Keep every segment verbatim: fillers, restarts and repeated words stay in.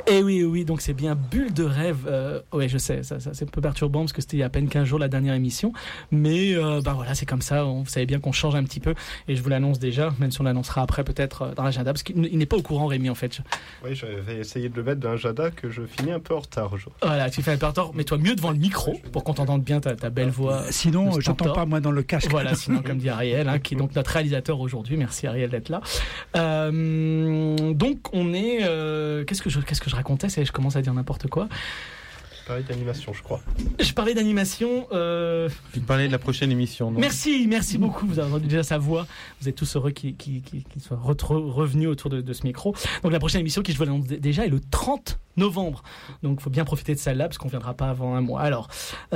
Et oui, oui, donc c'est bien Bulle de rêve. Euh, ouais, je sais, ça, ça, c'est un peu perturbant parce que c'était il y a à peine quinze jours la dernière émission. Mais euh, bah voilà, c'est comme ça. On, vous savez bien qu'on change un petit peu. Et je vous l'annonce déjà, même si on l'annoncera après peut-être dans l'agenda. Parce qu'il n'est pas au courant, Rémi, en fait. Oui, j'avais essayé de le mettre dans l'agenda que je finis un peu en retard aujourd'hui. Voilà, tu fais un peu en retard. Mets-toi mieux devant le micro pour qu'on t'entende bien ta, ta belle voix. Sinon, j'entends pas moi dans le casque. Voilà, sinon, comme dit Ariel, hein, qui est donc notre réalisateur aujourd'hui. Merci Ariel d'être là. Euh, donc, on est. Euh, qu'est-ce que je, qu'est-ce que je racontais? C'est, je commence à dire n'importe quoi. Je parlais d'animation, je crois. Je parlais d'animation. Euh... Tu parlais de la prochaine émission, non? Merci, merci beaucoup. Vous avez entendu déjà sa voix. Vous êtes tous heureux qu'il, qu'il, qu'il, qu'il soit retro- revenu autour de, de ce micro. Donc, la prochaine émission qui, je vous l'annonce déjà, est le trente novembre. Donc, il faut bien profiter de celle-là parce qu'on ne viendra pas avant un mois. Alors,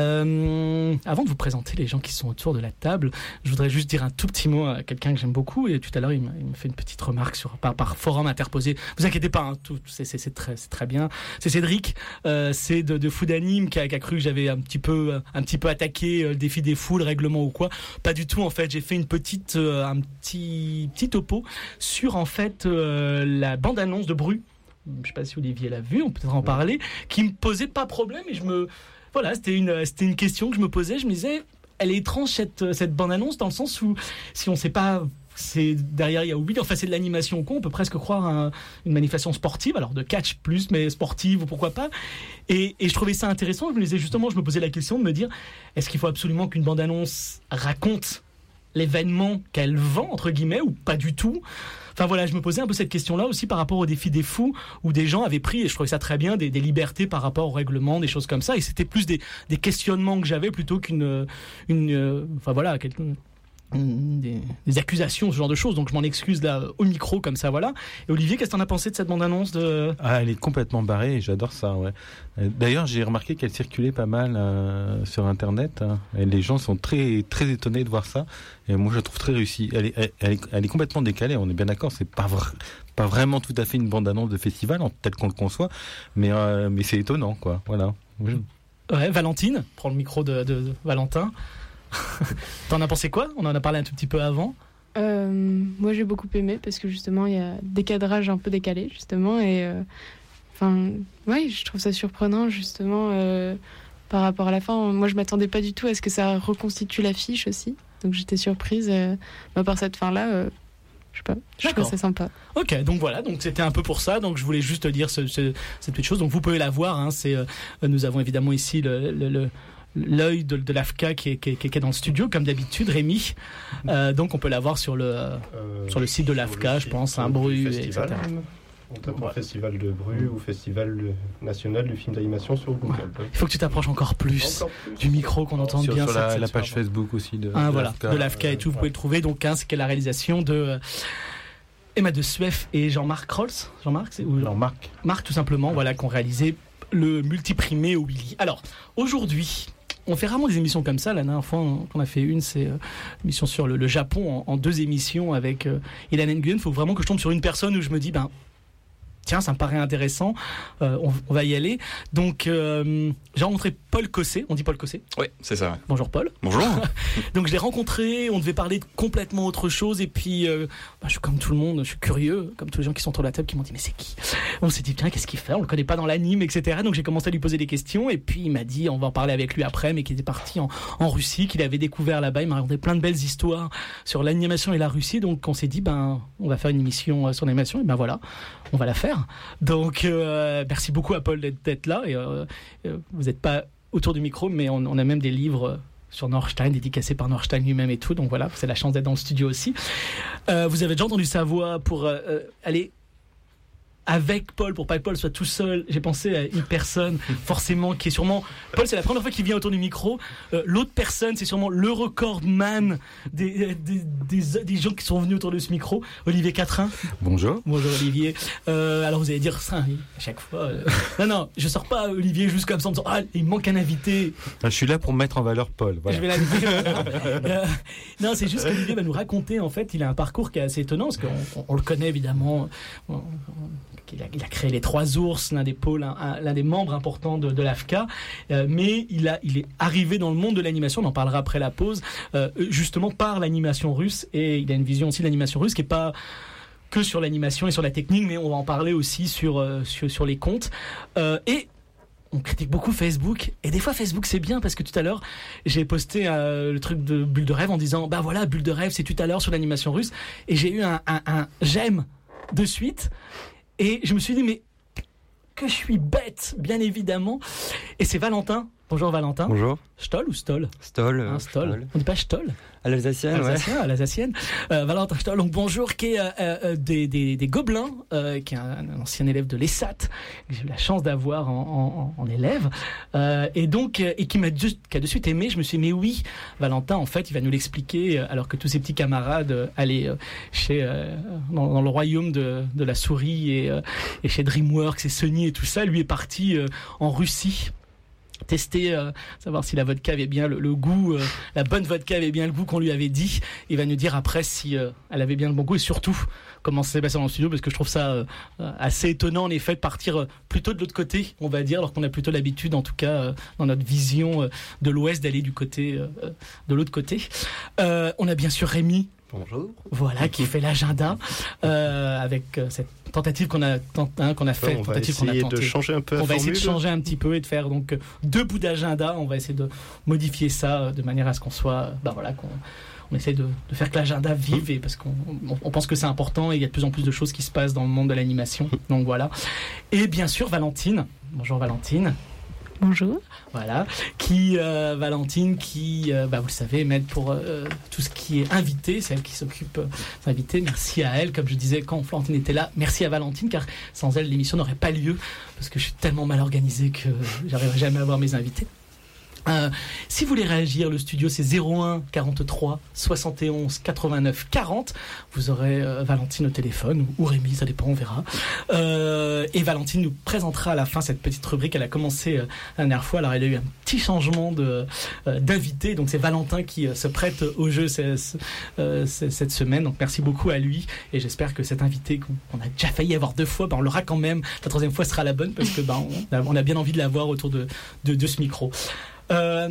euh, avant de vous présenter les gens qui sont autour de la table, je voudrais juste dire un tout petit mot à quelqu'un que j'aime beaucoup. Et tout à l'heure, il m'a, il m'a fait une petite remarque sur, par, par forum interposé. Vous inquiétez pas, hein, tout, c'est, c'est, c'est, très, c'est très bien. C'est Cédric, euh, c'est de, de Foudanime qui a, qui a cru que j'avais un petit peu, un petit peu attaqué le défi des fous, le règlement ou quoi. Pas du tout, en fait. J'ai fait une petite, euh, un petit, petit topo sur, en fait, euh, la bande-annonce de Bru. Je sais pas si Olivier l'a vu, on peut peut-être en parler, qui me posait pas problème et je me, voilà, c'était une, c'était une question que je me posais. Je me disais, elle est étrange cette, cette bande-annonce dans le sens où si on sait pas, c'est derrière il y a oui, enfin c'est de l'animation quoi, on peut presque croire à une manifestation sportive, alors de catch plus, mais sportive ou pourquoi pas. Et, et je trouvais ça intéressant. Je me disais justement, je me posais la question de me dire, est-ce qu'il faut absolument qu'une bande-annonce raconte l'événement qu'elle vend entre guillemets ou pas du tout? Enfin voilà, je me posais un peu cette question-là aussi par rapport au défi des fous, où des gens avaient pris, et je trouvais ça très bien, des, des libertés par rapport au règlement, des choses comme ça, et c'était plus des, des questionnements que j'avais plutôt qu'une, une, enfin voilà, quelqu'un. Des, des accusations, ce genre de choses, donc je m'en excuse là au micro comme ça, voilà. Et Olivier, qu'est-ce que t'en as pensé de cette bande-annonce de... Ah, elle est complètement barrée et j'adore ça, ouais. D'ailleurs, j'ai remarqué qu'elle circulait pas mal euh, sur Internet, hein, et les gens sont très très étonnés de voir ça, et moi je la trouve très réussie. Elle est, elle, elle est, elle est complètement décalée, on est bien d'accord, c'est pas vrai, pas vraiment tout à fait une bande-annonce de festival, tel qu'on le conçoit, mais, euh, mais c'est étonnant, quoi, voilà. Oui. Ouais, Valentine, prends le micro de, de, de Valentin. T'en as pensé quoi? On en a parlé un tout petit peu avant. Euh, moi j'ai beaucoup aimé parce que justement il y a des cadrages un peu décalés justement et enfin euh, ouais je trouve ça surprenant justement euh, par rapport à la fin. Moi je m'attendais pas du tout à ce que ça reconstitue l'affiche aussi, donc j'étais surprise euh, bah, par cette fin là. Euh, Je sais pas, je trouve ça sympa. Ok, donc voilà, donc c'était un peu pour ça. Donc je voulais juste dire ce, ce, cette petite chose. Donc vous pouvez la voir. Hein, c'est, euh, nous avons évidemment ici le, le, le l'œil de, de l'A F C A qui est, qui, est, qui est dans le studio comme d'habitude, Rémi. Euh, donc on peut la voir sur le euh, sur le site de l'A F C A, je pense, un Bru, et cetera. On tape ouais. Festival de Bru ou Festival national du film d'animation sur Google. Ouais. Il faut que tu t'approches encore plus, encore plus. du micro, qu'on entende sur, bien. Sur ça, la, c'est la page super Facebook bon. Aussi de, ah, de voilà, l'A F C A. De l'A F C A et tout, vous pouvez le trouver. Donc hein, c'est qu'est la réalisation de euh, Emma de Suef et Jean-Marc Rolls. Jean-Marc, c'est ou Jean-Marc. Marc tout simplement, voilà, qui ont réalisé le multiprimé au Willy. Alors aujourd'hui, on fait rarement des émissions comme ça. La dernière fois qu'on a fait une, c'est euh, une émission sur le, le Japon en, en deux émissions avec euh, Ilan Nguyen. Il faut vraiment que je tombe sur une personne où je me dis, ben, tiens, ça me paraît intéressant, euh, on, on va y aller. Donc, euh, j'ai rencontré Paul Cossé. On dit Paul Cossé ? Oui, c'est ça. Bonjour Paul. Bonjour. Donc, je l'ai rencontré, on devait parler de complètement autre chose. Et puis, euh, bah, je suis comme tout le monde, je suis curieux, comme tous les gens qui sont autour de la table qui m'ont dit, mais c'est qui ? On s'est dit, tiens, qu'est-ce qu'il fait ? On le connaît pas dans l'anime, et cetera. Donc, j'ai commencé à lui poser des questions. Et puis, il m'a dit, on va en parler avec lui après, mais qu'il était parti en, en Russie, qu'il avait découvert là-bas. Il m'a raconté plein de belles histoires sur l'animation et la Russie. Donc, on s'est dit, ben, on va faire une émission sur l'animation. Et ben voilà, on va la faire. Donc, euh, merci beaucoup à Paul d'être, d'être là. Et, euh, vous n'êtes pas autour du micro, mais on, on a même des livres sur Norstein, dédicacés par Norstein lui-même et tout. Donc voilà, c'est la chance d'être dans le studio aussi. Euh, vous avez déjà entendu sa voix pour euh, aller avec Paul, pour pas que Paul soit tout seul. J'ai pensé à une personne, forcément, qui est sûrement... Paul, c'est la première fois qu'il vient autour du micro. Euh, l'autre personne, c'est sûrement le recordman des, des, des, des gens qui sont venus autour de ce micro. Olivier Quatrin. Bonjour. Bonjour Olivier. Euh, alors vous allez dire ça à chaque fois. Euh... Non, non, je sors pas Olivier juste comme ça en me disant « Ah, il manque un invité ». Je suis là pour mettre en valeur Paul. Voilà. Je vais l'inviter. euh, non, c'est juste qu'Olivier va nous raconter, en fait, il a un parcours qui est assez étonnant, parce qu'on on, on le connaît évidemment... On, on, Il a, il a créé les Trois Ours, l'un des pôles, un, l'un des membres importants de, de l'A F C A, euh, mais il, a, il est arrivé dans le monde de l'animation, on en parlera après la pause, euh, justement par l'animation russe, et il a une vision aussi de l'animation russe qui est pas... que sur l'animation et sur la technique, mais on va en parler aussi sur, euh, sur, sur les comptes. Euh, et on critique beaucoup Facebook, et des fois Facebook c'est bien, parce que tout à l'heure j'ai posté euh, le truc de Bulle de Rêve en disant bah voilà, Bulle de Rêve c'est tout à l'heure sur l'animation russe, et j'ai eu un, un, un j'aime de suite, et je me suis dit mais que je suis bête, bien évidemment, et c'est Valentin. Bonjour Valentin. Bonjour. Stoll ou Stoll? Stoll. Hein, Stoll. Stoll. On dit pas Stoll? À l'Alsacien, Alsacien, ouais. à l'Alsacienne. Euh, Valentin Stoll, donc bonjour, qui est euh, euh, des, des, des Gobelins, euh, qui est un, un ancien élève de l'E S A T, que j'ai eu la chance d'avoir en, en, en élève, euh, et donc, euh, et qui m'a de, qui a de suite aimé. Je me suis dit, mais oui, Valentin, en fait, il va nous l'expliquer, euh, alors que tous ses petits camarades euh, allaient euh, chez, euh, dans, dans le royaume de, de la souris et, euh, et chez DreamWorks et Sony et tout ça. Lui est parti euh, en Russie. Tester, euh, savoir si la vodka avait bien le, le goût, euh, la bonne vodka avait bien le goût qu'on lui avait dit. Il va nous dire après si euh, elle avait bien le bon goût, et surtout comment ça s'est passé dans le studio, parce que je trouve ça euh, assez étonnant en effet de partir euh, plutôt de l'autre côté, on va dire, alors qu'on a plutôt l'habitude, en tout cas euh, dans notre vision euh, de l'Ouest, d'aller du côté euh, de l'autre côté. Euh, on a bien sûr Rémi. Bonjour. Voilà, qui fait l'agenda euh, avec euh, cette tentative qu'on a, hein, qu'on a fait. On va tentative essayer qu'on a de changer un peu la On va formule. essayer de changer un petit peu et de faire donc deux bouts d'agenda. On va essayer de modifier ça de manière à ce qu'on soit, bah voilà, qu'on on essaie de, de faire que l'agenda vive, et parce qu'on on, on pense que c'est important, et il y a de plus en plus de choses qui se passent dans le monde de l'animation. Donc voilà. Et bien sûr Valentine. Bonjour Valentine. Bonjour. Voilà, qui euh, Valentine, qui, euh, bah, vous le savez, m'aide pour euh, tout ce qui est invité, c'est elle qui s'occupe euh, des invités. Merci à elle, comme je disais quand Valentine était là. Merci à Valentine, car sans elle, l'émission n'aurait pas lieu, parce que je suis tellement mal organisé que j'arriverai jamais à avoir mes invités. Euh, si vous voulez réagir, le studio c'est zéro un quarante-trois soixante et onze quatre-vingt-neuf quarante. Vous aurez euh, Valentine au téléphone, ou, ou Rémi, ça dépend, on verra. Euh, et Valentine nous présentera à la fin cette petite rubrique. Elle a commencé euh, la dernière fois, alors elle a eu un petit changement de, euh, d'invité. Donc c'est Valentin qui euh, se prête au jeu c'est, c'est, euh, c'est, cette semaine. Donc merci beaucoup à lui, et j'espère que cet invité qu'on, qu'on a déjà failli avoir deux fois, ben, on l'aura quand même. La troisième fois sera la bonne, parce que ben, on, a, on a bien envie de l'avoir autour de, de, de ce micro. Euh,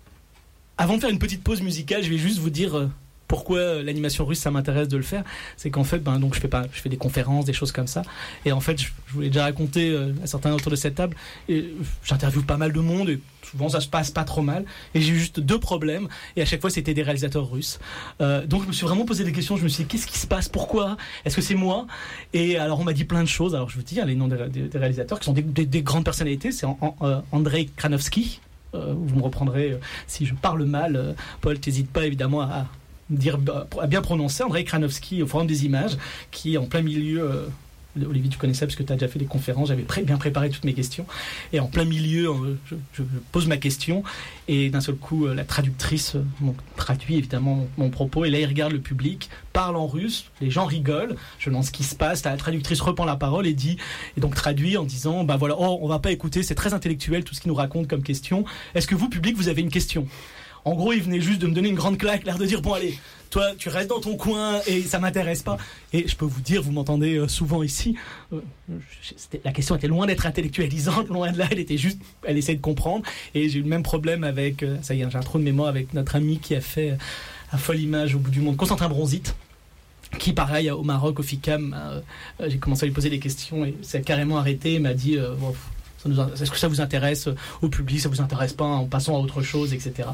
avant de faire une petite pause musicale, je vais juste vous dire euh, pourquoi euh, l'animation russe ça m'intéresse de le faire. C'est qu'en fait, ben, donc je fais pas, je fais des conférences, des choses comme ça, et en fait, je, je vous l'ai déjà raconté euh, à certains autour de cette table. Et j'interviewe pas mal de monde, et souvent ça se passe pas trop mal. Et j'ai eu juste deux problèmes, et à chaque fois c'était des réalisateurs russes. Euh, donc je me suis vraiment posé des questions. Je me suis dit qu'est-ce qui se passe, pourquoi, est-ce que c'est moi? Et alors on m'a dit plein de choses. Alors je vous dis hein, les noms des, des, des réalisateurs qui sont des, des, des grandes personnalités. C'est en, en, euh, Andrei Kranovsky. Euh, vous me reprendrez euh, si je parle mal. Euh, Paul, t'hésites pas évidemment à, dire, à bien prononcer. Andrei Kranovsky au Forum des Images, qui est en plein milieu. Euh, Olivier, tu connais ça parce que tu as déjà fait des conférences. J'avais pré- bien préparé toutes mes questions. Et en plein milieu, euh, je, je pose ma question. Et d'un seul coup, euh, la traductrice euh, bon, traduit évidemment mon, mon propos. Et là, il regarde le public, parle en russe. Les gens rigolent. Je lance ce qui se passe. La traductrice reprend la parole et dit, et donc traduit en disant, bah voilà, oh, on va pas écouter. C'est très intellectuel tout ce qu'il nous raconte comme question. Est-ce que vous, public, vous avez une question? En gros, il venait juste de me donner une grande claque, l'air de dire, bon allez, toi, tu restes dans ton coin et ça m'intéresse pas. Et je peux vous dire, vous m'entendez euh, souvent ici, euh, la question était loin d'être intellectualisante, loin de là, elle était juste, elle essayait de comprendre. Et j'ai eu le même problème avec, euh, ça y est, j'ai un trou de mémoire avec notre ami qui a fait euh, un folle image au bout du monde, Constantin Bronzite, qui pareil au Maroc, au FICAM, euh, euh, j'ai commencé à lui poser des questions et ça a carrément arrêté, il m'a dit, euh, bon, ça nous, est-ce que ça vous intéresse au public, ça vous intéresse pas, en passant à autre chose, et cetera.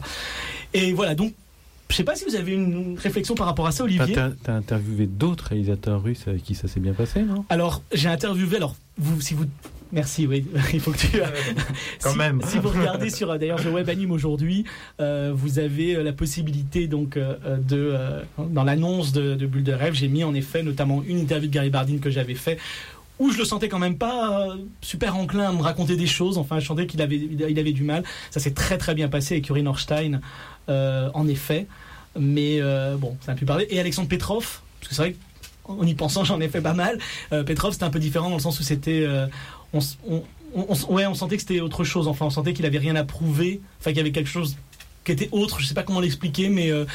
Et voilà, donc je sais pas si vous avez une réflexion par rapport à ça, Olivier. T'as, t'as interviewé d'autres réalisateurs russes avec qui ça s'est bien passé, non? Alors, j'ai interviewé, alors, vous, si vous... Merci, oui, il faut que tu... Quand si, même. Si vous regardez sur, d'ailleurs, sur WebAnime aujourd'hui, euh, vous avez la possibilité, donc, euh, de... Euh, dans l'annonce de, de Bulle de Rêve, j'ai mis, en effet, notamment une interview de Gary Bardin que j'avais fait, où je le sentais quand même pas euh, super enclin à me raconter des choses. Enfin, je sentais qu'il avait, il avait du mal. Ça s'est très très bien passé avec Yuri Norstein, euh, en effet. Mais euh, bon, ça a pu parler. Et Alexandre Petrov, parce que c'est vrai qu'en y pensant, j'en ai fait pas mal. Euh, Petrov, c'était un peu différent dans le sens où c'était... Euh, on, on, on, ouais, on sentait que c'était autre chose. Enfin, on sentait qu'il avait rien à prouver. Enfin, qu'il y avait quelque chose qui était autre. Je sais pas comment l'expliquer, mais... Euh,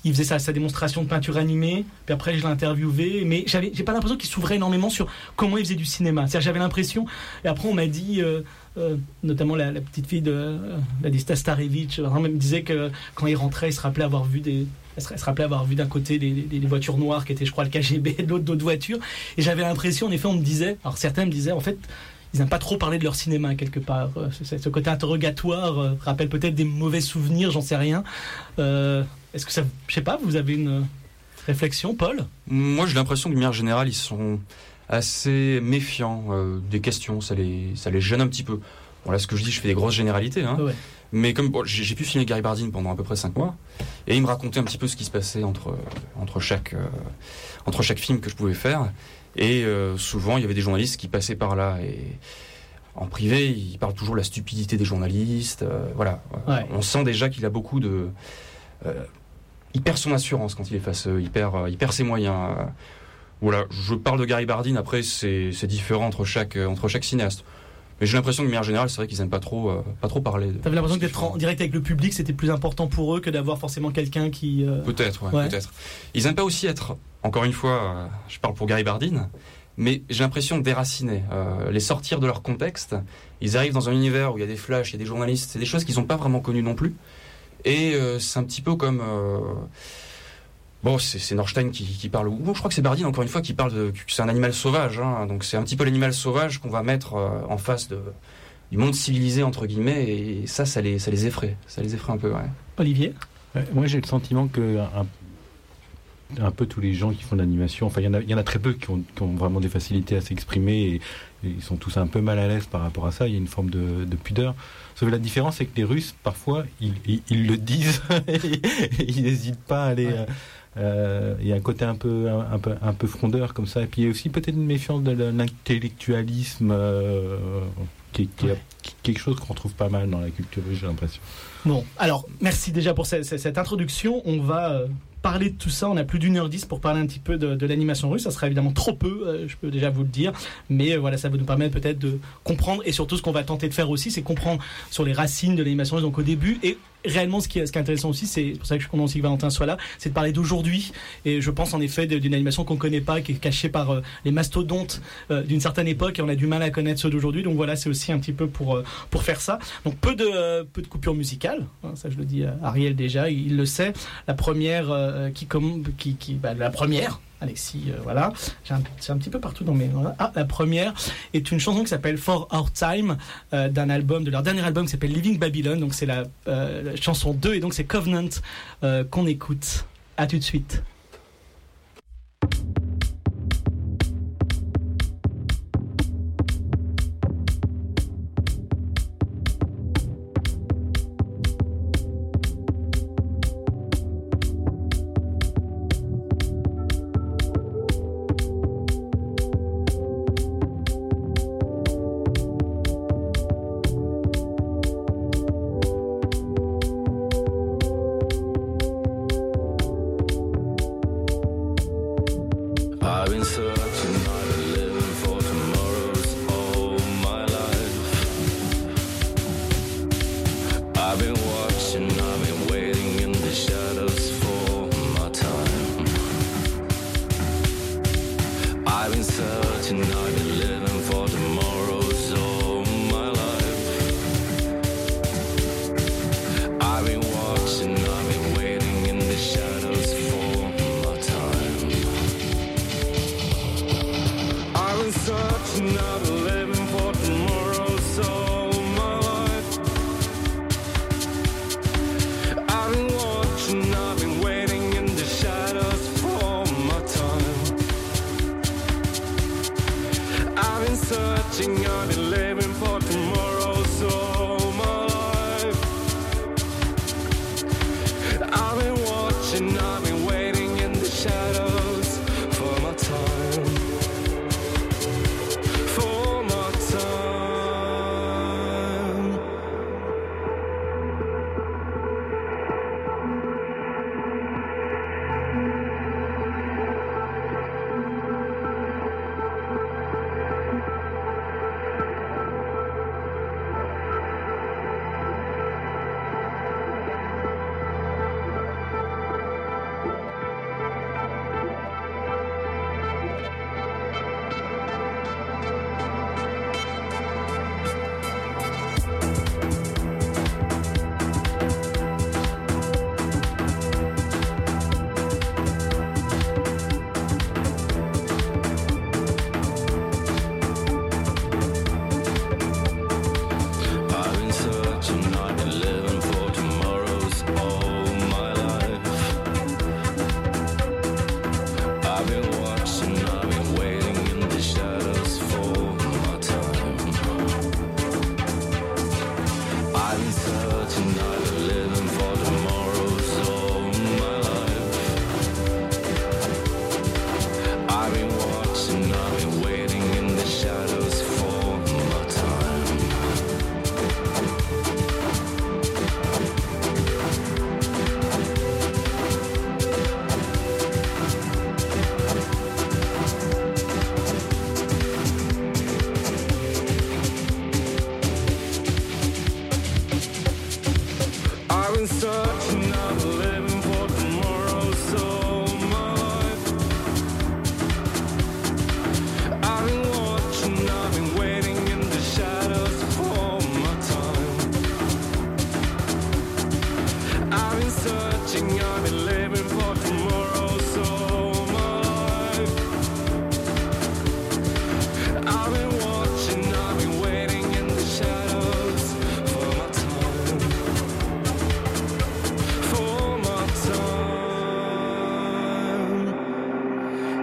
il faisait sa, sa démonstration de peinture animée, puis après je l'ai interviewé, mais j'avais, j'ai pas l'impression qu'il s'ouvrait énormément sur comment il faisait du cinéma. C'est-à-dire j'avais l'impression, et après on m'a dit, euh, euh, notamment la, la petite fille de euh, Ladista Starevich, me disait que quand il rentrait, il se rappelait avoir vu des... Elle se, elle se rappelait avoir vu d'un côté les, les, les voitures noires qui étaient, je crois, le K G B, et de l'autre d'autres voitures. Et j'avais l'impression, en effet, on me disait, alors certains me disaient, en fait, ils n'aiment pas trop parler de leur cinéma quelque part. Ce, ce côté interrogatoire euh, rappelle peut-être des mauvais souvenirs, j'en sais rien. Euh, est-ce que ça, je sais pas, vous avez une réflexion, Paul ? Moi, j'ai l'impression que, de manière générale, ils sont assez méfiants euh, des questions. Ça les, ça les gêne un petit peu. Bon, là, ce que je dis, je fais des grosses généralités, hein. Ouais. Mais comme bon, j'ai, j'ai pu filmer Gary Bardin pendant à peu près cinq mois, et il me racontait un petit peu ce qui se passait entre entre chaque euh, entre chaque film que je pouvais faire. Et euh, souvent, il y avait des journalistes qui passaient par là. Et en privé, il parle toujours de la stupidité des journalistes. Euh, voilà, ouais. On sent déjà qu'il a beaucoup de. Euh, il perd son assurance quand il est face, il perd, il perd ses moyens. Voilà, je parle de Gary Bardin. Après, c'est c'est différent entre chaque entre chaque cinéaste. Mais j'ai l'impression que, de manière générale, c'est vrai qu'ils n'aiment pas trop, euh, pas trop parler. De, T'avais l'impression d'être en direct avec le public, c'était plus important pour eux que d'avoir forcément quelqu'un qui... Euh... Peut-être, ouais, ouais. peut-être. Ils n'aiment pas aussi être, encore une fois, euh, je parle pour Gary Bardin, mais j'ai l'impression de déraciner, euh, les sortir de leur contexte. Ils arrivent dans un univers où il y a des flashs, il y a des journalistes, c'est des choses qu'ils n'ont pas vraiment connues non plus. Et euh, c'est un petit peu comme... Euh, Bon, c'est, c'est Norstein qui, qui parle, ou je crois que c'est Bardin, encore une fois, qui parle de, que c'est un animal sauvage, hein, donc c'est un petit peu l'animal sauvage qu'on va mettre euh, en face de, du monde civilisé, entre guillemets, et ça, ça les, ça les effraie, ça les effraie un peu, ouais. Olivier ? Ouais, moi, j'ai le sentiment que un, un peu tous les gens qui font de l'animation, enfin, il y en a, il y en a très peu qui ont, qui ont vraiment des facilités à s'exprimer, et, et ils sont tous un peu mal à l'aise par rapport à ça, il y a une forme de, de pudeur. Sauf que la différence, c'est que les Russes, parfois, ils, ils, ils le disent, et ils n'hésitent pas à aller... Ouais. Euh, il y a un côté un peu, un, un peu, un peu frondeur comme ça, et puis il y a aussi peut-être une méfiance de l'intellectualisme euh, qui, qui, ouais. qui, quelque chose qu'on trouve pas mal dans la culture russe, j'ai l'impression. Bon, alors merci déjà pour cette, cette introduction. On va euh, parler de tout ça. On a plus d'une heure dix pour parler un petit peu de, de l'animation russe. Ça sera évidemment trop peu, euh, je peux déjà vous le dire, mais euh, voilà, ça va nous permettre peut-être de comprendre, et surtout ce qu'on va tenter de faire aussi, c'est comprendre sur les racines de l'animation russe. Donc au début, et réellement, ce qui, est, ce qui est intéressant aussi, c'est pour ça que je suis content aussi que Valentin soit là, c'est de parler d'aujourd'hui. Et je pense en effet d'une animation qu'on ne connaît pas, qui est cachée par euh, les mastodontes euh, d'une certaine époque, et on a du mal à connaître ceux d'aujourd'hui. Donc voilà, c'est aussi un petit peu pour, euh, pour faire ça. Donc peu de, euh, peu de coupures musicales, hein, ça je le dis à Ariel déjà, il, il le sait. La première, euh, qui, comme, qui, qui, bah, la première, Alexis, euh, voilà, j'ai un, c'est un petit peu partout dans mes... Voilà. Ah, la première est une chanson qui s'appelle For Our Time, euh, d'un album, de leur dernier album qui s'appelle Living Babylon, donc c'est la, euh, la chanson deux, et donc c'est Covenant euh, qu'on écoute. À tout de suite.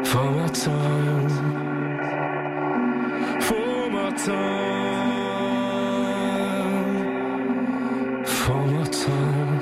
for my time, for my time, for my time.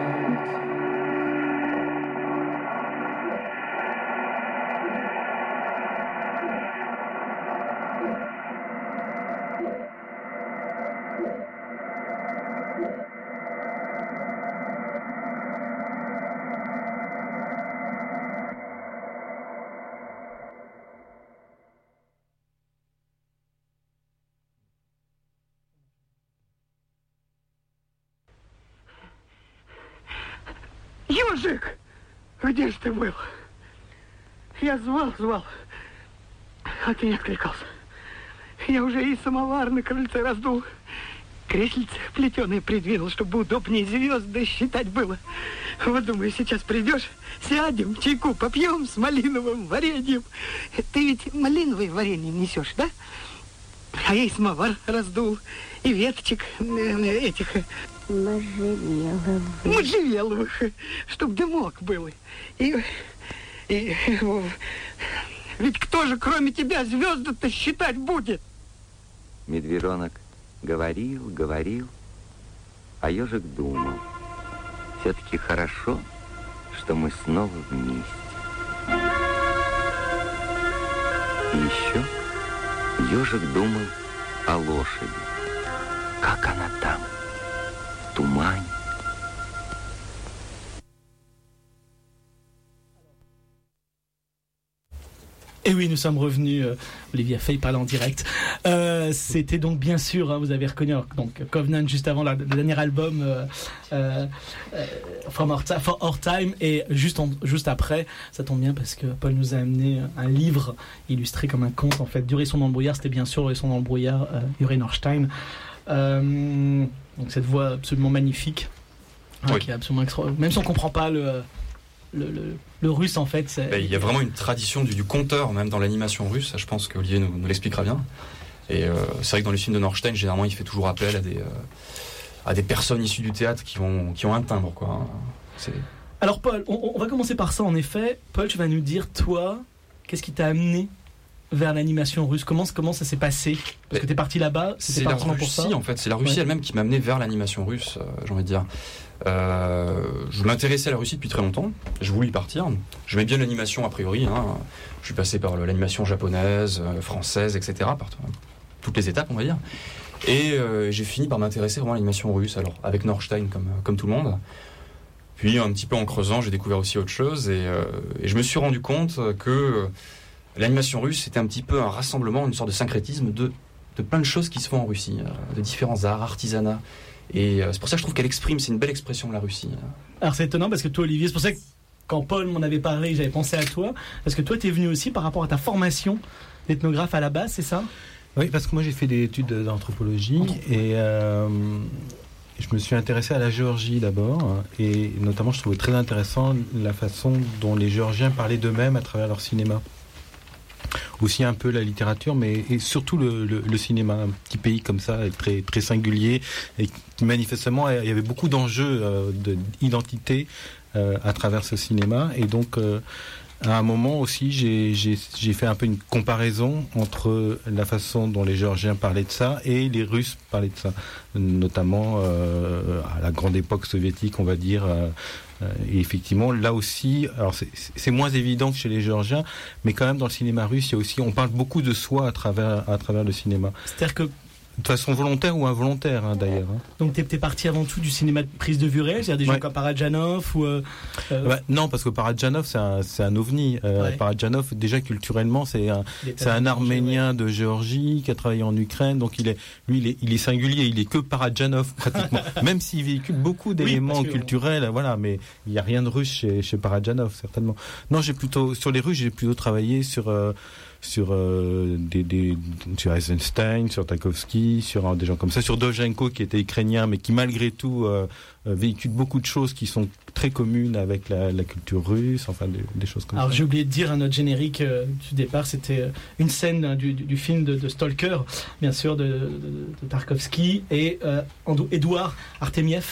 Ёжик, где ж ты был? Я звал, звал, а ты не откликался. Я уже и самовар на крыльце раздул, креслице плетеное придвинул, чтобы удобнее звезды считать было. Вот думаю, сейчас придешь, сядем, чайку попьем с малиновым вареньем. Ты ведь малиновое варенье несешь, да? А я и самовар раздул, и веточек этих... Можжевеловых. Можжевеловых, чтоб дымок был. И, и, ведь кто же, кроме тебя, звезды-то считать будет? Медвежонок говорил, говорил, а ежик думал. Все-таки хорошо, что мы снова вместе. И еще ежик думал о лошади. Как она там? Тумань. Et oui, nous sommes revenus, euh, Olivier a failli parler en direct. Euh, c'était donc bien sûr, hein, vous avez reconnu, donc Covenant juste avant la, le dernier album, euh, euh, From Our, For Our Time, et juste, en, juste après, ça tombe bien parce que Paul nous a amené un livre illustré comme un conte, en fait, d'Urisson dans le brouillard, c'était bien sûr Urisson dans le brouillard, euh, Uri Norstein. Euh, donc cette voix absolument magnifique, hein, oui. Qui est absolument extraordinaire. Même si on ne comprend pas le... Le, le, le russe en fait c'est... Ben, il y a vraiment une tradition du, du conteur même dans l'animation russe, ça, je pense qu'Olivier nous, nous l'expliquera bien, et euh, c'est vrai que dans les films de Norstein généralement il fait toujours appel à des, euh, à des personnes issues du théâtre qui, vont, qui ont un timbre quoi. C'est... Alors Paul, on, on va commencer par ça en effet. Paul, tu vas nous dire toi qu'est-ce qui t'a amené vers l'animation russe, comment, comment ça s'est passé, parce que t'es parti là-bas, c'était c'est la Russie pour ça en fait, c'est la Russie ouais. elle-même qui m'a amené vers l'animation russe, euh, j'ai envie de dire. Euh, je m'intéressais à la Russie depuis très longtemps, je voulais y partir, j'aimais bien l'animation a priori, hein. Je suis passé par l'animation japonaise, euh, française, et cetera, par toutes les étapes on va dire, et euh, j'ai fini par m'intéresser vraiment à l'animation russe, alors avec Norstein comme, comme tout le monde, puis un petit peu en creusant j'ai découvert aussi autre chose, et, euh, et je me suis rendu compte que euh, l'animation russe c'était un petit peu un rassemblement, une sorte de syncrétisme de, de plein de choses qui se font en Russie, euh, de différents arts, artisanats. Et c'est pour ça que je trouve qu'elle exprime, c'est une belle expression de la Russie. Alors c'est étonnant parce que toi Olivier, c'est pour ça que quand Paul m'en avait parlé, j'avais pensé à toi, parce que toi tu es venu aussi par rapport à ta formation d'ethnographe à la base, c'est ça ? Oui, parce que moi j'ai fait des études d'anthropologie et euh, je me suis intéressé à la Géorgie d'abord, et notamment je trouvais très intéressant la façon dont les Géorgiens parlaient d'eux-mêmes à travers leur cinéma. Aussi un peu la littérature, mais et surtout le, le, le cinéma, un petit pays comme ça, très, très singulier, et manifestement il y avait beaucoup d'enjeux euh, d'identité euh, à travers ce cinéma, et donc euh, à un moment aussi j'ai, j'ai, j'ai fait un peu une comparaison entre la façon dont les Géorgiens parlaient de ça et les Russes parlaient de ça, notamment euh, à la grande époque soviétique on va dire, euh, et effectivement là aussi, alors c'est, c'est moins évident que chez les Géorgiens, mais quand même dans le cinéma russe il y a aussi, on parle beaucoup de soi à travers, à travers le cinéma. C'est-à-dire que de façon volontaire ou involontaire hein, d'ailleurs. Hein. Donc t'es, t'es parti avant tout du cinéma de prise de vue réelle, c'est-à-dire des ouais. gens comme Parajanov ou euh, euh... Bah, non, parce que Parajanov c'est un, c'est un ovni. Euh, ouais. Parajanov déjà culturellement c'est un, c'est un Arménien de Géorgie qui a travaillé en Ukraine, donc il est, lui il est, il est singulier, il est que Parajanov pratiquement, même s'il véhicule beaucoup d'éléments oui, culturels, que... voilà, mais il n'y a rien de russe chez, chez Parajanov certainement. Non, j'ai plutôt sur les Russes j'ai plutôt travaillé sur euh, sur euh, des, des sur Eisenstein, sur Tarkovsky, sur euh, des gens comme ça, sur Dovzhenko qui était ukrainien mais qui malgré tout euh, euh, véhicule beaucoup de choses qui sont très communes avec la, la culture russe, enfin des, des choses comme Alors, ça. Alors j'ai oublié de dire à notre générique euh, du départ, c'était euh, une scène hein, du, du, du film de, de Stalker, bien sûr de, de, de Tarkovsky, et euh, Edouard Artemiev.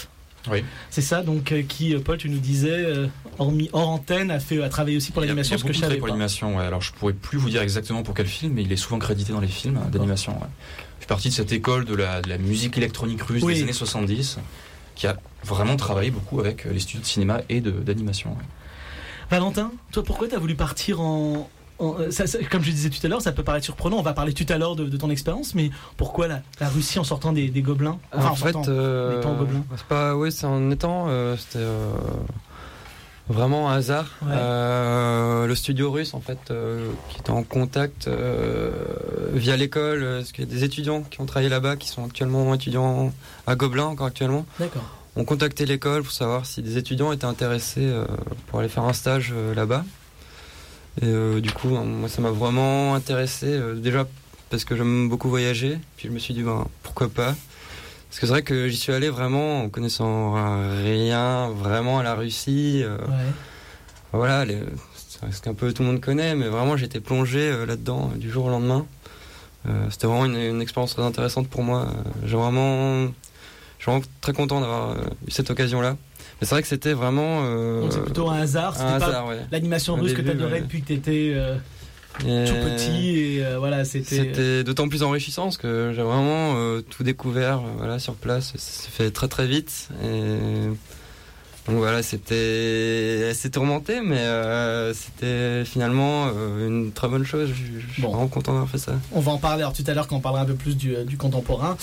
Oui. C'est ça, donc euh, qui, Paul, tu nous disais, euh, hormis, hors antenne, a, fait, a travaillé aussi pour l'animation, ce que je savais pas. pour l'animation, ouais. Alors je pourrais plus vous dire exactement pour quel film, mais il est souvent crédité dans les films euh, d'animation. Ouais. Je fais partie de cette école de la, de la musique électronique russe oui. des années soixante-dix, qui a vraiment travaillé beaucoup avec les studios de cinéma et de, d'animation. Ouais. Valentin, toi, pourquoi tu as voulu partir en... en ça, ça, comme je disais tout à l'heure, ça peut paraître surprenant, on va parler tout à l'heure de, de ton expérience, mais pourquoi la, la Russie en sortant des, des gobelins enfin, En, en fait, sortant, euh, en étant gobelins c'est pas, oui, c'est en étant... Euh, c'était euh, vraiment un hasard. Ouais. Euh, le studio russe, en fait, euh, qui était en contact euh, via l'école, parce qu'il y a des étudiants qui ont travaillé là-bas, qui sont actuellement étudiants à Gobelin, encore actuellement. D'accord. On contactait l'école pour savoir si des étudiants étaient intéressés euh, pour aller faire un stage euh, là-bas. Et euh, du coup, moi, ça m'a vraiment intéressé, euh, déjà parce que j'aime beaucoup voyager. Puis je me suis dit, ben, pourquoi pas. Parce que c'est vrai que j'y suis allé vraiment en connaissant rien vraiment à la Russie. Euh, ouais. Voilà, les, c'est ce qu'un peu tout le monde connaît, mais vraiment j'ai été plongé euh, là-dedans euh, du jour au lendemain. Euh, c'était vraiment une, une expérience très intéressante pour moi. Euh, j'ai vraiment... Je suis vraiment très content d'avoir euh, eu cette occasion-là. Mais c'est vrai que c'était vraiment... Euh, Donc c'est plutôt un hasard, c'était un pas hasard, ouais. l'animation russe début, que tu adorais ouais. depuis que tu étais euh, et... tout petit. Et euh, voilà, c'était... c'était d'autant plus enrichissant parce que j'ai vraiment euh, tout découvert euh, voilà, sur place. Ça s'est fait très très vite. Et... Donc voilà, c'était assez tourmenté, mais euh, c'était finalement euh, une très bonne chose. Je, je suis bon. vraiment content d'avoir fait ça. On va en parler alors, tout à l'heure quand on parlera un peu plus du, du contemporain.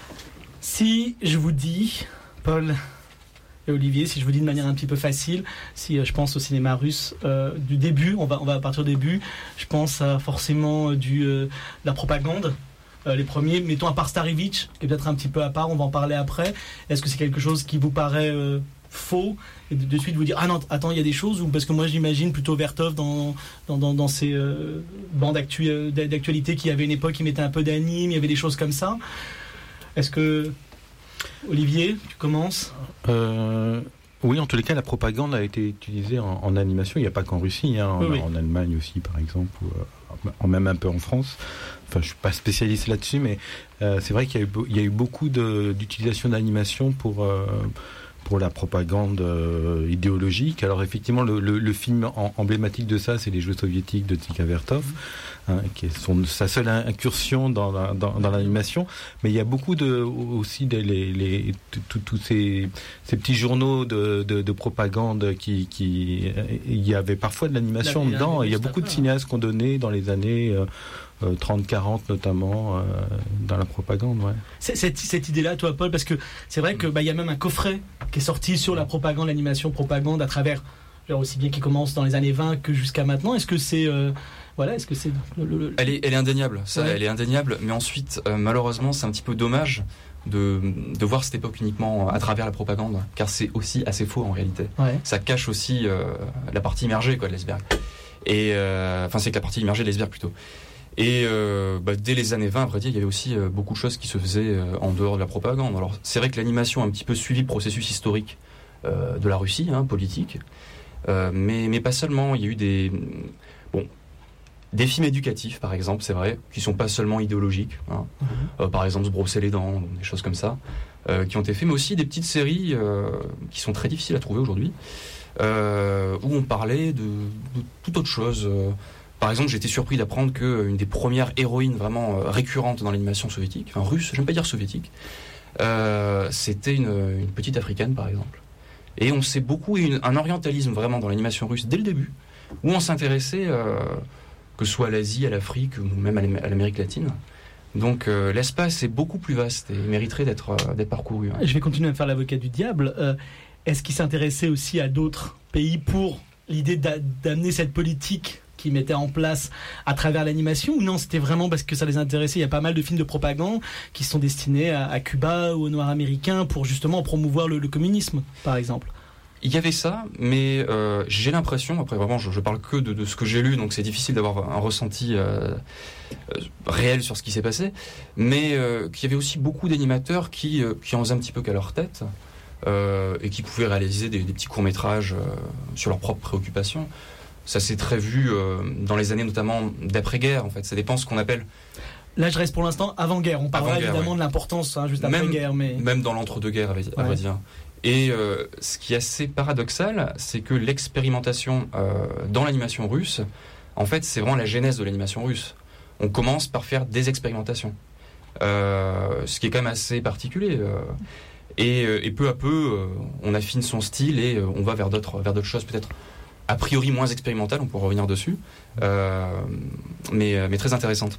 Si je vous dis, Paul et Olivier, si je vous dis de manière un petit peu facile, si je pense au cinéma russe euh, du début, on va, on va partir du début, je pense à forcément du, euh, de la propagande, euh, les premiers, mettons à part Starevitch, qui est peut-être un petit peu à part, on va en parler après. Est-ce que c'est quelque chose qui vous paraît euh, faux et de, de suite vous dire ah non attends il y a des choses, ou parce que moi j'imagine plutôt Vertov dans, dans, dans, dans ces euh, bandes actu- d'actualité qui avait une époque qui mettait un peu d'anime, il y avait des choses comme ça. Est-ce que, Olivier, tu commences euh, Oui, en tous les cas, la propagande a été utilisée en, en animation. Il n'y a pas qu'en Russie, hein, oui, en, oui. en Allemagne aussi, par exemple, ou euh, même un peu en France. Enfin, je ne suis pas spécialiste là-dessus, mais euh, c'est vrai qu'il y a eu, il y a eu beaucoup de, d'utilisation d'animation pour... Euh, pour la propagande euh, idéologique. Alors effectivement, le, le, le film en, emblématique de ça, c'est Les Jeux soviétiques de Tika Vertov, hein, qui est son, sa seule incursion dans, la, dans, dans l'animation. Mais il y a beaucoup de, aussi de, les, les, tous ces, ces petits journaux de, de, de propagande qui, qui... Il y avait parfois de l'animation la, dedans. Il y a beaucoup de cinéastes qui ont donné dans les années... Euh, Euh, trente quarante notamment euh, dans la propagande. Ouais. C'est, cette, cette idée-là, toi, Paul, parce que c'est vrai qu'il bah, y a même un coffret qui est sorti sur la propagande, l'animation propagande à travers, genre aussi bien qui commence dans les années vingt que jusqu'à maintenant. Est-ce que c'est euh, voilà, est-ce que c'est le, le, le... Elle est, elle est indéniable. Ça, ouais. Elle est indéniable. Mais ensuite, euh, malheureusement, c'est un petit peu dommage de, de voir cette époque uniquement à travers la propagande, car c'est aussi assez faux en réalité. Ouais. Ça cache aussi euh, la partie immergée quoi, de l'iceberg. Et euh, enfin, c'est que la partie immergée de l'iceberg plutôt. Et euh, bah, dès les années vingt, à vrai dire, il y avait aussi euh, beaucoup de choses qui se faisaient euh, en dehors de la propagande. Alors, c'est vrai que l'animation a un petit peu suivi le processus historique euh, de la Russie, hein, politique, euh, mais, mais pas seulement. Il y a eu des, bon, des films éducatifs, par exemple, c'est vrai, qui sont pas seulement idéologiques. Hein. Mm-hmm. Euh, par exemple, se brosser les dents, des choses comme ça, euh, qui ont été faits, mais aussi des petites séries euh, qui sont très difficiles à trouver aujourd'hui, euh, où on parlait de, de toute autre chose. Euh, Par exemple, j'ai été surpris d'apprendre qu'une des premières héroïnes vraiment récurrentes dans l'animation soviétique, enfin russe, j'aime pas dire soviétique, euh, c'était une, une petite africaine, par exemple. Et on sait beaucoup, une, un orientalisme vraiment dans l'animation russe dès le début, où on s'intéressait, euh, que ce soit à l'Asie, à l'Afrique, ou même à l'Amérique latine. Donc euh, l'espace est beaucoup plus vaste et mériterait d'être, euh, d'être parcouru. Hein. Je vais continuer à me faire l'avocat du diable. Euh, est-ce qu'il s'intéressait aussi à d'autres pays pour l'idée d'a- d'amener cette politique qui mettaient en place à travers l'animation, ou non, c'était vraiment parce que ça les intéressait? Il y a pas mal de films de propagande qui sont destinés à, à Cuba ou aux Noirs américains pour justement promouvoir le, le communisme, par exemple. Il y avait ça, mais euh, j'ai l'impression, après vraiment je, je parle que de, de ce que j'ai lu, donc c'est difficile d'avoir un ressenti euh, euh, réel sur ce qui s'est passé, mais euh, qu'il y avait aussi beaucoup d'animateurs qui, euh, qui en faisaient un petit peu qu'à leur tête, euh, et qui pouvaient réaliser des, des petits courts-métrages euh, sur leurs propres préoccupations. Ça s'est très vu euh, dans les années notamment d'après-guerre, en fait. Ça dépend ce qu'on appelle... Là, je reste pour l'instant avant-guerre. On parlera avant-guerre, évidemment ouais. de l'importance hein, juste après-guerre. Mais... Même dans l'entre-deux-guerres, à vrai ouais. dire. Et euh, ce qui est assez paradoxal, c'est que l'expérimentation euh, dans l'animation russe, en fait, c'est vraiment la genèse de l'animation russe. On commence par faire des expérimentations, euh, ce qui est quand même assez particulier. Euh, et, et peu à peu, euh, on affine son style et euh, on va vers d'autres, vers d'autres choses peut-être a priori moins expérimentales, on pourra revenir dessus, euh, mais, mais très intéressantes.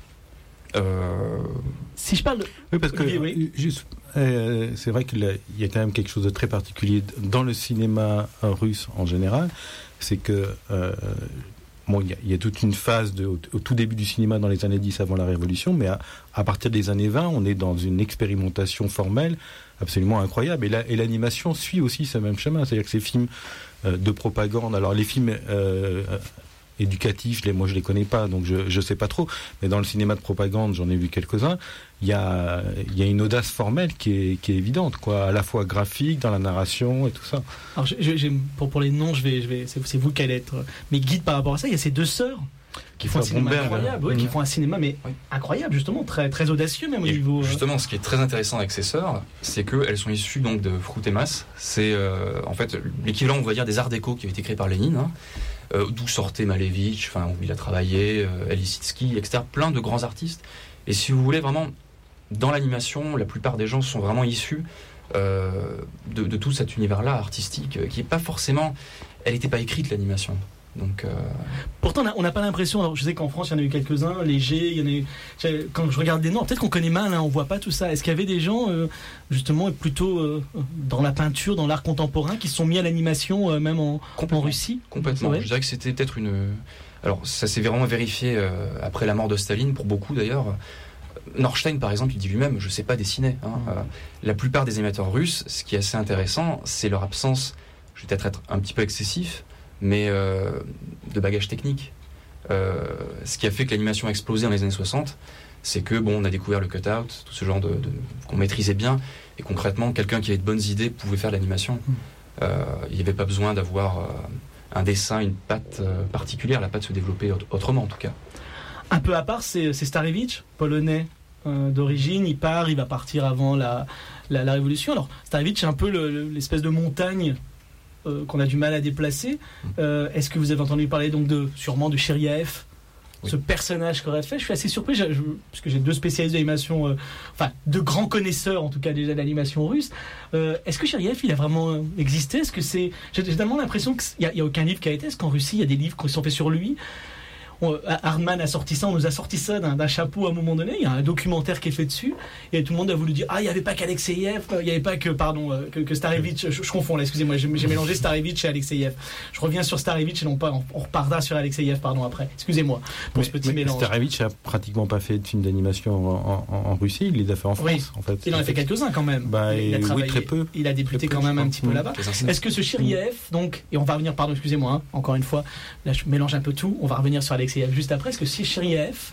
Euh... Si je parle de... Oui, parce que oui, oui. Juste, euh, c'est vrai qu'il y a quand même quelque chose de très particulier dans le cinéma russe en général, c'est que euh, bon, il y, a, il y a toute une phase de, au, au tout début du cinéma dans les années dix avant la Révolution, mais à, à partir des années vingt, on est dans une expérimentation formelle absolument incroyable. Et, la, et l'animation suit aussi ce même chemin, c'est-à-dire que ces films euh, de propagande, alors les films... Euh, éducatifs, les, moi je les connais pas, donc je je sais pas trop, mais dans le cinéma de propagande, j'en ai vu quelques-uns, il y a il y a une audace formelle qui est qui est évidente, quoi, à la fois graphique, dans la narration et tout ça. Alors je, je, pour pour les noms, je vais je vais c'est, c'est vous qui allez être mes guides par rapport à ça. Il y a ces deux sœurs qui font un cinéma Bomberg, incroyable, oui, mmh. qui font un cinéma mais oui. incroyable justement, très très audacieux même au et niveau. Justement, ce qui est très intéressant avec ces sœurs, c'est que elles sont issues donc de Frutemas. C'est euh, en fait l'équivalent, on va dire, des arts déco qui ont été créés par Lénine. Hein. Euh, d'où sortait Malevich, enfin où il a travaillé, euh, Elisitsky, et cetera. Plein de grands artistes. Et si vous voulez vraiment, dans l'animation, la plupart des gens sont vraiment issus euh, de, de tout cet univers-là artistique, euh, qui n'est pas forcément, elle n'était pas écrite l'animation. Donc, euh... Pourtant, on n'a pas l'impression. Alors, je sais qu'en France, il y en a eu quelques-uns, Léger. Il y en a eu, quand je regarde des noms, peut-être qu'on connaît mal, hein, on voit pas tout ça. Est-ce qu'il y avait des gens, euh, justement, plutôt euh, dans la peinture, dans l'art contemporain, qui se sont mis à l'animation, euh, même en, en Russie ? Complètement. Ouais. Je dirais que c'était peut-être une. Alors, ça s'est vraiment vérifié euh, après la mort de Staline, pour beaucoup d'ailleurs. Norstein, par exemple, il dit lui-même, je sais pas dessiner. Hein. Mmh. Euh, la plupart des animateurs russes, ce qui est assez intéressant, c'est leur absence. Je vais peut-être être un petit peu excessif, mais euh, de bagages techniques. Euh, ce qui a fait que l'animation a explosé dans les années soixante, c'est que bon, on a découvert le cut-out, tout ce genre de, de qu'on maîtrisait bien, et concrètement, quelqu'un qui avait de bonnes idées pouvait faire de l'animation. Euh, il n'y avait pas besoin d'avoir euh, un dessin, une patte euh, particulière, la patte se développait autrement en tout cas. Un peu à part, c'est, c'est Starevich, polonais euh, d'origine. Il part, il va partir avant la, la, la Révolution. Alors, Starevich, c'est un peu le, le, l'espèce de montagne Euh, qu'on a du mal à déplacer. Euh, est-ce que vous avez entendu parler donc de, sûrement de Cheriaev, oui. Ce personnage qu'aurait fait? Je suis assez surpris, je, je, parce que j'ai deux spécialistes d'animation, euh, enfin deux grands connaisseurs en tout cas déjà d'animation russe. Euh, est-ce que Cheriaev il a vraiment existé? Est-ce que c'est, j'ai tellement l'impression qu'il n'y a, a aucun livre qui a été. Est-ce qu'en Russie il y a des livres qui sont faits sur lui? On, Hardman a sorti ça, on nous a sorti ça d'un, d'un chapeau à un moment donné. Il y a un documentaire qui est fait dessus et tout le monde a voulu dire ah il n'y avait pas qu'Alexeyev, il n'y avait pas que pardon que, que Starevich. Je, je confonds là, excusez-moi, j'ai, j'ai mélangé Starevich et Alexeyev. Je reviens sur Starevich et non pas, on, on repartira sur Alexeyev pardon après. Excusez-moi pour mais, ce petit mélange. Starevich a pratiquement pas fait de film d'animation en, en, en Russie, il les a fait en France oui. en fait. Il en a fait quelques-uns quand même. Bah, il, il a travaillé, oui, très peu. Il a débuté quand même un petit peu là-bas. Est-ce que ce Cheriaev donc, et on va revenir pardon excusez-moi hein, encore une fois là je mélange un peu tout. On va revenir sur Alexeyev juste après. Est-ce que si Cheriaev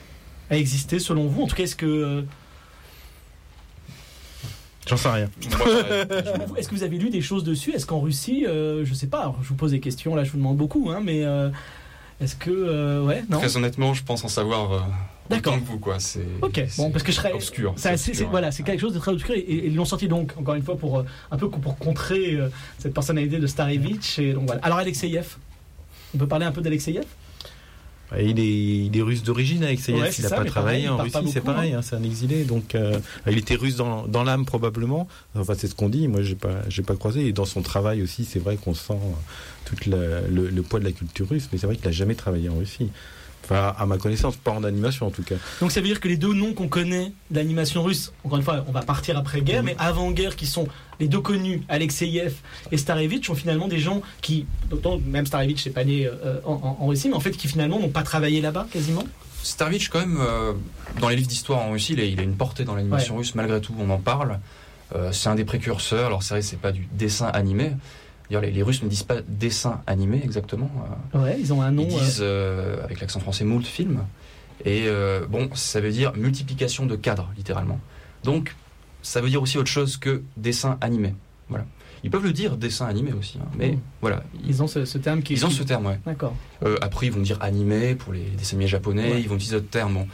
a existé selon vous, en tout cas est-ce que euh... j'en sais rien. Est-ce que vous avez lu des choses dessus? Est-ce qu'en Russie, euh, je sais pas, alors, je vous pose des questions, là je vous demande beaucoup, hein, mais euh, est-ce que euh, ouais, non? Très honnêtement, je pense en savoir euh, D'accord. autant que vous, quoi. C'est, ok, c'est bon, parce que je serais obscur. C'est, c'est, c'est, voilà, c'est quelque chose de très obscur et, et ils l'ont sorti donc encore une fois pour euh, un peu pour contrer euh, cette personnalité de Starevich et donc voilà. Alors Alexeyev, on peut parler un peu d'Alexeyev? Il est, il est russe d'origine, Alexeyev. Ouais, il n'a pas travaillé en Russie, c'est pareil, hein, c'est un exilé. Donc, euh, il était russe dans, dans l'âme probablement. Enfin, c'est ce qu'on dit. Moi, j'ai pas, j'ai pas croisé. Et dans son travail aussi, c'est vrai qu'on sent tout le, le, le poids de la culture russe. Mais c'est vrai qu'il n'a jamais travaillé en Russie. Enfin, à ma connaissance, pas en animation en tout cas. Donc ça veut dire que les deux noms qu'on connaît d'animation russe, encore une fois, on va partir après-guerre, mmh. mais avant-guerre, qui sont les deux connus, Alexeyev et Starevich, sont finalement des gens qui, dont même Starevich n'est pas né euh, en, en Russie, mais en fait qui finalement n'ont pas travaillé là-bas quasiment. Starevich, quand même, euh, dans les livres d'histoire en Russie, il a, il a une portée dans l'animation ouais. russe, malgré tout, on en parle. Euh, c'est un des précurseurs, alors c'est vrai, c'est pas du dessin animé. Les, les Russes ne disent pas dessin animé exactement. Ouais, ils ont un nom. Ils disent, euh, avec l'accent français, moult film. Et euh, bon, ça veut dire multiplication de cadres, littéralement. Donc, ça veut dire aussi autre chose que dessin animé. Voilà. Ils peuvent le dire dessin animé aussi, hein, mais mmh. voilà. Ils, ils ont ce, ce terme qui. Ils ont ce terme, ouais. D'accord. Euh, après, ils vont dire animé pour les dessins animés japonais. Ouais. Ils vont utiliser d'autres termes. Bon.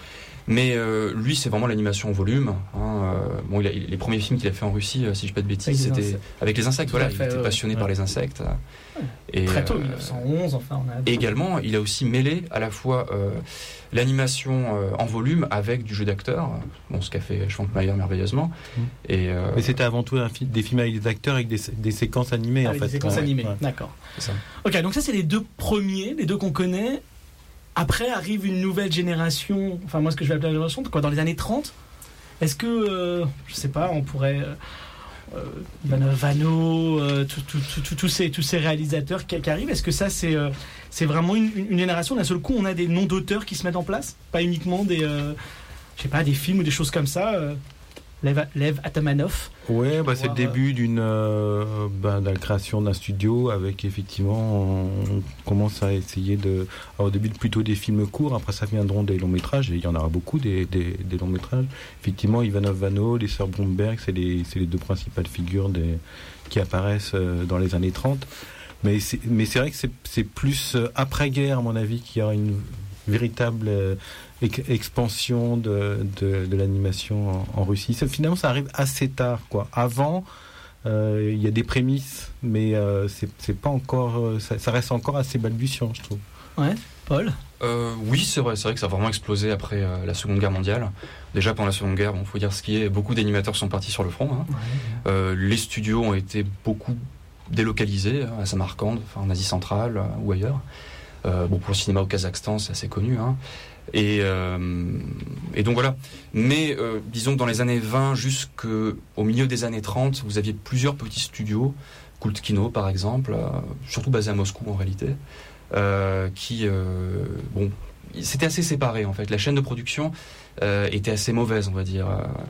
Mais euh, lui, c'est vraiment l'animation en volume. Hein, euh, bon, il a, les premiers films qu'il a fait en Russie, euh, si je dis pas de bêtises, avec c'était avec les insectes. Voilà, fait, il était ouais, passionné ouais. par les insectes. Ouais. Et, Très tôt, euh, mille neuf cent onze, enfin. On a... Et également, il a aussi mêlé à la fois euh, l'animation euh, en volume avec du jeu d'acteur. Bon, ce qu'a fait Schwankmajer merveilleusement. Mmh. Et euh, Mais c'était avant tout un fi- des films avec des acteurs, avec des, des séquences animées, avec en fait. Des séquences ouais, animées, ouais. d'accord. C'est ça. Ok, donc ça, c'est les deux premiers, les deux qu'on connaît. Après arrive une nouvelle génération, enfin moi ce que je vais appeler la génération, quoi, dans les années trente. Est-ce que, euh, je sais pas, on pourrait... Euh, Ivanov Vano, euh, tous ces, tous ces réalisateurs qui, qui arrivent, est-ce que ça c'est, euh, c'est vraiment une, une génération, d'un seul coup on a des noms d'auteurs qui se mettent en place? Pas uniquement des, euh, je sais pas, des films ou des choses comme ça euh, Lev, Lev Atamanov. Ouais, bah, c'est le début d'une euh, bah, de la création d'un studio avec effectivement on, on commence à essayer de alors, au début plutôt des films courts, après ça viendront des longs métrages et il y en aura beaucoup des, des, des longs métrages. Effectivement, Ivanov Vano, les sœurs Bromberg, c'est les c'est les deux principales figures des, qui apparaissent euh, dans les années trente. Mais c'est mais c'est vrai que c'est c'est plus euh, après-guerre à mon avis qu'il y aura une véritable euh, expansion de, de, de l'animation en, en Russie. Ça, finalement, ça arrive assez tard, quoi. Avant, euh, il y a des prémices, mais euh, c'est, c'est pas encore, euh, ça, ça reste encore assez balbutiant, je trouve. Ouais, Paul. Euh, oui, c'est vrai, c'est vrai que ça a vraiment explosé après euh, la Seconde Guerre mondiale. Déjà pendant la Seconde Guerre, bon, faut dire ce qui est, beaucoup d'animateurs sont partis sur le front. Hein. Ouais. Euh, les studios ont été beaucoup délocalisés à Samarcande, enfin, en Asie centrale euh, ou ailleurs. Euh, bon, pour le cinéma au Kazakhstan, c'est assez connu. Hein. Et, euh, et donc voilà. Mais euh, disons que dans les années vingt jusqu'au milieu des années trente, vous aviez plusieurs petits studios, Cult Kino par exemple, euh, surtout basés à Moscou en réalité, euh, qui, euh, bon, c'était assez séparé en fait. La chaîne de production euh, était assez mauvaise, on va dire.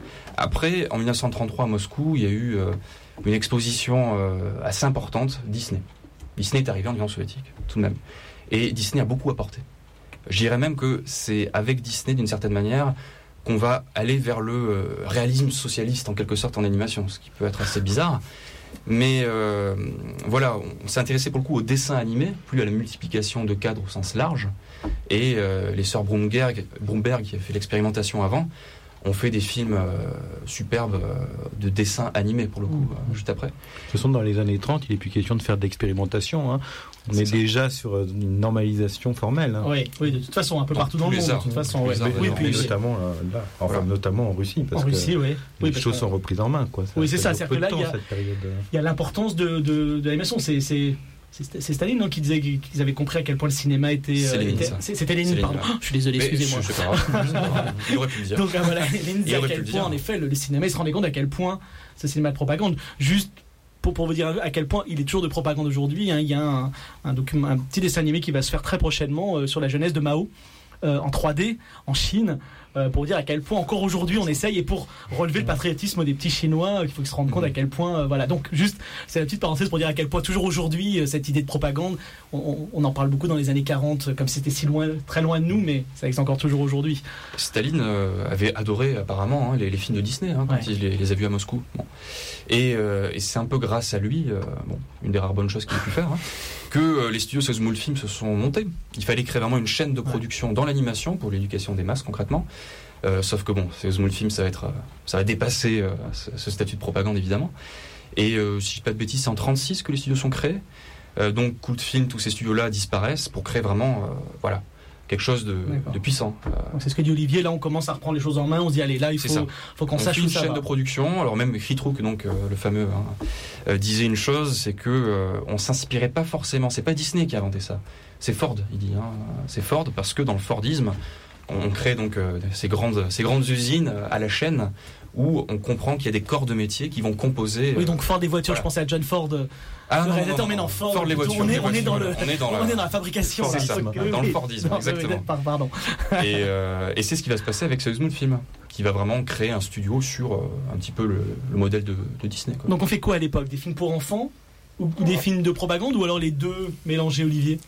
Après, en dix-neuf cent trente-trois à Moscou, il y a eu euh, une exposition euh, assez importante, Disney. Disney est arrivé en Union soviétique, tout de même. Et Disney a beaucoup apporté. Je dirais même que c'est avec Disney, d'une certaine manière, qu'on va aller vers le euh, réalisme socialiste, en quelque sorte, en animation, ce qui peut être assez bizarre. Mais euh, voilà, on s'est intéressé pour le coup au dessin animé, plus à la multiplication de cadres au sens large. Et euh, les sœurs Bromberg, Bromberg, qui a fait l'expérimentation avant, ont fait des films euh, superbes euh, de dessin animé, pour le coup, euh, juste après. De toute façon, dans les années trente, il n'est plus question de faire de l'expérimentation. Hein. On c'est est ça. Déjà sur une normalisation formelle. Hein. Oui, oui, de toute façon, un peu dans partout dans le monde. Arts, de toute façon, ouais. arts, oui, puis notamment là, enfin voilà. notamment en Russie, parce en Russie, que oui. les oui, choses sont reprises en main, quoi. Ça, oui, c'est ça. ça C'est-à-dire que là, il y a, il y a l'importance de, de, de l'animation. C'est, c'est, c'est, c'est Staline non, qui disait qu'ils avaient compris à quel point le cinéma était. C'est euh, Lénine, était ça. C'était Lénine, c'est pardon. Lénine, je suis désolé, mais excusez-moi. Je, je sais pas, il aurait pu le dire. Donc euh, voilà, Lénine disait à quel point, dire. en effet, le, le cinéma, il se rendait compte à quel point ce cinéma de propagande, juste. Pour, pour vous dire à quel point il est toujours de propagande aujourd'hui, hein, il y a un, un, document, un petit dessin animé qui va se faire très prochainement euh, sur la jeunesse de Mao euh, en trois D en Chine, euh, pour dire à quel point encore aujourd'hui on essaye, et pour relever le patriotisme des petits Chinois, euh, il faut qu'ils se rendent compte à quel point, euh, voilà. Donc juste, c'est la petite parenthèse pour dire à quel point toujours aujourd'hui euh, cette idée de propagande, on, on en parle beaucoup dans les années quarante, comme c'était si loin, très loin de nous, mais ça existe encore toujours aujourd'hui. Staline euh, avait adoré apparemment hein, les, les films de Disney hein, quand ouais. il les, les a vus à Moscou. Bon. Et, euh, et c'est un peu grâce à lui, euh, bon, une des rares bonnes choses qu'il a pu faire, hein, que euh, les studios Sozmoul Film se sont montés. Il fallait créer vraiment une chaîne de production ouais. dans l'animation pour l'éducation des masses concrètement. Euh, sauf que bon, Sozmoul Film, ça va être, ça va dépasser euh, ce, ce statut de propagande évidemment. Et euh, si je dis pas de bêtises, c'est en trente-six que les studios sont créés. Euh, donc Cult Film, tous ces studios-là disparaissent pour créer vraiment, euh, voilà. quelque chose de, de puissant. Donc c'est ce que dit Olivier, là on commence à reprendre les choses en main, on se dit allez là il faut, faut qu'on on sache une ça chaîne va. de production. Alors même Khitrouk, donc euh, le fameux hein, euh, disait une chose, c'est que euh, on s'inspirait pas forcément, c'est pas Disney qui a inventé ça, c'est Ford, il dit hein, c'est Ford parce que dans le Fordisme on crée donc euh, ces grandes ces grandes usines euh, à la chaîne où on comprend qu'il y a des corps de métier qui vont composer. Oui, donc Ford des voitures, voilà. Je pensais à John Ford. Ah, le non, réalisateur, non, non, mais non, Ford, Ford les voitures, on, est, les on, est dans le, on est dans la, on est dans la fabrication. C'est ça, que, dans oui. le Fordisme, non, exactement. Oui, pardon. Et, euh, et c'est ce qui va se passer avec Sozmoul Film, qui va vraiment créer un studio sur euh, un petit peu le, le modèle de, de Disney. Quoi. Donc on fait quoi à l'époque? Des films pour enfants ou, ou des films de propagande, ou alors les deux mélangés, Olivier?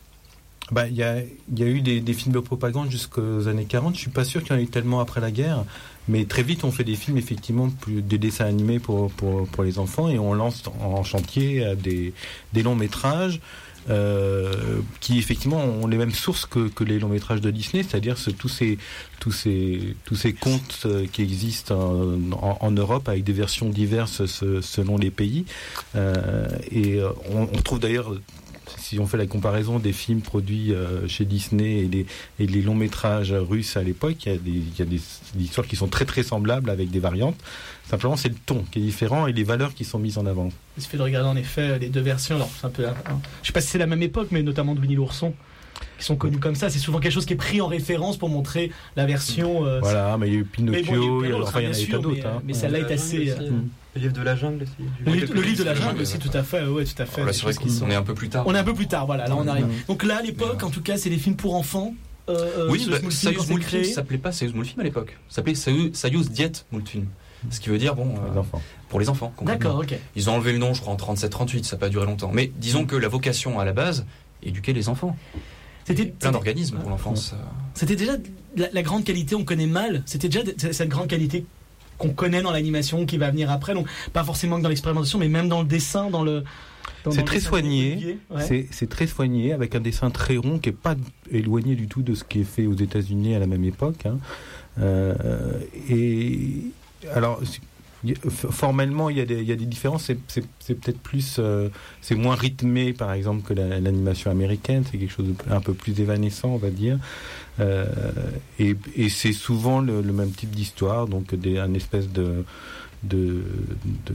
Bah, il y a, y a eu des, des films de propagande jusqu'aux années quarante. Je suis pas sûr qu'il y en ait eu tellement après la guerre. Mais très vite, on fait des films, effectivement, plus, des dessins animés pour, pour, pour les enfants, et on lance en chantier des, des longs métrages. euh, qui effectivement ont les mêmes sources que, que les longs métrages de Disney, c'est-à-dire ce, tous ces tous ces tous ces contes qui existent en, en, en Europe avec des versions diverses ce, selon les pays. Euh, et on, on trouve d'ailleurs, si on fait la comparaison des films produits euh, chez Disney et les, et les longs métrages russes à l'époque, il y a, des, il y a des, des histoires qui sont très très semblables avec des variantes. Simplement, c'est le ton qui est différent et les valeurs qui sont mises en avant. Il suffit de regarder en effet les deux versions. Alors, c'est un peu, hein, je sais pas si c'est la même époque, mais notamment de Winnie l'ourson, qui sont connus comme ça. C'est souvent quelque chose qui est pris en référence pour montrer la version. Euh, voilà, mais il y a eu Pinocchio, il y, enfin, y en a eu d'autres. Mais, hein. mais celle-là est assez. Aussi, mmh. Le livre de la jungle aussi. Le, livre, le livre de la jungle aussi, tout à fait. Ouais, tout à fait. Là, c'est vrai qu'on sont... est un peu plus tard. On est un peu plus tard, voilà. Là, on arrive. Donc là, à l'époque, en tout cas, c'est des films pour enfants. Euh, oui, bah, Soyouz Multfilm, ça s'appelait pas Soyouz Multfilm à l'époque. Ça s'appelait Soyouz Diet Multfilm. Ce qui veut dire, bon, euh, les enfants. Pour les enfants. D'accord, ok. Ils ont enlevé le nom, je crois, en trente-sept trente-huit, ça n'a pas duré longtemps. Mais disons que la vocation à la base, éduquer les enfants. C'était plein d'organismes pour l'enfance. C'était déjà la, la grande qualité, on connaît mal. C'était déjà cette grande qualité qu'on connaît dans l'animation qui va venir après. Donc, pas forcément que dans l'expérimentation, mais même dans le dessin, dans le. Dans, c'est dans très soigné, ouais. c'est, c'est très soigné, avec un dessin très rond qui n'est pas éloigné du tout de ce qui est fait aux États-Unis à la même époque. Hein. Euh, et. Alors, formellement, il y a des, il y a des différences. C'est, c'est, c'est peut-être plus, euh, c'est moins rythmé, par exemple, que la, l'animation américaine. C'est quelque chose de un peu plus évanescent, on va dire. Euh, et, et c'est souvent le, le même type d'histoire, donc des, un espèce de, de, de,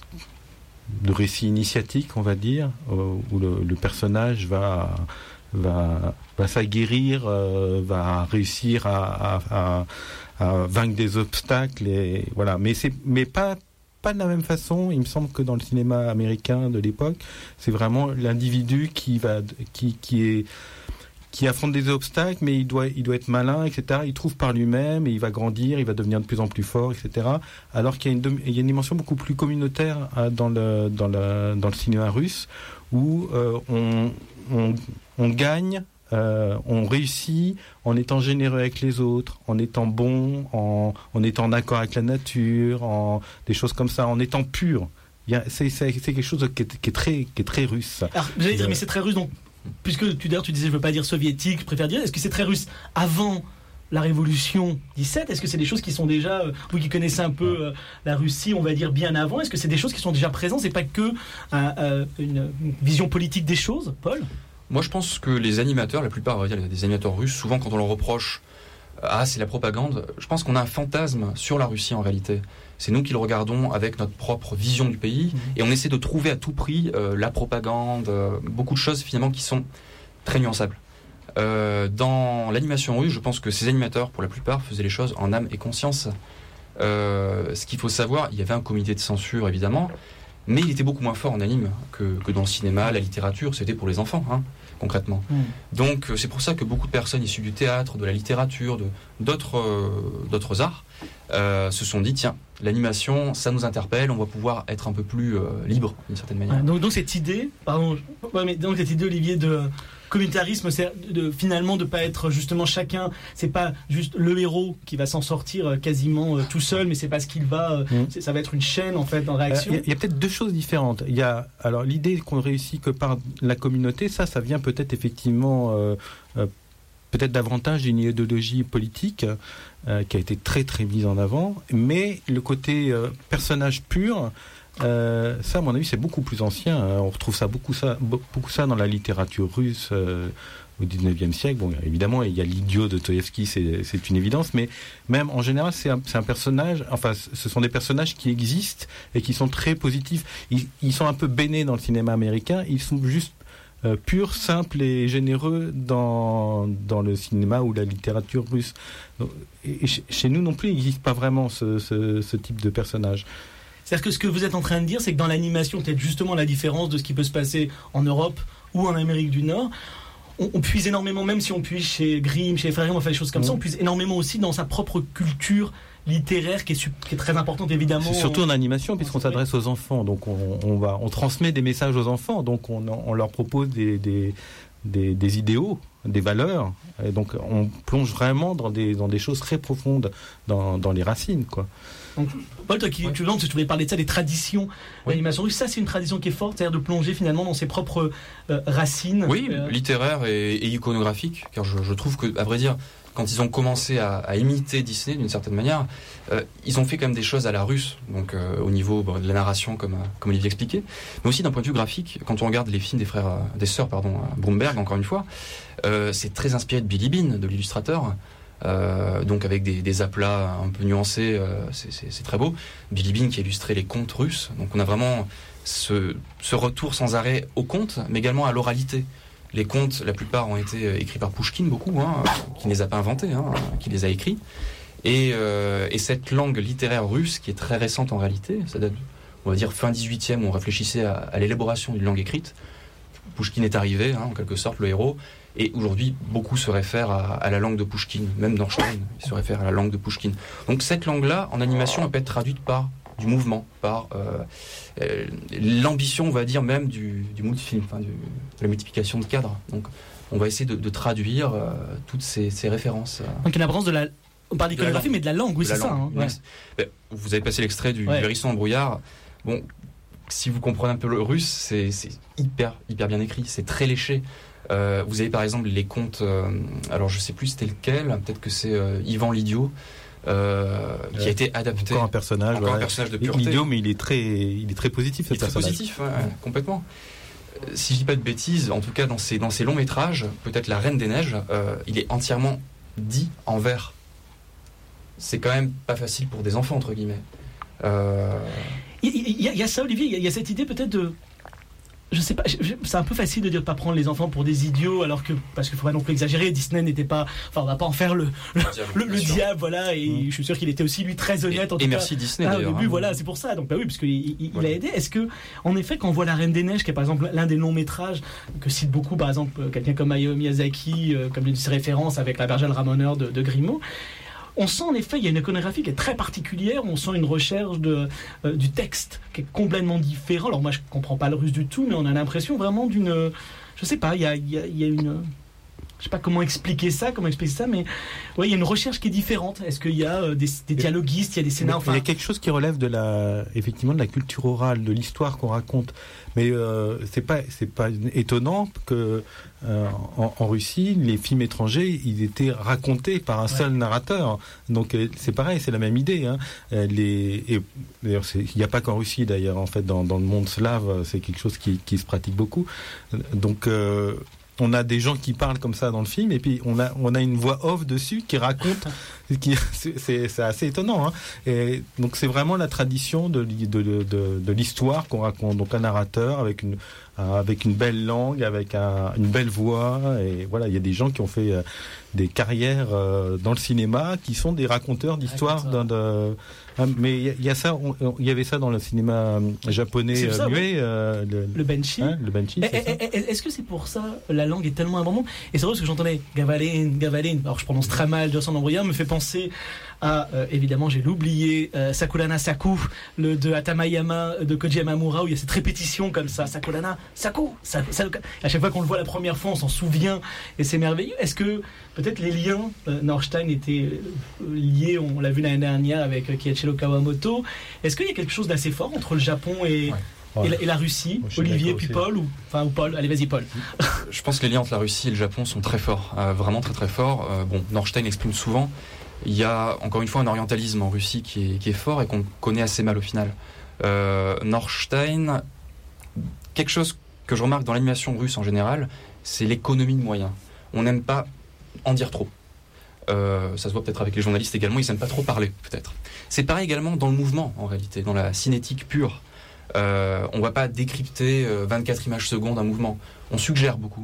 de récit initiatique, on va dire, où le, le personnage va, va, va s'aguerrir, euh, va réussir à, à, à à vaincre des obstacles et voilà, mais c'est mais pas pas de la même façon. Il me semble que dans le cinéma américain de l'époque, c'est vraiment l'individu qui va qui qui est qui affronte des obstacles, mais il doit il doit être malin, et cetera. Il trouve par lui-même et il va grandir, il va devenir de plus en plus fort, et cetera. Alors qu'il y a une il y a une dimension beaucoup plus communautaire dans le dans le dans le cinéma russe où euh, on, on on gagne. Euh, on réussit en étant généreux avec les autres, en étant bon, en, en étant en accord avec la nature, en des choses comme ça, en étant pur. Il y a, c'est, c'est, c'est quelque chose qui est, qui est très, qui est très russe. Alors, j'allais dire, mais c'est très russe. Donc, puisque tu, d'ailleurs, tu disais, je veux pas dire soviétique, je préfère dire, est-ce que c'est très russe avant la Révolution dix-sept? Est-ce que c'est des choses qui sont déjà, euh, vous qui connaissez un peu euh, la Russie, on va dire bien avant, est-ce que c'est des choses qui sont déjà présentes? C'est pas que euh, euh, une, une vision politique des choses, Paul? Moi, je pense que les animateurs, la plupart, on va dire, des animateurs russes, souvent quand on leur reproche « Ah, c'est la propagande », je pense qu'on a un fantasme sur la Russie en réalité. C'est nous qui le regardons avec notre propre vision du pays, mmh. et on essaie de trouver à tout prix euh, la propagande, euh, beaucoup de choses finalement qui sont très nuançables. Euh, dans l'animation russe, je pense que ces animateurs, pour la plupart, faisaient les choses en âme et conscience. Euh, ce qu'il faut savoir, il y avait un comité de censure, évidemment, mais il était beaucoup moins fort en anime que, que dans le cinéma, la littérature, c'était pour les enfants, hein, concrètement. Mmh. Donc c'est pour ça que beaucoup de personnes issues du théâtre, de la littérature, de, d'autres, euh, d'autres arts, euh, se sont dit, tiens, l'animation, ça nous interpelle, on va pouvoir être un peu plus euh, libre, d'une certaine manière. Ah, donc, donc cette idée, pardon, ouais, mais donc cette idée, Olivier, de communautarisme, c'est de, finalement de pas être justement chacun, c'est pas juste le héros qui va s'en sortir quasiment euh, tout seul, mais c'est parce qu'il va, euh, mmh. ça va être une chaîne en fait en réaction. Il euh, y, y a peut-être deux choses différentes. Il y a alors l'idée qu'on réussit que par la communauté, ça, ça vient peut-être effectivement euh, euh, peut-être davantage d'une idéologie politique euh, qui a été très très mise en avant, mais le côté euh, personnage pur. Euh, ça, à mon avis, c'est beaucoup plus ancien. Hein. On retrouve ça beaucoup, ça, beaucoup ça dans la littérature russe euh, au dix-neuvième siècle. Bon, évidemment, il y a l'idiot de Dostoïevski, c'est, c'est une évidence, mais même en général, c'est un, c'est un personnage. Enfin, ce sont des personnages qui existent et qui sont très positifs. Ils, ils sont un peu bénés dans le cinéma américain. Ils sont juste euh, purs, simples et généreux dans dans le cinéma ou la littérature russe. Et, et chez nous non plus, il n'existe pas vraiment ce, ce, ce type de personnage. C'est-à-dire que ce que vous êtes en train de dire, c'est que dans l'animation, peut-être justement la différence de ce qui peut se passer en Europe ou en Amérique du Nord, on, on puise énormément, même si on puise chez Grimm, chez Frères Grimm, on fait des choses comme mmh. ça, on puise énormément aussi dans sa propre culture littéraire qui est, qui est très importante évidemment. C'est surtout en animation puisqu'on s'adresse aux enfants, donc on, on, va, on transmet des messages aux enfants, donc on, on leur propose des, des, des, des idéaux des valeurs. Et donc, on plonge vraiment dans des, dans des choses très profondes, dans, dans les racines, quoi. Donc, Paul, toi qui ouais. tu, tu voulais parler de ça, des traditions oui. d'animation russe, ça c'est une tradition qui est forte, c'est-à-dire de plonger finalement dans ses propres euh, racines. Oui, euh... littéraires et, et iconographiques, car je, je trouve que, à vrai dire, quand ils ont commencé à, à imiter Disney d'une certaine manière, euh, ils ont fait quand même des choses à la russe, donc euh, au niveau bon, de la narration, comme, comme Olivier expliquait, mais aussi d'un point de vue graphique. Quand on regarde les films des frères, euh, des sœurs, pardon, Bromberg, encore une fois, euh, c'est très inspiré de Billy Bean, de l'illustrateur. Euh, donc avec des, des aplats un peu nuancés, euh, c'est, c'est, c'est très beau. Billy Bean qui a illustré les contes russes, donc on a vraiment ce, ce retour sans arrêt aux contes, mais également à l'oralité. Les contes, la plupart ont été écrits par Pouchkine, beaucoup, hein, qui ne les a pas inventés, hein, qui les a écrits. Et, euh, et cette langue littéraire russe, qui est très récente en réalité, ça date, on va dire, fin dix-huitième, où on réfléchissait à, à l'élaboration d'une langue écrite. Pouchkine est arrivé, hein, en quelque sorte, le héros. Et aujourd'hui, beaucoup se réfèrent à, à la langue de Pouchkine, même dans Stein, ils se réfèrent à la langue de Pouchkine. Donc cette langue-là, en animation, elle peut être traduite par du mouvement, par euh, euh, l'ambition, on va dire, même du, du multifilm, enfin, du, de la multiplication de cadres. Donc on va essayer de, de traduire euh, toutes ces, ces références. Donc il y a l'apparence de la... On parle d'iconographie, mais de la langue, oui, c'est ça. Hein, ouais. Ben, vous avez passé l'extrait du ouais. Hérisson en brouillard. Bon, si vous comprenez un peu le russe, c'est, c'est hyper, hyper bien écrit, c'est très léché. Euh, vous avez par exemple les contes, euh, alors je sais plus c'était lequel, peut-être que c'est euh, Ivan l'Idiot, euh, ouais. qui a été adapté. Encore un personnage, encore ouais. un personnage de pureté. L'idiot, mais il est très, il est très positif. Il est très positif, ouais, ouais. complètement. Euh, si je dis pas de bêtises, en tout cas dans ces dans ces longs métrages, peut-être La Reine des Neiges, euh, il est entièrement dit en vers. C'est quand même pas facile pour des enfants entre guillemets. Euh... Il, il, y a, il y a ça, Olivier. Il y a, il y a cette idée peut-être de je sais pas, je, c'est un peu facile de dire de pas prendre les enfants pour des idiots, alors que, parce qu'il faudrait non plus exagérer, Disney n'était pas, enfin on va pas en faire le, le, diable, le, le diable, voilà, et mmh. je suis sûr qu'il était aussi lui très honnête. Et, en tout et cas. merci Disney ah, d'ailleurs. Au début, hein. voilà, c'est pour ça, donc bah oui, parce qu'il il, voilà. il a aidé. Est-ce que, en effet, quand on voit La Reine des Neiges, qui est par exemple l'un des longs métrages, que cite beaucoup par exemple quelqu'un comme Hayao Miyazaki, euh, comme une référence avec La Bergère le Ramoneur de, de Grimaud, on sent en effet, il y a une iconographie qui est très particulière, on sent une recherche de, euh, du texte qui est complètement différent. Alors moi je comprends pas le russe du tout, mais on a l'impression vraiment d'une... Je sais pas, il y a, il y a, il y a une... Je sais pas comment expliquer ça, comment expliquer ça, mais ouais, il y a une recherche qui est différente. Est-ce qu'il y a euh, des, des dialoguistes, il y a des scénarios, enfin... Il y a quelque chose qui relève de la, effectivement, de la culture orale, de l'histoire qu'on raconte. Mais euh, c'est pas, c'est pas étonnant que euh, en, en Russie, les films étrangers, ils étaient racontés par un ouais. seul narrateur. Donc euh, c'est pareil, c'est la même idée. Hein. Les, et, d'ailleurs, il n'y a pas qu'en Russie, d'ailleurs, en fait, dans, dans le monde slave, c'est quelque chose qui, qui se pratique beaucoup. Donc euh, on a des gens qui parlent comme ça dans le film, et puis on a, on a une voix off dessus qui raconte. Qui, c'est, c'est, c'est assez étonnant. Hein. Et donc c'est vraiment la tradition de, de, de, de, de l'histoire qu'on raconte. Donc un narrateur avec une, avec une belle langue, avec un, une belle voix. Et voilà, il y a des gens qui ont fait euh, des carrières euh, dans le cinéma, qui sont des raconteurs d'histoire. Ah, de, ah, mais il y, y a ça, il y avait ça dans le cinéma japonais euh, muet. Oui. Euh, le, le benchi. Hein, le benchi. Et, et, et, est-ce que c'est pour ça la langue est tellement abondante? Et c'est vrai parce que j'entendais Gavalin, Gavalin. Alors je prononce très mal, Johnson Embrouillard me fait penser à, euh, évidemment, j'ai l'oublié, euh, Sakurana Saku, le de Atamayama, de Koji Yamamura, où il y a cette répétition comme ça, Sakurana Saku, Saku, Saku. À chaque fois qu'on le voit la première fois, on s'en souvient, et c'est merveilleux. Est-ce que, peut-être, les liens, euh, Norstein étaient euh, liés, on l'a vu l'année dernière avec euh, Kiichiro Kawamoto. Est-ce qu'il y a quelque chose d'assez fort entre le Japon et... Ouais. Ouais. Et, la, et la Russie, Olivier, puis Paul, ou enfin ou Paul, allez vas-y Paul. Je pense que les liens entre la Russie et le Japon sont très forts, euh, vraiment très très forts. Euh, bon, Norstein exprime souvent, il y a encore une fois un orientalisme en Russie qui est, qui est fort et qu'on connaît assez mal au final. Euh, Norstein, quelque chose que je remarque dans l'animation russe en général, c'est l'économie de moyens. On n'aime pas en dire trop. Euh, ça se voit peut-être avec les journalistes également, ils n'aiment pas trop parler peut-être. C'est pareil également dans le mouvement en réalité, dans la cinétique pure. Euh, on ne va pas décrypter euh, vingt-quatre images secondes un mouvement. On suggère beaucoup.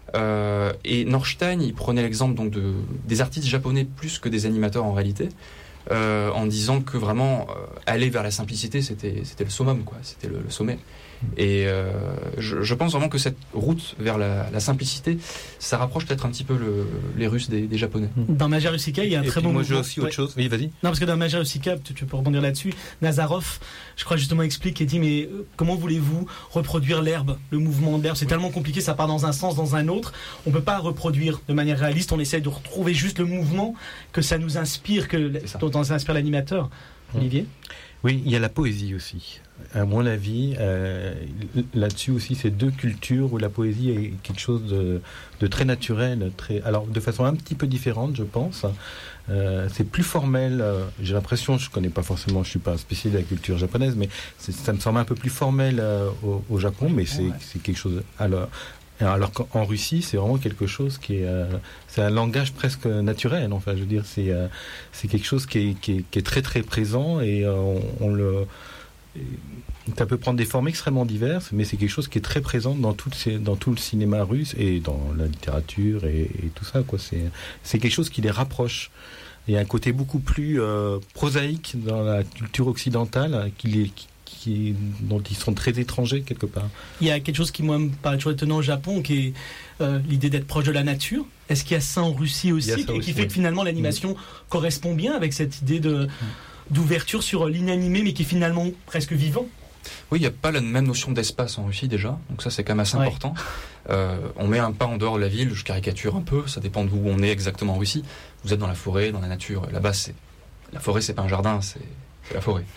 Euh, et Norstein, il prenait l'exemple donc de, des artistes japonais plus que des animateurs en réalité, euh, en disant que vraiment euh, aller vers la simplicité, c'était, c'était le summum, quoi. C'était le, le sommet. Et euh, je, je pense vraiment que cette route vers la, la simplicité, ça rapproche peut-être un petit peu le, les Russes des, des Japonais. Dans Magia Russica, il y a un Et très puis bon moi, mouvement. j'ai aussi autre Ouais. chose. Oui, vas-y. Non, parce que dans Magia Russica, tu, tu peux rebondir là-dessus, Nazarov, je crois justement, explique et dit, mais euh, comment voulez-vous reproduire l'herbe, le mouvement de l'herbe? C'est oui. tellement compliqué, ça part dans un sens, dans un autre. On peut pas reproduire de manière réaliste, on essaie de retrouver juste le mouvement que ça nous inspire, que, dont ça inspire l'animateur. Mmh. Olivier? Oui, il y a la poésie aussi. À mon avis, euh, là-dessus aussi, c'est deux cultures où la poésie est quelque chose de, de très naturel, très, alors de façon un petit peu différente, je pense. Euh, c'est plus formel. Euh, j'ai l'impression, je connais pas forcément, je suis pas un spécialiste de la culture japonaise, mais c'est, ça me semble un peu plus formel euh, au, au Japon, mais c'est, ouais. c'est quelque chose. Alors, alors qu'en Russie, c'est vraiment quelque chose qui est, euh, c'est un langage presque naturel. Enfin, je veux dire, c'est, euh, c'est quelque chose qui est, qui est, qui est très très présent et euh, on, on le ça peut prendre des formes extrêmement diverses, mais c'est quelque chose qui est très présent dans tout, dans tout le cinéma russe et dans la littérature et, et tout ça, quoi. C'est, c'est quelque chose qui les rapproche. Il y a un côté beaucoup plus euh, prosaïque dans la culture occidentale qui les, qui, qui, dont ils sont très étrangers quelque part. Il y a quelque chose qui, moi, me paraît toujours étonnant au Japon, qui est euh, l'idée d'être proche de la nature. Est-ce qu'il y a ça en Russie aussi, qui, aussi, qui fait oui. que finalement l'animation mmh. correspond bien avec cette idée de... Mmh. d'ouverture sur l'inanimé, mais qui est finalement presque vivant? Oui, il n'y a pas la même notion d'espace en Russie déjà, donc ça c'est quand même assez ouais. important. Euh, on met un pas en dehors de la ville, je caricature un peu, ça dépend d'où on est exactement en Russie. Vous êtes dans la forêt, dans la nature, là-bas c'est... la forêt c'est pas un jardin, c'est, c'est la forêt.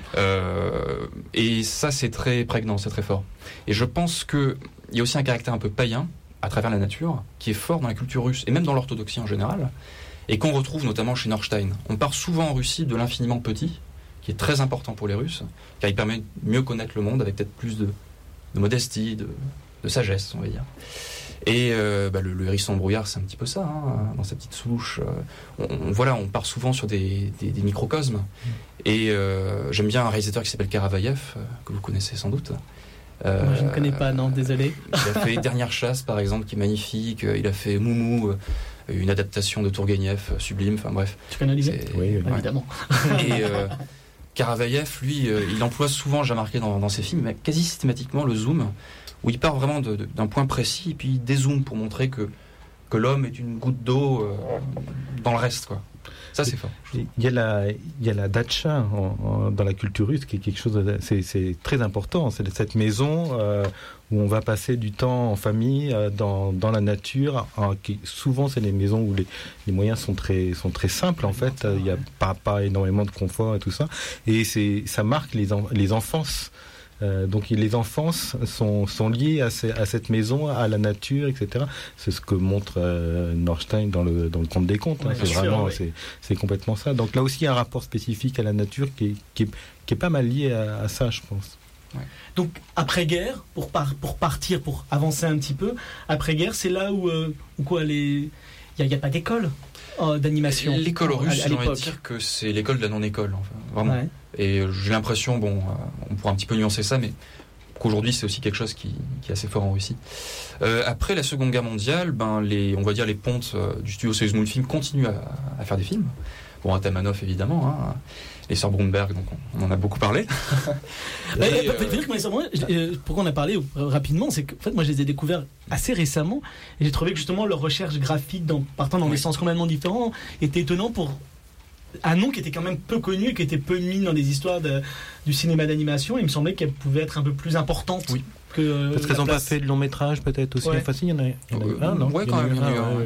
Euh, et ça c'est très prégnant, c'est très fort. Et je pense qu'il y a aussi un caractère un peu païen, à travers la nature, qui est fort dans la culture russe, et même dans l'orthodoxie en général, et qu'on retrouve notamment chez Norstein. On part souvent en Russie de l'infiniment petit, qui est très important pour les Russes, car il permet de mieux connaître le monde avec peut-être plus de, de modestie, de, de sagesse, on va dire. Et euh, bah, le, le hérisson brouillard, c'est un petit peu ça, hein, dans sa petite souche. On, on, voilà, on part souvent sur des, des, des microcosmes. Et euh, j'aime bien un réalisateur qui s'appelle Karavayev, euh, que vous connaissez sans doute. Euh, Moi, je ne connais pas, non, désolé. Il a fait Dernière chasse, par exemple, qui est magnifique. Il a fait Moumou, euh, une adaptation de Tourguenieff, euh, sublime. Enfin bref. Tu connais Olivier ? Oui, ouais. évidemment. Et euh, Karavayev, lui, euh, il emploie souvent, j'ai remarqué dans, dans ses films, mais quasi systématiquement le zoom, où il part vraiment de, de, d'un point précis et puis il dézoome pour montrer que, que l'homme est une goutte d'eau euh, dans le reste, quoi. Ça, c'est fort. Il y a la, il y a la datcha en, en, dans la culture russe qui est quelque chose de, c'est, c'est très important. C'est cette maison euh, où on va passer du temps en famille, euh, dans, dans la nature. En, qui, souvent, c'est les maisons où les, les moyens sont très, sont très simples, en fait. Il n'y a pas, pas énormément de confort et tout ça. Et c'est, ça marque les, en, les enfances. Euh, donc les enfances sont, sont liées à, ces, à cette maison, à la nature, et cetera. C'est ce que montre euh, Norstein dans le, dans le Conte des Contes. Hein. Ouais, c'est sûr, vraiment, oui. c'est, c'est complètement ça. Donc là aussi, il y a un rapport spécifique à la nature qui est, qui est, qui est pas mal lié à, à ça, je pense. Ouais. Donc après-guerre, pour, par, pour partir, pour avancer un petit peu, après-guerre, c'est là où, euh, où quoi, les... il n'y a, a pas d'école euh, d'animation. L'école russe, j'ai envie de dire que c'est l'école de la non-école, enfin, vraiment. Ouais. Et j'ai l'impression, bon, euh, on pourra un petit peu nuancer ça, mais qu'aujourd'hui c'est aussi quelque chose qui, qui est assez fort en Russie. Euh, après la Seconde Guerre mondiale, ben les, on va dire les pontes euh, du studio Soyuz Moulfilm continuent à, à faire des films. Bon, Atamanov évidemment, hein, les sœurs Bromberg, donc on, on en a beaucoup parlé. Et, et, euh, pourquoi on a parlé rapidement, c'est que en fait, moi je les ai découverts assez récemment et j'ai trouvé que justement leur recherche graphique, dans, partant dans oui. des sens complètement différents, était étonnant pour un nom qui était quand même peu connu et qui était peu mis dans des histoires de, du cinéma d'animation. Il me semblait qu'elle pouvait être un peu plus importante. Oui. Que Parce qu'elles n'ont pas fait de long métrage peut-être aussi. Ouais. Enfin, si, il y en a, il y en a eu un, non ? Ouais, quand même.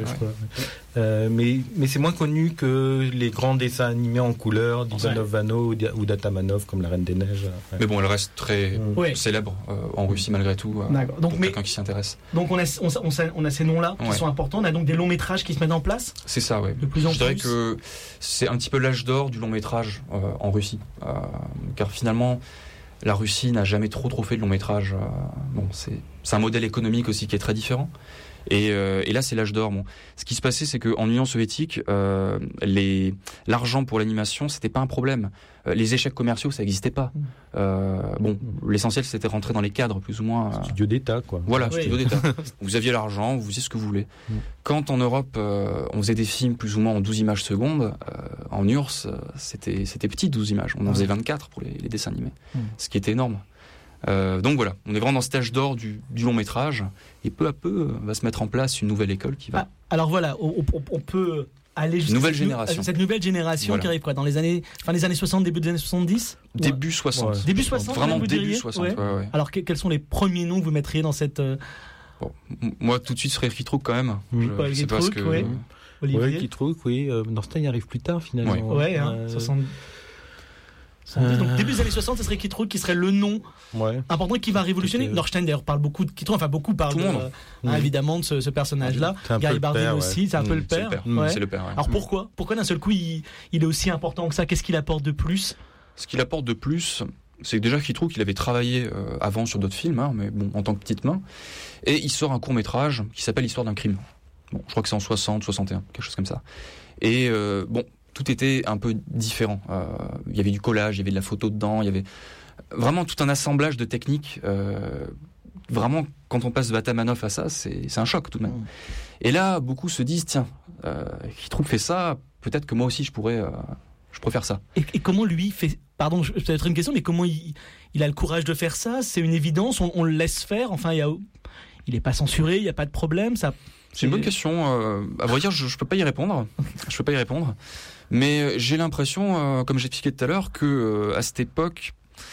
Euh, mais, mais c'est moins connu que les grands dessins animés en couleur d'Ivanov Vano ou d'Atamanov comme La Reine des Neiges. Ouais. Mais bon, elle reste très ouais. célèbre euh, en Russie malgré tout. Euh, donc, pour mais, quelqu'un qui s'y intéresse. Donc on a, on, on, on a ces noms-là qui ouais. sont importants. On a donc des longs métrages qui se mettent en place. C'est ça, oui. De plus en Je dirais plus. que c'est un petit peu l'âge d'or du long métrage euh, en Russie. Euh, car finalement, la Russie n'a jamais trop trop fait de long métrage. Euh, bon, c'est, c'est un modèle économique aussi qui est très différent. Et, euh, et là, c'est l'âge d'or. Bon, ce qui se passait, c'est qu'en Union soviétique, euh, les, l'argent pour l'animation, c'était pas un problème. Euh, les échecs commerciaux, ça n'existait pas. Euh, bon, l'essentiel, c'était rentrer dans les cadres, plus ou moins. Euh... Studio d'État, quoi. Voilà, oui. studio d'État. Vous aviez l'argent, vous faisiez ce que vous voulez. Mm. Quand en Europe, euh, on faisait des films plus ou moins en douze images secondes, euh, en U R S S, c'était, c'était petit, douze images. On en faisait vingt-quatre pour les, les dessins animés. Mm. Ce qui était énorme. Euh, donc voilà, on est vraiment dans cet âge d'or du, du long métrage, et peu à peu va se mettre en place une nouvelle école qui va. Ah, alors voilà, on, on, on peut aller jusqu'à nouvelle cette, génération. cette nouvelle génération Voilà. qui arrive quoi, dans les années, fin des années soixante, début des années soixante-dix. Début soixante. Ouais. Début soixante, vraiment vous début diriez soixante. Ouais. Ouais, ouais. Alors que, quels sont les premiers noms que vous mettriez dans cette euh... bon, m- moi tout de suite ce serait Kitrouk quand même. Mmh. Je, Paul je sais pas ce Kitrouk, que. ouais. Olivier. Ouais, Kitrouk, oui. Euh, Norstein arrive plus tard finalement. Ouais, ouais hein, euh... soixante. Euh... Donc début des années soixante, ce serait Kitrouk qui serait le nom ouais. important qui va révolutionner. C'était... Norstein d'ailleurs parle beaucoup de Kitrouk, enfin beaucoup parle de, euh, mmh. hein, évidemment de ce, ce personnage-là. Gary Bardin aussi, ouais. c'est un mmh. peu le père. C'est le père. Ouais. C'est le père ouais. Alors pourquoi Pourquoi d'un seul coup il, il est aussi important que ça? Qu'est-ce qu'il apporte de plus? Ce qu'il apporte de plus, c'est que déjà Kitrouk il avait travaillé euh, avant sur d'autres films, hein, mais bon en tant que petite main, et il sort un court métrage qui s'appelle L'histoire d'un crime. Bon, je crois que c'est en soixante, soixante et un, quelque chose comme ça. Et euh, bon. Tout était un peu différent. Euh, il y avait du collage, il y avait de la photo dedans, il y avait vraiment tout un assemblage de techniques. Euh, vraiment, quand on passe Vatamanov à ça, c'est, c'est un choc tout de même. Mmh. Et là, beaucoup se disent, tiens, euh, Kitrouk fait ça, peut-être que moi aussi je pourrais, euh, je pourrais faire ça. Et, et comment lui fait... Pardon, je peut-être une question, mais comment il, il a le courage de faire ça? C'est une évidence, on, on le laisse faire. Enfin, il y a, il n'est pas censuré, il n'y a pas de problème. Ça. C'est une bonne question. Euh, à vrai dire, je ne peux pas y répondre. Je peux pas y répondre. Mais j'ai l'impression, euh, comme j'expliquais tout à l'heure, que euh, à cette époque,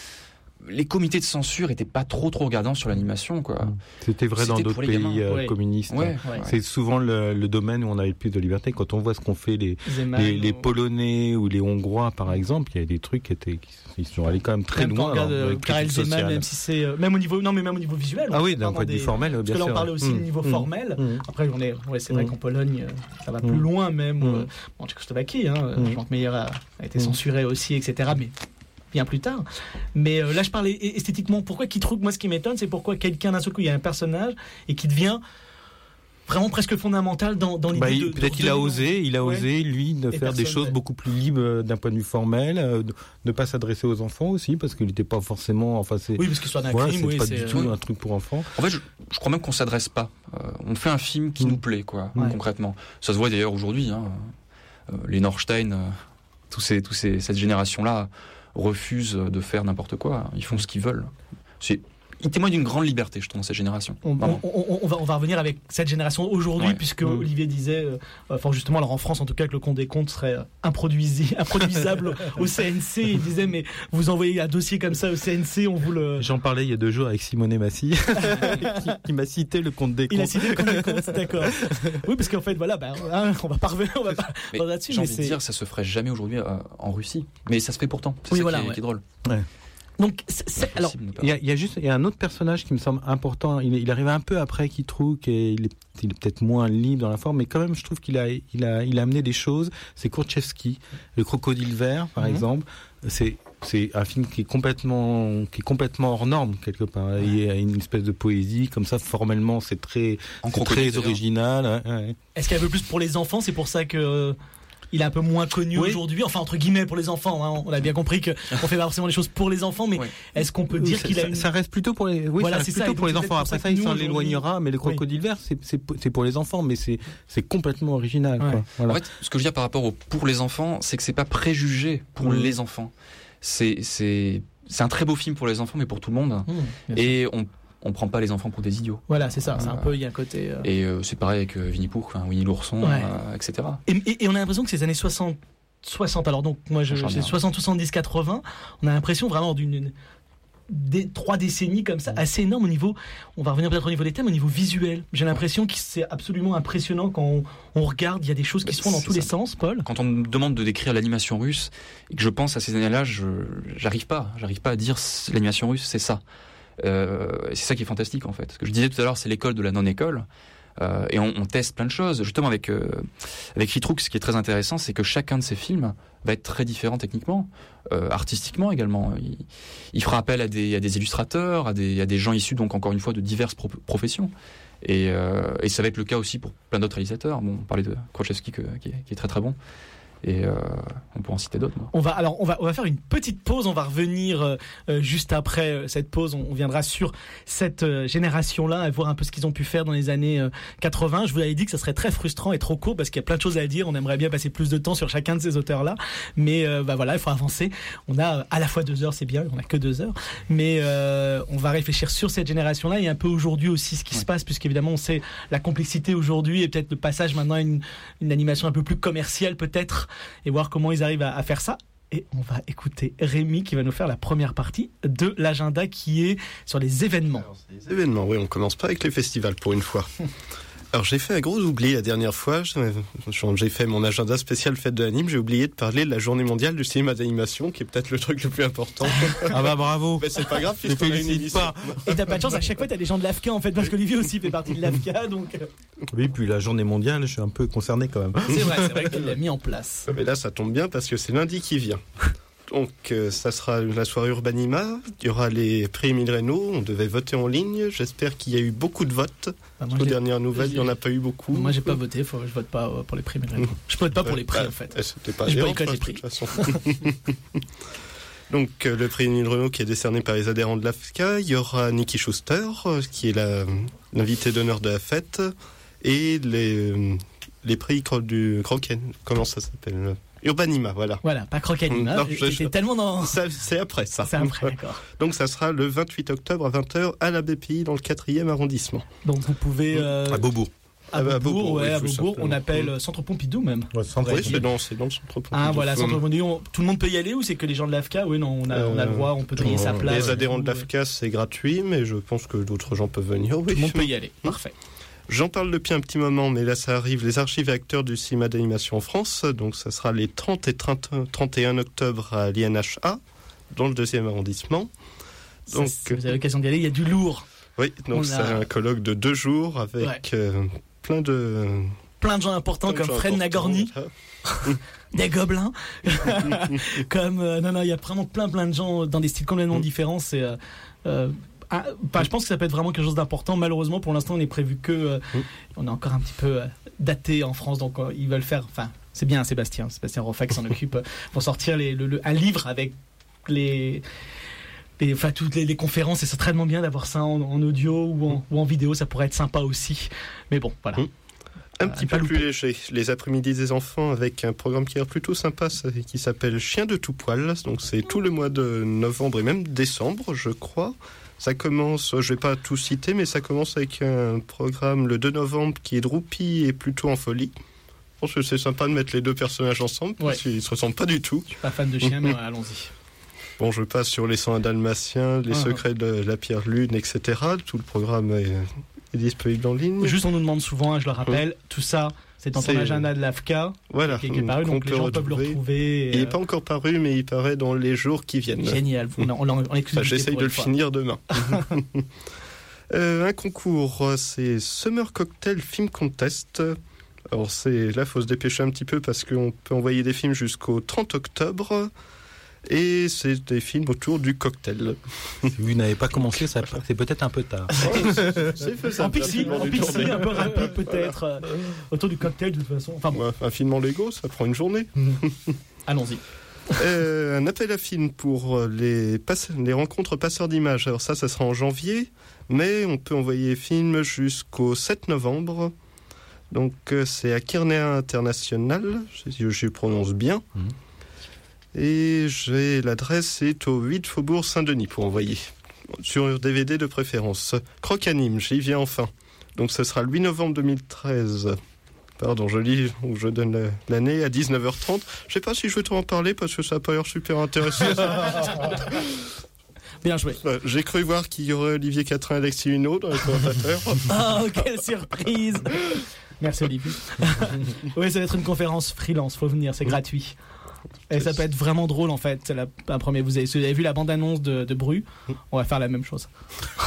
les comités de censure étaient pas trop trop regardants sur l'animation, quoi. C'était vrai C'était dans d'autres pays euh, ouais. communistes. Ouais, ouais. C'est souvent le, le domaine où on avait le plus de liberté. Quand on voit ce qu'ont fait les Zeman, les, les Polonais ou les Hongrois, par exemple, il y a des trucs qui étaient, qui, ils sont allés quand même très même loin. Quand on regarde Karel Zeman, même si c'est euh, même au niveau, non mais même au niveau visuel. Ah oui, d'un point de vue formel, bien sûr. Parce que là, on parlait aussi mmh. du niveau mmh. formel. Mmh. Après, on est, ouais, c'est mmh. vrai qu'en Pologne, ça va plus mmh. loin même. Mmh. Euh, en Tchécoslovaquie, hein, mmh. Jean Meyer a, a été censuré mmh. aussi, et cetera. Mais bien plus tard. Mais euh, là, je parlais esthétiquement. Pourquoi Kitrouk, moi, ce qui m'étonne, c'est pourquoi quelqu'un d'un seul coup, il y a un personnage et qui devient vraiment presque fondamental dans, dans l'idée bah, de, il, de peut-être qu'il a osé, il a ouais. osé, lui, de et faire des choses ouais. beaucoup plus libres d'un point de vue formel, euh, de ne pas s'adresser aux enfants aussi, parce qu'il n'était pas forcément... Enfin, c'est, oui, parce qu'il soit d'un ouais, crime, c'est oui. pas c'est du euh... tout oui. un truc pour enfants. En fait, je, je crois même qu'on ne s'adresse pas. Euh, on fait un film qui mmh. nous plaît, quoi, ouais. concrètement. Ça se voit d'ailleurs aujourd'hui. Hein. Euh, les Norstein, euh, tous ces, tous ces, cette génération-là refusent de faire n'importe quoi. Ils font ce qu'ils veulent. C'est... Ils témoignent d'une grande liberté, je trouve, dans cette génération. On, on, on, on, va, on va revenir avec cette génération aujourd'hui, ouais. puisque mmh. Olivier disait, euh, enfin justement, alors en France, en tout cas, que le Compte des comptes serait improduisable au C N C. Il disait, mais vous envoyez un dossier comme ça au C N C, on vous le... J'en parlais il y a deux jours avec Simone Massy, qui, qui m'a cité le Compte des comptes. Il a cité le Compte des comptes, d'accord. Oui, parce qu'en fait, voilà, bah, hein, on va pas revenir, on va pas mais là-dessus. J'ai mais envie c'est... de dire, ça se ferait jamais aujourd'hui euh, en Russie. Mais ça se fait pourtant. C'est oui, ça voilà, qui, est, ouais. qui est drôle. Ouais. Donc, c'est, c'est, alors, il y, a, il y a juste, il y a un autre personnage qui me semble important. Il, il arrive un peu après Kitrouk et il est, il est peut-être moins libre dans la forme, mais quand même, je trouve qu'il a, il a, il a amené des choses. C'est Kourtchevski, Le Crocodile Vert, par mm-hmm. exemple. C'est, c'est un film qui est complètement, qui est complètement hors norme quelque part. Ouais. Il y a une espèce de poésie comme ça. Formellement, c'est très, c'est très original. Ouais, ouais. Est-ce qu'il y a un peu plus pour les enfants? C'est pour ça que. Il est un peu moins connu oui. aujourd'hui, enfin entre guillemets pour les enfants. Hein. On a bien compris qu'on fait pas forcément les choses pour les enfants, mais oui. est-ce qu'on peut dire ça, qu'il a ça, une... ça reste plutôt pour les, oui, voilà, ça reste plutôt ça, pour les enfants. Après ça, il s'en l'éloignera, mais le Crocodile oui. Vert, c'est, c'est, c'est pour les enfants, mais c'est, c'est complètement original. Ouais. Quoi. Voilà. En fait, ce que je veux dire par rapport au pour les enfants, c'est que c'est pas préjugé pour mmh. les enfants. C'est, c'est, c'est un très beau film pour les enfants, mais pour tout le monde. Mmh, et on on prend pas les enfants pour des idiots. Voilà, c'est ça. C'est euh, un peu, il y a un côté. Euh... Et euh, c'est pareil avec euh, Winnie Pooh, enfin, Winnie l'ourson, ouais. euh, et cetera. Et, et, et on a l'impression que ces années soixante, soixante alors donc moi je, c'est soixante, soixante-dix, quatre-vingts, on a l'impression vraiment d'une une, des, trois décennies comme ça, assez énorme au niveau, on va revenir peut-être au niveau des thèmes, au niveau visuel. J'ai l'impression que c'est absolument impressionnant quand on, on regarde, il y a des choses qui se font dans tous ça. les sens, Paul. Quand on me demande de décrire l'animation russe, et que je pense à ces années-là, je, j'arrive pas, j'arrive pas à dire l'animation russe, c'est ça. Euh, c'est ça qui est fantastique en fait. Ce que je disais tout à l'heure, c'est l'école de la non-école. Euh, et on, on teste plein de choses. Justement avec euh, avec Kitrouk, ce qui est très intéressant, c'est que chacun de ces films va être très différent techniquement, euh, artistiquement également. Il, il fera appel à des à des illustrateurs, à des à des gens issus donc encore une fois de diverses pro- professions. Et, euh, et ça va être le cas aussi pour plein d'autres réalisateurs. Bon, on parlait de Kourtchevski qui, qui est très très bon. Et euh, on peut en citer d'autres. On va alors on va on va faire une petite pause. On va revenir euh, juste après euh, cette pause. On, on viendra sur cette euh, génération-là et voir un peu ce qu'ils ont pu faire dans les années euh, quatre-vingts. Je vous avais dit que ça serait très frustrant et trop court parce qu'il y a plein de choses à dire. On aimerait bien passer plus de temps sur chacun de ces auteurs-là, mais euh, bah voilà, il faut avancer. On a à la fois deux heures, c'est bien. On a que deux heures, mais euh, on va réfléchir sur cette génération-là et un peu aujourd'hui aussi ce qui ouais. se passe, puisqu'évidemment on sait la complexité aujourd'hui et peut-être le passage maintenant à une, une animation un peu plus commerciale peut-être. Et voir comment ils arrivent à, à faire ça. Et on va écouter Rémi qui va nous faire la première partie de l'agenda qui est sur les événements. Alors, les événements, oui, on commence pas avec les festivals pour une fois. Alors j'ai fait un gros oubli la dernière fois, j'ai fait mon agenda spécial fête de l'anime, j'ai oublié de parler de la journée mondiale du cinéma d'animation, qui est peut-être le truc le plus important. Ah bah bravo. Mais c'est pas grave, puisqu'on a une édition. Pas. Et t'as pas de chance, à chaque fois t'as des gens de l'A F K en fait, parce qu'Olivier aussi fait partie de l'A F K, donc... Oui, puis la journée mondiale, je suis un peu concerné quand même. C'est vrai, c'est vrai que tu l'as mis en place. Mais là ça tombe bien, parce que c'est lundi qui vient. Donc euh, ça sera la soirée Urbanima, il y aura les prix Émile Reynaud, on devait voter en ligne, j'espère qu'il y a eu beaucoup de votes. Ah, aux dernières nouvelles, il n'y en a pas eu beaucoup. Moi j'ai pas voté, faut, je vote pas pour les prix Émile Reynaud. Je vote pas pour les prix bah, en fait. C'était pas je boycotte les prix. De toute façon. Donc euh, le prix Émile Reynaud qui est décerné par les adhérents de l'A F K, il y aura Niki Schuster euh, qui est la, l'invité d'honneur de la fête, et les, euh, les prix du Croquen, comment ça s'appelle Urbanima, voilà. Voilà, pas Crocanima. J'étais tellement dans... Ça, c'est après, ça. C'est après, d'accord. Donc, ça sera le vingt-huit octobre à vingt heures à la B P I dans le quatrième arrondissement. Donc, vous pouvez... Euh... À Beaubourg. À Beaubourg, à Beaubourg, ouais, oui, à Beaubourg on appelle mmh. Centre Pompidou même. Ouais, centre oui, c'est dans, c'est dans le Centre Pompidou. Ah voilà, Centre Pompidou. On, tout le monde peut y aller ou c'est que les gens de l'A F K? Oui, non, on a, euh, on a le droit, on peut payer sa place. Les adhérents de l'A F K, c'est gratuit, mais je pense que d'autres gens peuvent venir. Oui. Tout le monde peut y aller, mmh. Parfait. J'en parle depuis un petit moment, mais là ça arrive, les archives et acteurs du cinéma d'animation en France. Donc ça sera les trente et trente, trente et un octobre à l'I N H A, dans le deuxième arrondissement. Donc, ça, vous avez l'occasion d'y aller, il y a du lourd. Oui, donc c'est a... un colloque de deux jours avec ouais. euh, plein de... Plein de gens importants comme Fred Nagorny, des gobelins, comme... Euh, non, non, il y a vraiment plein plein de gens dans des styles complètement mmh. différents, c'est... Euh, euh, Ah, bah, je pense que ça peut être vraiment quelque chose d'important. Malheureusement, pour l'instant, on n'est prévu que. Euh, mmh. On est encore un petit peu euh, daté en France, donc euh, ils veulent faire. Enfin, c'est bien, Sébastien. Sébastien Roffa qui s'en occupe euh, pour sortir les, le, le, un livre avec les. les enfin, toutes les, les conférences, et c'est très bien d'avoir ça en, en audio ou en, ou en vidéo. Ça pourrait être sympa aussi. Mais bon, voilà. Mmh. Un petit peu plus léger, les après-midi des enfants avec un programme qui est plutôt sympa, qui s'appelle Chien de tout poil. Donc c'est tout le mois de novembre et même décembre, je crois. Ça commence, je vais pas tout citer, mais ça commence avec un programme le deux novembre qui est Droupi et plutôt en folie. Je pense que c'est sympa de mettre les deux personnages ensemble, ouais. Parce qu'ils se ressemblent pas du tout. Je suis pas fan de chiens, mais allons-y. Bon, je passe sur les cent un dalmatiens, les ah, secrets de la pierre lune, et cetera. Tout le programme est, est disponible en ligne. Juste, on nous demande souvent, je le rappelle, ouais. Tout ça, c'est dans ton c'est... agenda de l'A F K. Voilà. Qui est paru, donc les gens retrouver. Peuvent le retrouver. Il n'est pas encore paru, mais il paraît dans les jours qui viennent. Génial. On, on, on, on enfin, j'essaye de le fois. finir demain. euh, un concours, c'est Summer Cocktail Film Contest. Alors, c'est, là, il faut se dépêcher un petit peu parce qu'on peut envoyer des films jusqu'au trente octobre. Et c'est des films autour du cocktail. Si vous n'avez pas commencé, ça, c'est peut-être un peu tard. c'est fait ça. En pixie, en pixie un peu rapide peut-être. Euh, autour du cocktail de toute façon. Enfin, bon. Ouais, un film en Lego, ça prend une journée. Allons-y. Euh, un appel à film pour les, passe- les rencontres passeurs d'images. Alors ça, ça sera en janvier, mais on peut envoyer les films jusqu'au sept novembre. Donc euh, c'est à Kernea International, si je prononce bien. Mmh. Et j'ai l'adresse, c'est au huit Faubourg Saint-Denis pour envoyer. Sur D V D de préférence. Crocanime, j'y viens enfin. Donc ce sera le huit novembre deux mille treize. Pardon, je lis ou je donne l'année à dix-neuf heures trente. Je sais pas si je vais trop en parler parce que ça n'a pas l'air super intéressant. Bien joué. Euh, j'ai cru voir qu'il y aurait Olivier Catrin et Alexis Huneau dans les commentateurs. Oh, quelle surprise! Merci Olivier. Oui, ça va être une conférence freelance, faut venir, c'est gratuit. Et ça peut être vraiment drôle en fait. C'est la, la première. Vous avez, vous avez vu la bande-annonce de, de Bru? On va faire la même chose.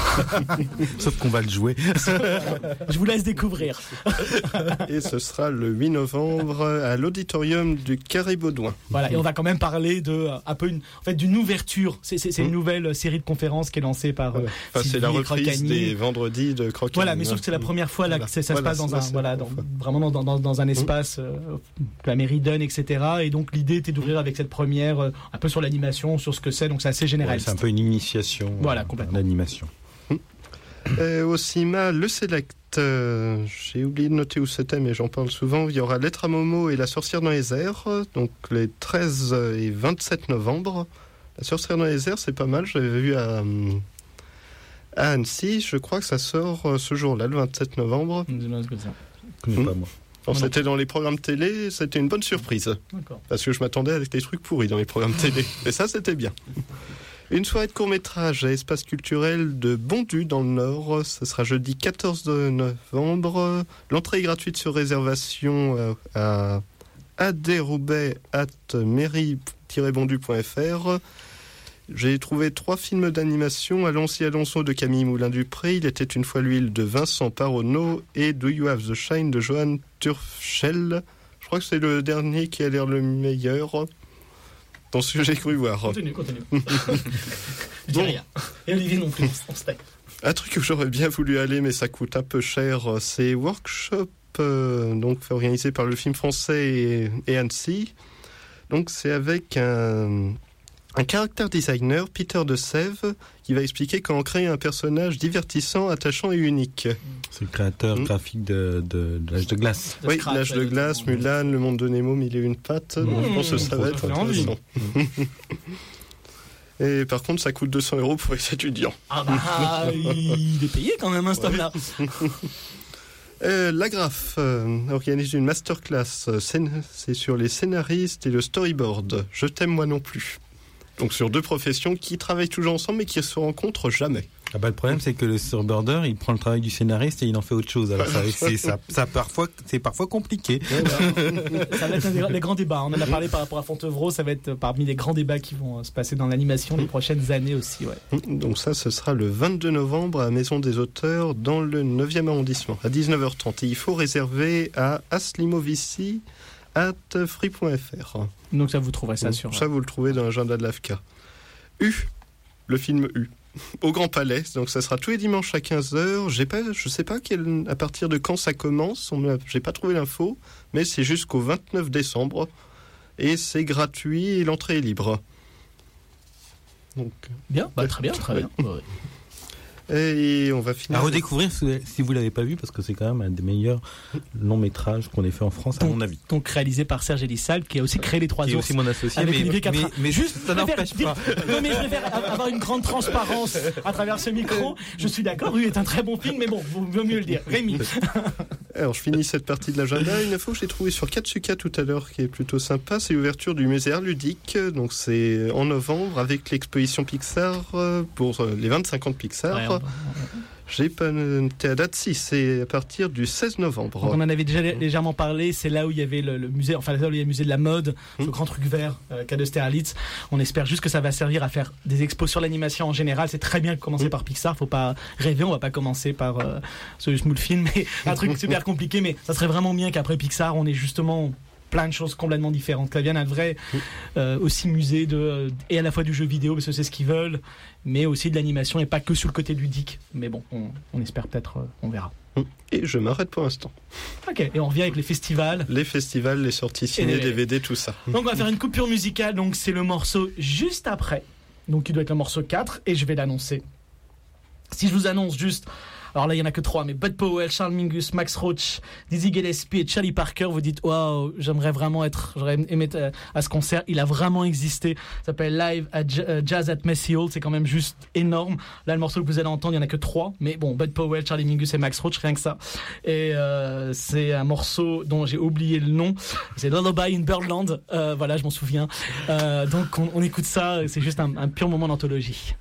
Sauf qu'on va le jouer. Je vous laisse découvrir. Et ce sera le huit novembre à l'auditorium du Carré Baudouin. Voilà, et on va quand même parler de un peu une, en fait, d'une ouverture. C'est, c'est, c'est une nouvelle série de conférences qui est lancée par euh, enfin, c'est la reprise Crocani. des vendredis de Crocani. Voilà, mais sauf que c'est la première fois là voilà. que ça, ça voilà, se passe dans un, voilà, dans, vraiment dans, dans, dans un espace euh, que la mairie donne, et cetera. Et donc l'idée était d'ouvrir avec cette première euh, un peu sur l'animation, sur ce que c'est. Donc c'est assez généraliste. Ouais, c'est un peu une initiation. Voilà, euh, complètement. L'animation. Et au cinéma, le Select, euh, j'ai oublié de noter où c'était, mais j'en parle souvent. Il y aura Lettre à Momo et La Sorcière dans les airs, donc les treize et vingt-sept novembre. La Sorcière dans les airs, c'est pas mal. J'avais vu à, à Annecy. Je crois que ça sort ce jour-là, le vingt-sept novembre. Je connais pas, moi. Alors, c'était dans les programmes télé, c'était une bonne surprise. D'accord. Parce que je m'attendais avec des trucs pourris dans les programmes télé. Et ça, c'était bien. Une soirée de court-métrage à Espace Culturel de Bondu dans le Nord. Ce sera jeudi quatorze novembre. L'entrée est gratuite sur réservation à adroubaix arobase mairie tiret bondu point f r. J'ai trouvé trois films d'animation, Allons-y, Allons-y de Camille Moulin-Dupré, Il était une fois l'huile de Vincent Paronneau et Do You Have the Shine de Johan Turfschell. Je crois que c'est le dernier qui a l'air le meilleur. Dans ce que j'ai cru voir. Continue, continue. Je dis rien. Et Olivier non plus, on se tape. Un truc que j'aurais bien voulu aller, mais ça coûte un peu cher, c'est Workshop, euh, donc organisé par le film français et, et Annecy. Donc c'est avec un, un character designer, Peter de Sèvres, qui va expliquer comment créer un personnage divertissant, attachant et unique. C'est le créateur mmh. graphique de, de, de l'âge de glace. Oui, l'âge de glace, Mulan, Le Monde de Nemo, Mille et une pattes. Mmh. Donc je pense que ça va être intéressant. Et par contre, ça coûte deux cents euros pour les étudiants. Ah bah, il est payé quand même, un stop là. Euh, L'Agraphe euh, organise une masterclass. C'est sur les scénaristes et le storyboard. Je t'aime moi non plus. Donc sur deux professions qui travaillent toujours ensemble mais qui ne se rencontrent jamais. Ah bah, le problème c'est que le storyboarder il prend le travail du scénariste et il en fait autre chose. Alors ça, c'est, ça, ça parfois, c'est parfois compliqué. Ça va être un des, des grands débats. On en a parlé par rapport à Fontevraud. Ça va être parmi les grands débats qui vont se passer dans l'animation les prochaines années aussi. Ouais. Donc ça, ce sera le vingt-deux novembre à la Maison des Auteurs dans le neuvième arrondissement à dix-neuf heures trente. Et il faut réserver à aslimovici arobase free point f r. Donc ça vous trouverez ça Donc, sur... Ça vous le trouvez dans l'agenda de l'A F C A. U, le film U, au Grand Palais. Donc ça sera tous les dimanches à quinze heures. J'ai pas, je sais pas quel, à partir de quand ça commence. On j'ai pas trouvé l'info, mais c'est jusqu'au vingt-neuf décembre et c'est gratuit et l'entrée est libre. Donc bien, bah, très bien, très bien. Ouais. Et on va finir. À redécouvrir si vous l'avez pas vu parce que c'est quand même un des meilleurs longs métrages qu'on ait fait en France à donc, mon avis. Donc réalisé par Serge Elissalde qui a aussi créé les Trois Ours. Qui est aussi mon associé. Avec mais, mais, mais, mais juste ça n'empêche pas. Non mais je préfère avoir une grande transparence à travers ce micro. Je suis d'accord, U est un très bon film, mais bon, vaut mieux le dire. Rémi. Alors je finis cette partie de l'agenda. Une info que j'ai trouvée sur Katsuka tout à l'heure qui est plutôt sympa, c'est l'ouverture du musée Art Ludique. Donc c'est en novembre avec l'exposition Pixar pour les vingt-cinq ans de Pixar. Ouais, on... J'ai pas noté à date, si c'est à partir du seize novembre. Donc on en avait déjà légèrement parlé, c'est là où il y avait le, le musée, enfin là où il y a le musée de la mode, mmh. le grand truc vert, euh, qu'a de Sterlitz. On espère juste que ça va servir à faire des expos sur l'animation en général. C'est très bien de commencer mmh. par Pixar, faut pas rêver, on va pas commencer par euh, ce Smooth Film, mais un truc super compliqué, mais ça serait vraiment bien qu'après Pixar, on ait justement plein de choses complètement différentes. Qu'il y ait un vrai euh, aussi musée de euh, et à la fois du jeu vidéo parce que c'est ce qu'ils veulent, mais aussi de l'animation et pas que sur le côté ludique. Mais bon, on, on espère peut-être, euh, on verra. Et je m'arrête pour l'instant. Ok, et on revient avec les festivals. Les festivals, les sorties ciné, les... D V D, tout ça. Donc on va faire une coupure musicale. Donc c'est le morceau juste après. Donc il doit être le morceau quatre et je vais l'annoncer. Si je vous annonce juste. Alors là, il n'y en a que trois, mais Bud Powell, Charles Mingus, Max Roach, Dizzy Gillespie et Charlie Parker, vous dites, waouh, j'aimerais vraiment être, j'aurais aimé être à ce concert. Il a vraiment existé. Ça s'appelle Live at Jazz at Massey Hall. C'est quand même juste énorme. Là, le morceau que vous allez entendre, il n'y en a que trois, mais bon, Bud Powell, Charlie Mingus et Max Roach, rien que ça. Et euh, c'est un morceau dont j'ai oublié le nom. C'est Lullaby in Birdland. Euh, voilà, je m'en souviens. Euh, donc, on, on écoute ça. C'est juste un, un pur moment d'anthologie.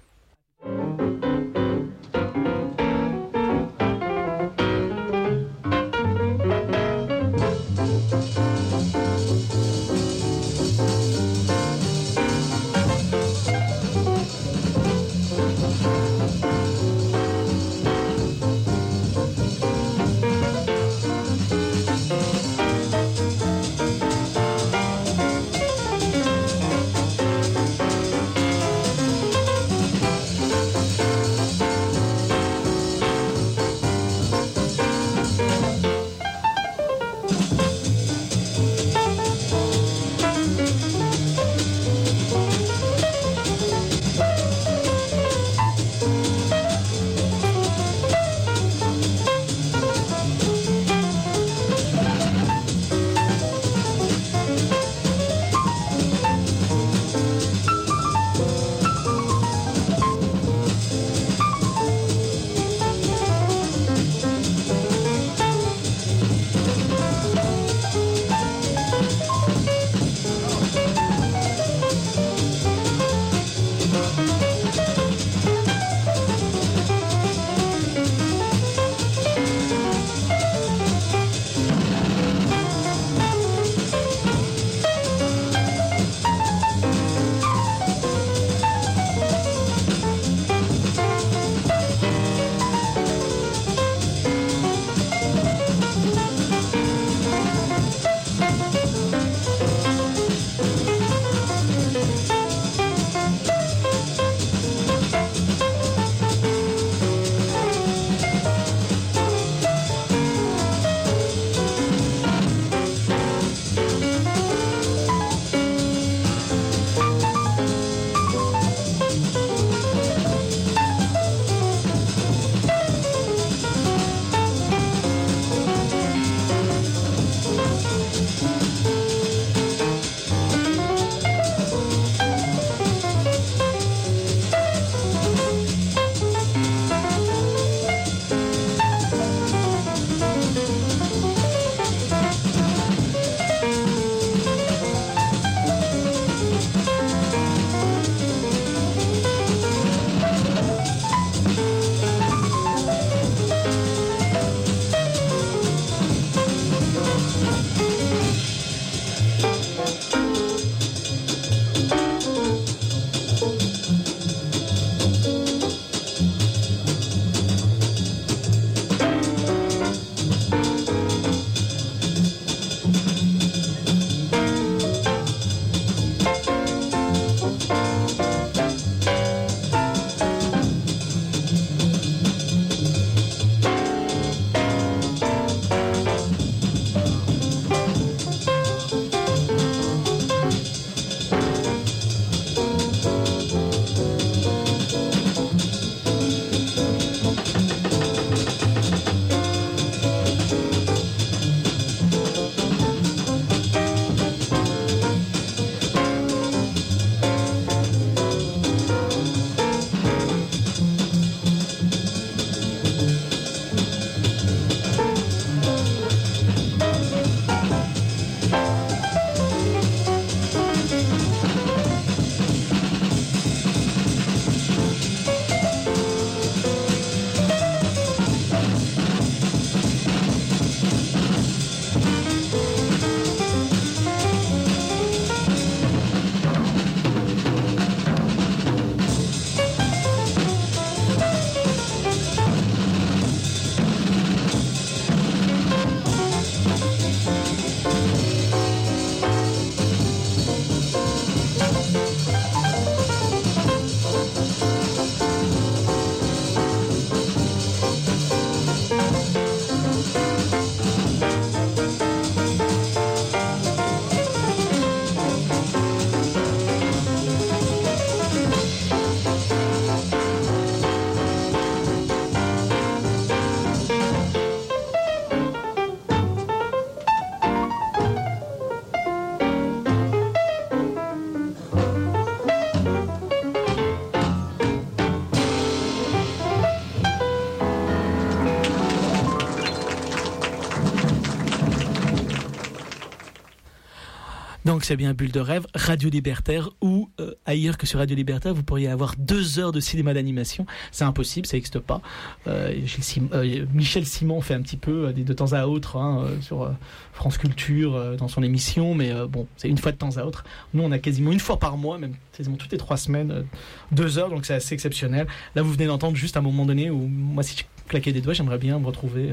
évidemment que c'est bien Bulle de rêve, Radio Libertaire, ou euh, ailleurs que sur Radio Libertaire, vous pourriez avoir deux heures de cinéma d'animation. C'est impossible, ça n'existe pas. Euh, Sim- euh, Michel Simon fait un petit peu euh, de temps à autre hein, euh, sur euh, France Culture euh, dans son émission, mais euh, bon, c'est une fois de temps à autre. Nous, on a quasiment une fois par mois, même quasiment toutes les trois semaines, euh, deux heures, donc c'est assez exceptionnel. Là, vous venez d'entendre juste à un moment donné où moi, si je claquais des doigts, j'aimerais bien me retrouver... Euh,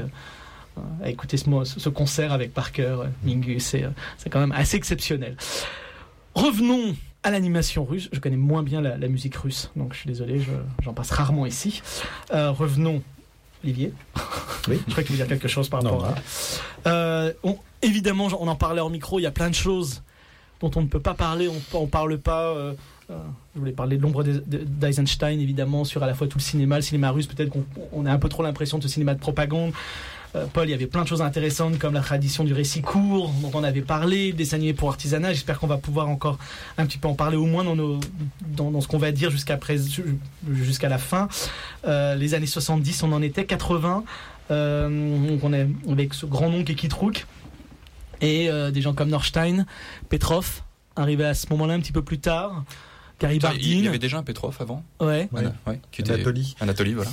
à écouter ce, ce concert avec Parker, Mingus, c'est, c'est quand même assez exceptionnel. Revenons à l'animation russe. Je connais moins bien la, la musique russe, donc je suis désolé, je, j'en passe rarement ici. Euh, revenons, Olivier. Oui. Je crois que tu veux dire quelque chose par rapport non, à... Euh, on, évidemment, on en parlait en micro, il y a plein de choses dont on ne peut pas parler, on ne parle pas... Euh, Euh, je voulais parler de l'ombre d'Eisenstein, évidemment, sur à la fois tout le cinéma, le cinéma russe, peut-être qu'on on a un peu trop l'impression de ce cinéma de propagande. Euh, Paul, il y avait plein de choses intéressantes, comme la tradition du récit court, dont on avait parlé, des dessin animé pour artisanat. J'espère qu'on va pouvoir encore un petit peu en parler, au moins dans, nos, dans, dans ce qu'on va dire jusqu'à, près, jusqu'à la fin. Euh, les années soixante-dix, on en était, quatre-vingts. Euh, donc on est avec ce grand nom qui est Kitrouk, et euh, des gens comme Norstein, Petrov, arrivé à ce moment-là un petit peu plus tard. Garibaldine. Il y avait déjà un Petrov avant. Ouais. Voilà, ouais qui était Anatoly. Anatoly, voilà.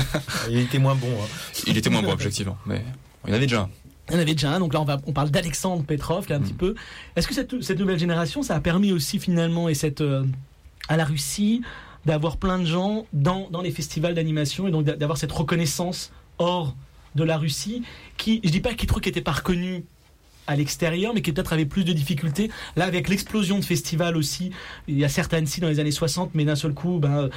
Il était moins bon. Hein. Il était moins bon, objectivement. Mais il y en avait déjà un. Il y en avait déjà un. Donc là, on, va, on parle d'Alexandre Petrov, qui est un mmh. petit peu. Est-ce que cette, cette nouvelle génération, ça a permis aussi finalement, et cette, euh, à la Russie, d'avoir plein de gens dans, dans les festivals d'animation, et donc d'avoir cette reconnaissance hors de la Russie, qui, je dis pas qu'il n'était pas reconnu à l'extérieur, mais qui peut-être avait plus de difficultés. Là, avec l'explosion de festivals aussi, il y a certaines Annecy dans les années soixante, mais d'un seul coup, ben,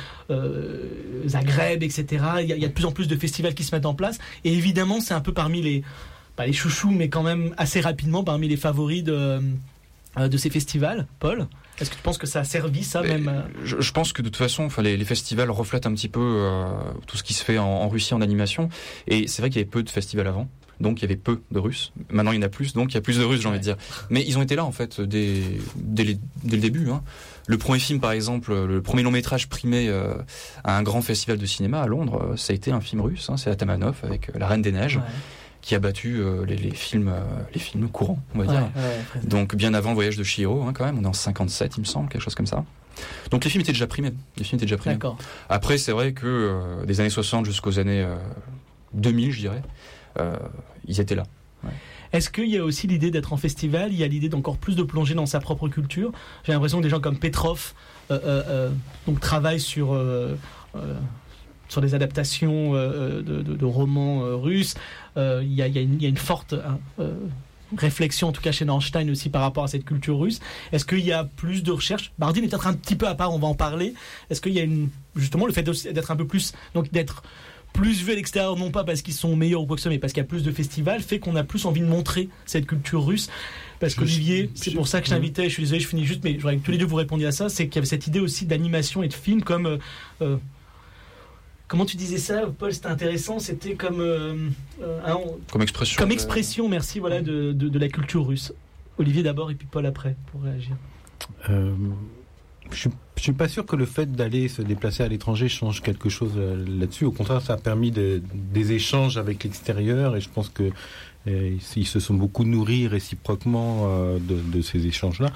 euh, Zagreb, et cetera. Il y, a, il y a de plus en plus de festivals qui se mettent en place. Et évidemment, c'est un peu parmi les, pas les chouchous, mais quand même assez rapidement parmi les favoris de, de ces festivals. Paul, est-ce que tu penses que ça a servi, ça, mais même je, je pense que de toute façon, enfin, les, les festivals reflètent un petit peu euh, tout ce qui se fait en, en Russie en animation. Et c'est vrai qu'il y avait peu de festivals avant. Donc il y avait peu de Russes. Maintenant il y en a plus, donc il y a plus de Russes, j'ai envie de dire. Mais ils ont été là en fait dès, dès, les, dès le début. Hein. Le premier film, par exemple, le premier long métrage primé euh, à un grand festival de cinéma à Londres, ça a été un film russe. Hein, c'est Atamanov avec La Reine des Neiges, ouais. qui a battu euh, les, les films, euh, les films courants, on va ouais, dire. Ouais, donc bien avant le Voyage de Chihiro, hein, quand même. On est en cinquante-sept, il me semble, quelque chose comme ça. Donc les films étaient déjà primés. Les films étaient déjà primés. D'accord. Après, c'est vrai que euh, des années soixante jusqu'aux années euh, deux mille, je dirais. Euh, ils étaient là. Ouais. Est-ce qu'il y a aussi l'idée d'être en festival, il y a l'idée d'encore plus de plonger dans sa propre culture? J'ai l'impression que des gens comme Petrov euh, euh, donc, travaillent sur, euh, euh, sur des adaptations euh, de, de, de romans euh, russes. Euh, il, y a, il, y a une, il y a une forte euh, réflexion, en tout cas chez Norstein aussi, par rapport à cette culture russe. Est-ce qu'il y a plus de recherche? Bardine est peut-être un petit peu à part, on va en parler. Est-ce qu'il y a une, justement le fait d'être un peu plus... Donc d'être plus vu à l'extérieur, non pas parce qu'ils sont meilleurs ou quoi que ce soit, mais parce qu'il y a plus de festivals, fait qu'on a plus envie de montrer cette culture russe. Parce je qu'Olivier, je, c'est pour ça que je t'invitais, je suis désolé, je finis juste, mais je voudrais que tous les deux vous répondiez à ça, c'est qu'il y avait cette idée aussi d'animation et de film comme... Euh, euh, comment tu disais ça, Paul? C'était intéressant, c'était comme... Euh, euh, hein, comme expression. Comme expression, euh... merci, voilà, de, de, de la culture russe. Olivier d'abord et puis Paul après, pour réagir. Euh... Je ne suis pas sûr que le fait d'aller se déplacer à l'étranger change quelque chose là-dessus. Au contraire, ça a permis de, des échanges avec l'extérieur et je pense que euh, ils se sont beaucoup nourris réciproquement euh, de, de ces échanges-là.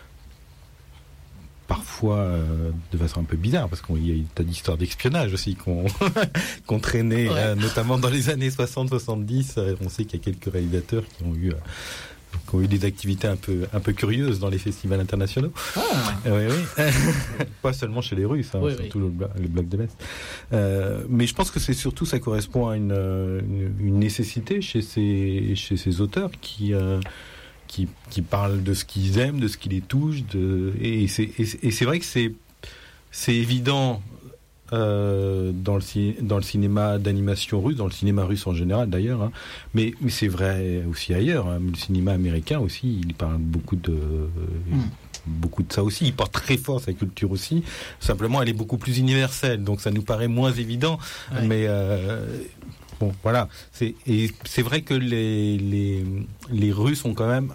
Parfois euh, de façon un peu bizarre, parce qu'il y a tas d'histoires d'espionnage aussi qu'on, qu'on traînait, ouais. euh, notamment dans les années soixante soixante-dix. Euh, on sait qu'il y a quelques réalisateurs qui ont eu... Euh, qui ont eu des activités un peu, un peu curieuses dans les festivals internationaux. Ah. Euh, oui, oui. Pas seulement chez les Russes, hein, oui, surtout oui. le, le bloc de l'Est. Euh, mais je pense que c'est surtout, ça correspond à une, une, une nécessité chez ces, chez ces auteurs qui, euh, qui, qui parlent de ce qu'ils aiment, de ce qui les touche. De, et, c'est, et, et c'est vrai que c'est, c'est évident Euh, dans, le, dans le cinéma d'animation russe, dans le cinéma russe en général d'ailleurs, hein. mais, mais c'est vrai aussi ailleurs, hein. Le cinéma américain aussi, il parle beaucoup de, mm. beaucoup de ça aussi, il porte très fort sa culture aussi, simplement elle est beaucoup plus universelle, donc ça nous paraît moins évident, ouais. mais euh, bon voilà, c'est, et c'est vrai que les, les, les Russes ont quand même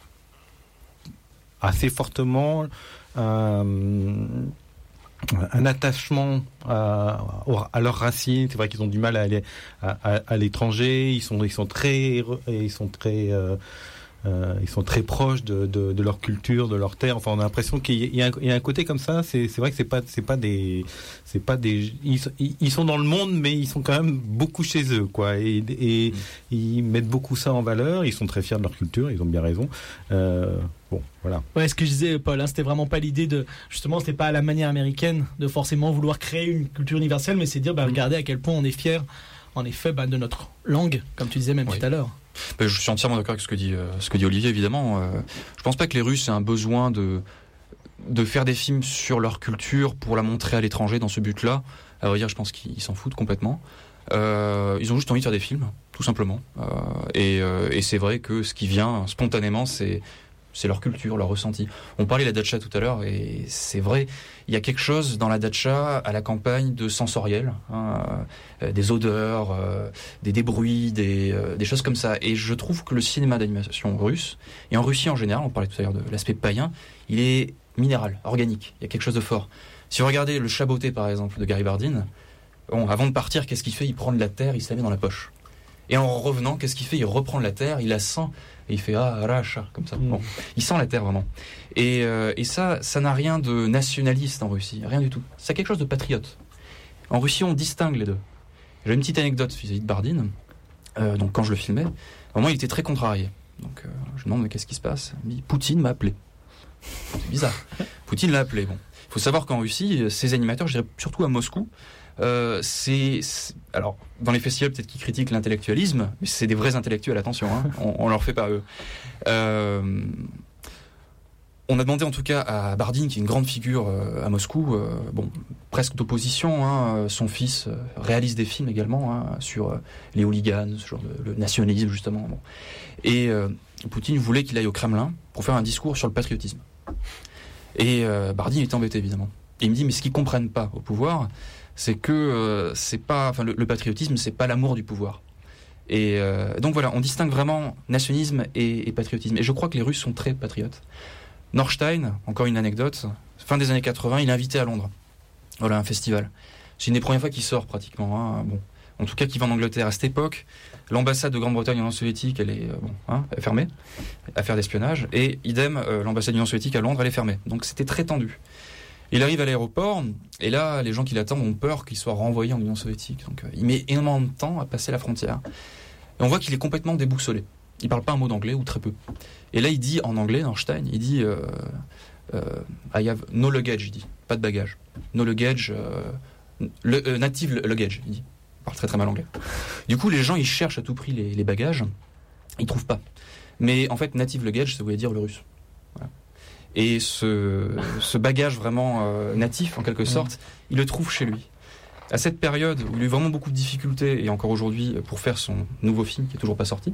assez fortement euh, un attachement à, à leurs racines. C'est vrai qu'ils ont du mal à aller à, à, à l'étranger. Ils sont, ils sont très, ils sont très, euh, euh, ils sont très proches de, de, de leur culture, de leur terre. Enfin, on a l'impression qu'il y a un, il y a un côté comme ça. C'est, c'est vrai que c'est pas, c'est pas des, c'est pas des. Ils, ils sont dans le monde, mais ils sont quand même beaucoup chez eux, quoi. Et, et mmh. ils mettent beaucoup ça en valeur. Ils sont très fiers de leur culture. Ils ont bien raison. Euh, bon, voilà. Ouais, ce que je disais, Paul, hein, c'était vraiment pas l'idée de, justement, c'était pas à la manière américaine de forcément vouloir créer une culture universelle, mais c'est dire, bah, regardez à quel point on est fiers, en effet, bah, de notre langue, comme tu disais même oui. tout à l'heure. Ben, je suis entièrement d'accord avec ce que dit, euh, ce que dit Olivier, évidemment. Euh, je pense pas que les Russes aient un besoin de, de faire des films sur leur culture pour la montrer à l'étranger dans ce but-là. À vrai dire, je pense qu'ils s'en foutent complètement. Euh, ils ont juste envie de faire des films, tout simplement. Euh, et, euh, et c'est vrai que ce qui vient spontanément, c'est, c'est leur culture, leur ressenti. On parlait de la datcha tout à l'heure, et c'est vrai, il y a quelque chose dans la datcha, à la campagne, de sensoriel, hein, euh, des odeurs, euh, des, des bruits, des, euh, des choses comme ça. Et je trouve que le cinéma d'animation russe, et en Russie en général, on parlait tout à l'heure de l'aspect païen, il est minéral, organique, il y a quelque chose de fort. Si vous regardez Le Chat botté, par exemple, de Gary Bardin, bon, avant de partir, qu'est-ce qu'il fait ? Il prend de la terre, il se la met dans la poche. Et en revenant, qu'est-ce qu'il fait ? Il reprend de la terre, il la sent, et il fait ah, racha, comme ça. Bon, il sent la terre vraiment. Et, euh, et ça, ça n'a rien de nationaliste en Russie, rien du tout. C'est quelque chose de patriote. En Russie, on distingue les deux. J'ai une petite anecdote vis-à-vis de Bardin. Euh, donc, quand je le filmais, au moment il était très contrarié. Donc, euh, je lui demande mais qu'est-ce qui se passe ? Il me dit Poutine m'a appelé. C'est bizarre. Poutine l'a appelé. Bon, il faut savoir qu'en Russie, ces animateurs, je dirais surtout à Moscou. Euh, c'est, c'est alors dans les festivals peut-être qu'ils critiquent l'intellectualisme, mais c'est des vrais intellectuels, attention, hein, on, on leur fait pas eux. Euh, on a demandé en tout cas à Bardin, qui est une grande figure euh, à Moscou, euh, bon presque d'opposition, hein, son fils euh, réalise des films également hein, sur euh, les hooligans, ce genre de le nationalisme justement. Bon. Et euh, Poutine voulait qu'il aille au Kremlin pour faire un discours sur le patriotisme. Et euh, Bardin est embêté évidemment. Et il me dit mais ce qu'ils comprennent pas au pouvoir, c'est que euh, c'est pas, enfin le, le patriotisme, c'est pas l'amour du pouvoir. Et euh, donc voilà, on distingue vraiment nationalisme et, et patriotisme. Et je crois que les Russes sont très patriotes. Norstein, encore une anecdote, fin des années quatre-vingts, il est invité à Londres. Voilà, un festival. C'est une des premières fois qu'il sort pratiquement. Hein, bon, en tout cas, qu'il va en Angleterre. À cette époque, l'ambassade de Grande-Bretagne en Union soviétique, elle est euh, bon, hein, elle est fermée, affaire d'espionnage. Et idem, euh, l'ambassade de l'Union soviétique à Londres, elle est fermée. Donc c'était très tendu. Il arrive à l'aéroport, et là, les gens qui l'attendent ont peur qu'il soit renvoyé en Union soviétique. Donc, euh, il met énormément de temps à passer la frontière. Et on voit qu'il est complètement déboussolé. Il parle pas un mot d'anglais, ou très peu. Et là, il dit, en anglais, Einstein, il dit euh, euh, I have no luggage, il dit. Pas de bagage. No luggage, euh, le, euh, native luggage, il dit. Il parle très très mal anglais. Du coup, les gens, ils cherchent à tout prix les, les bagages. Ils trouvent pas. Mais en fait, native luggage, ça voulait dire le russe. Voilà. Et ce, ce bagage vraiment euh, natif, en quelque sorte, il le trouve chez lui. À cette période où il a eu vraiment beaucoup de difficultés, et encore aujourd'hui, pour faire son nouveau film, qui n'est toujours pas sorti,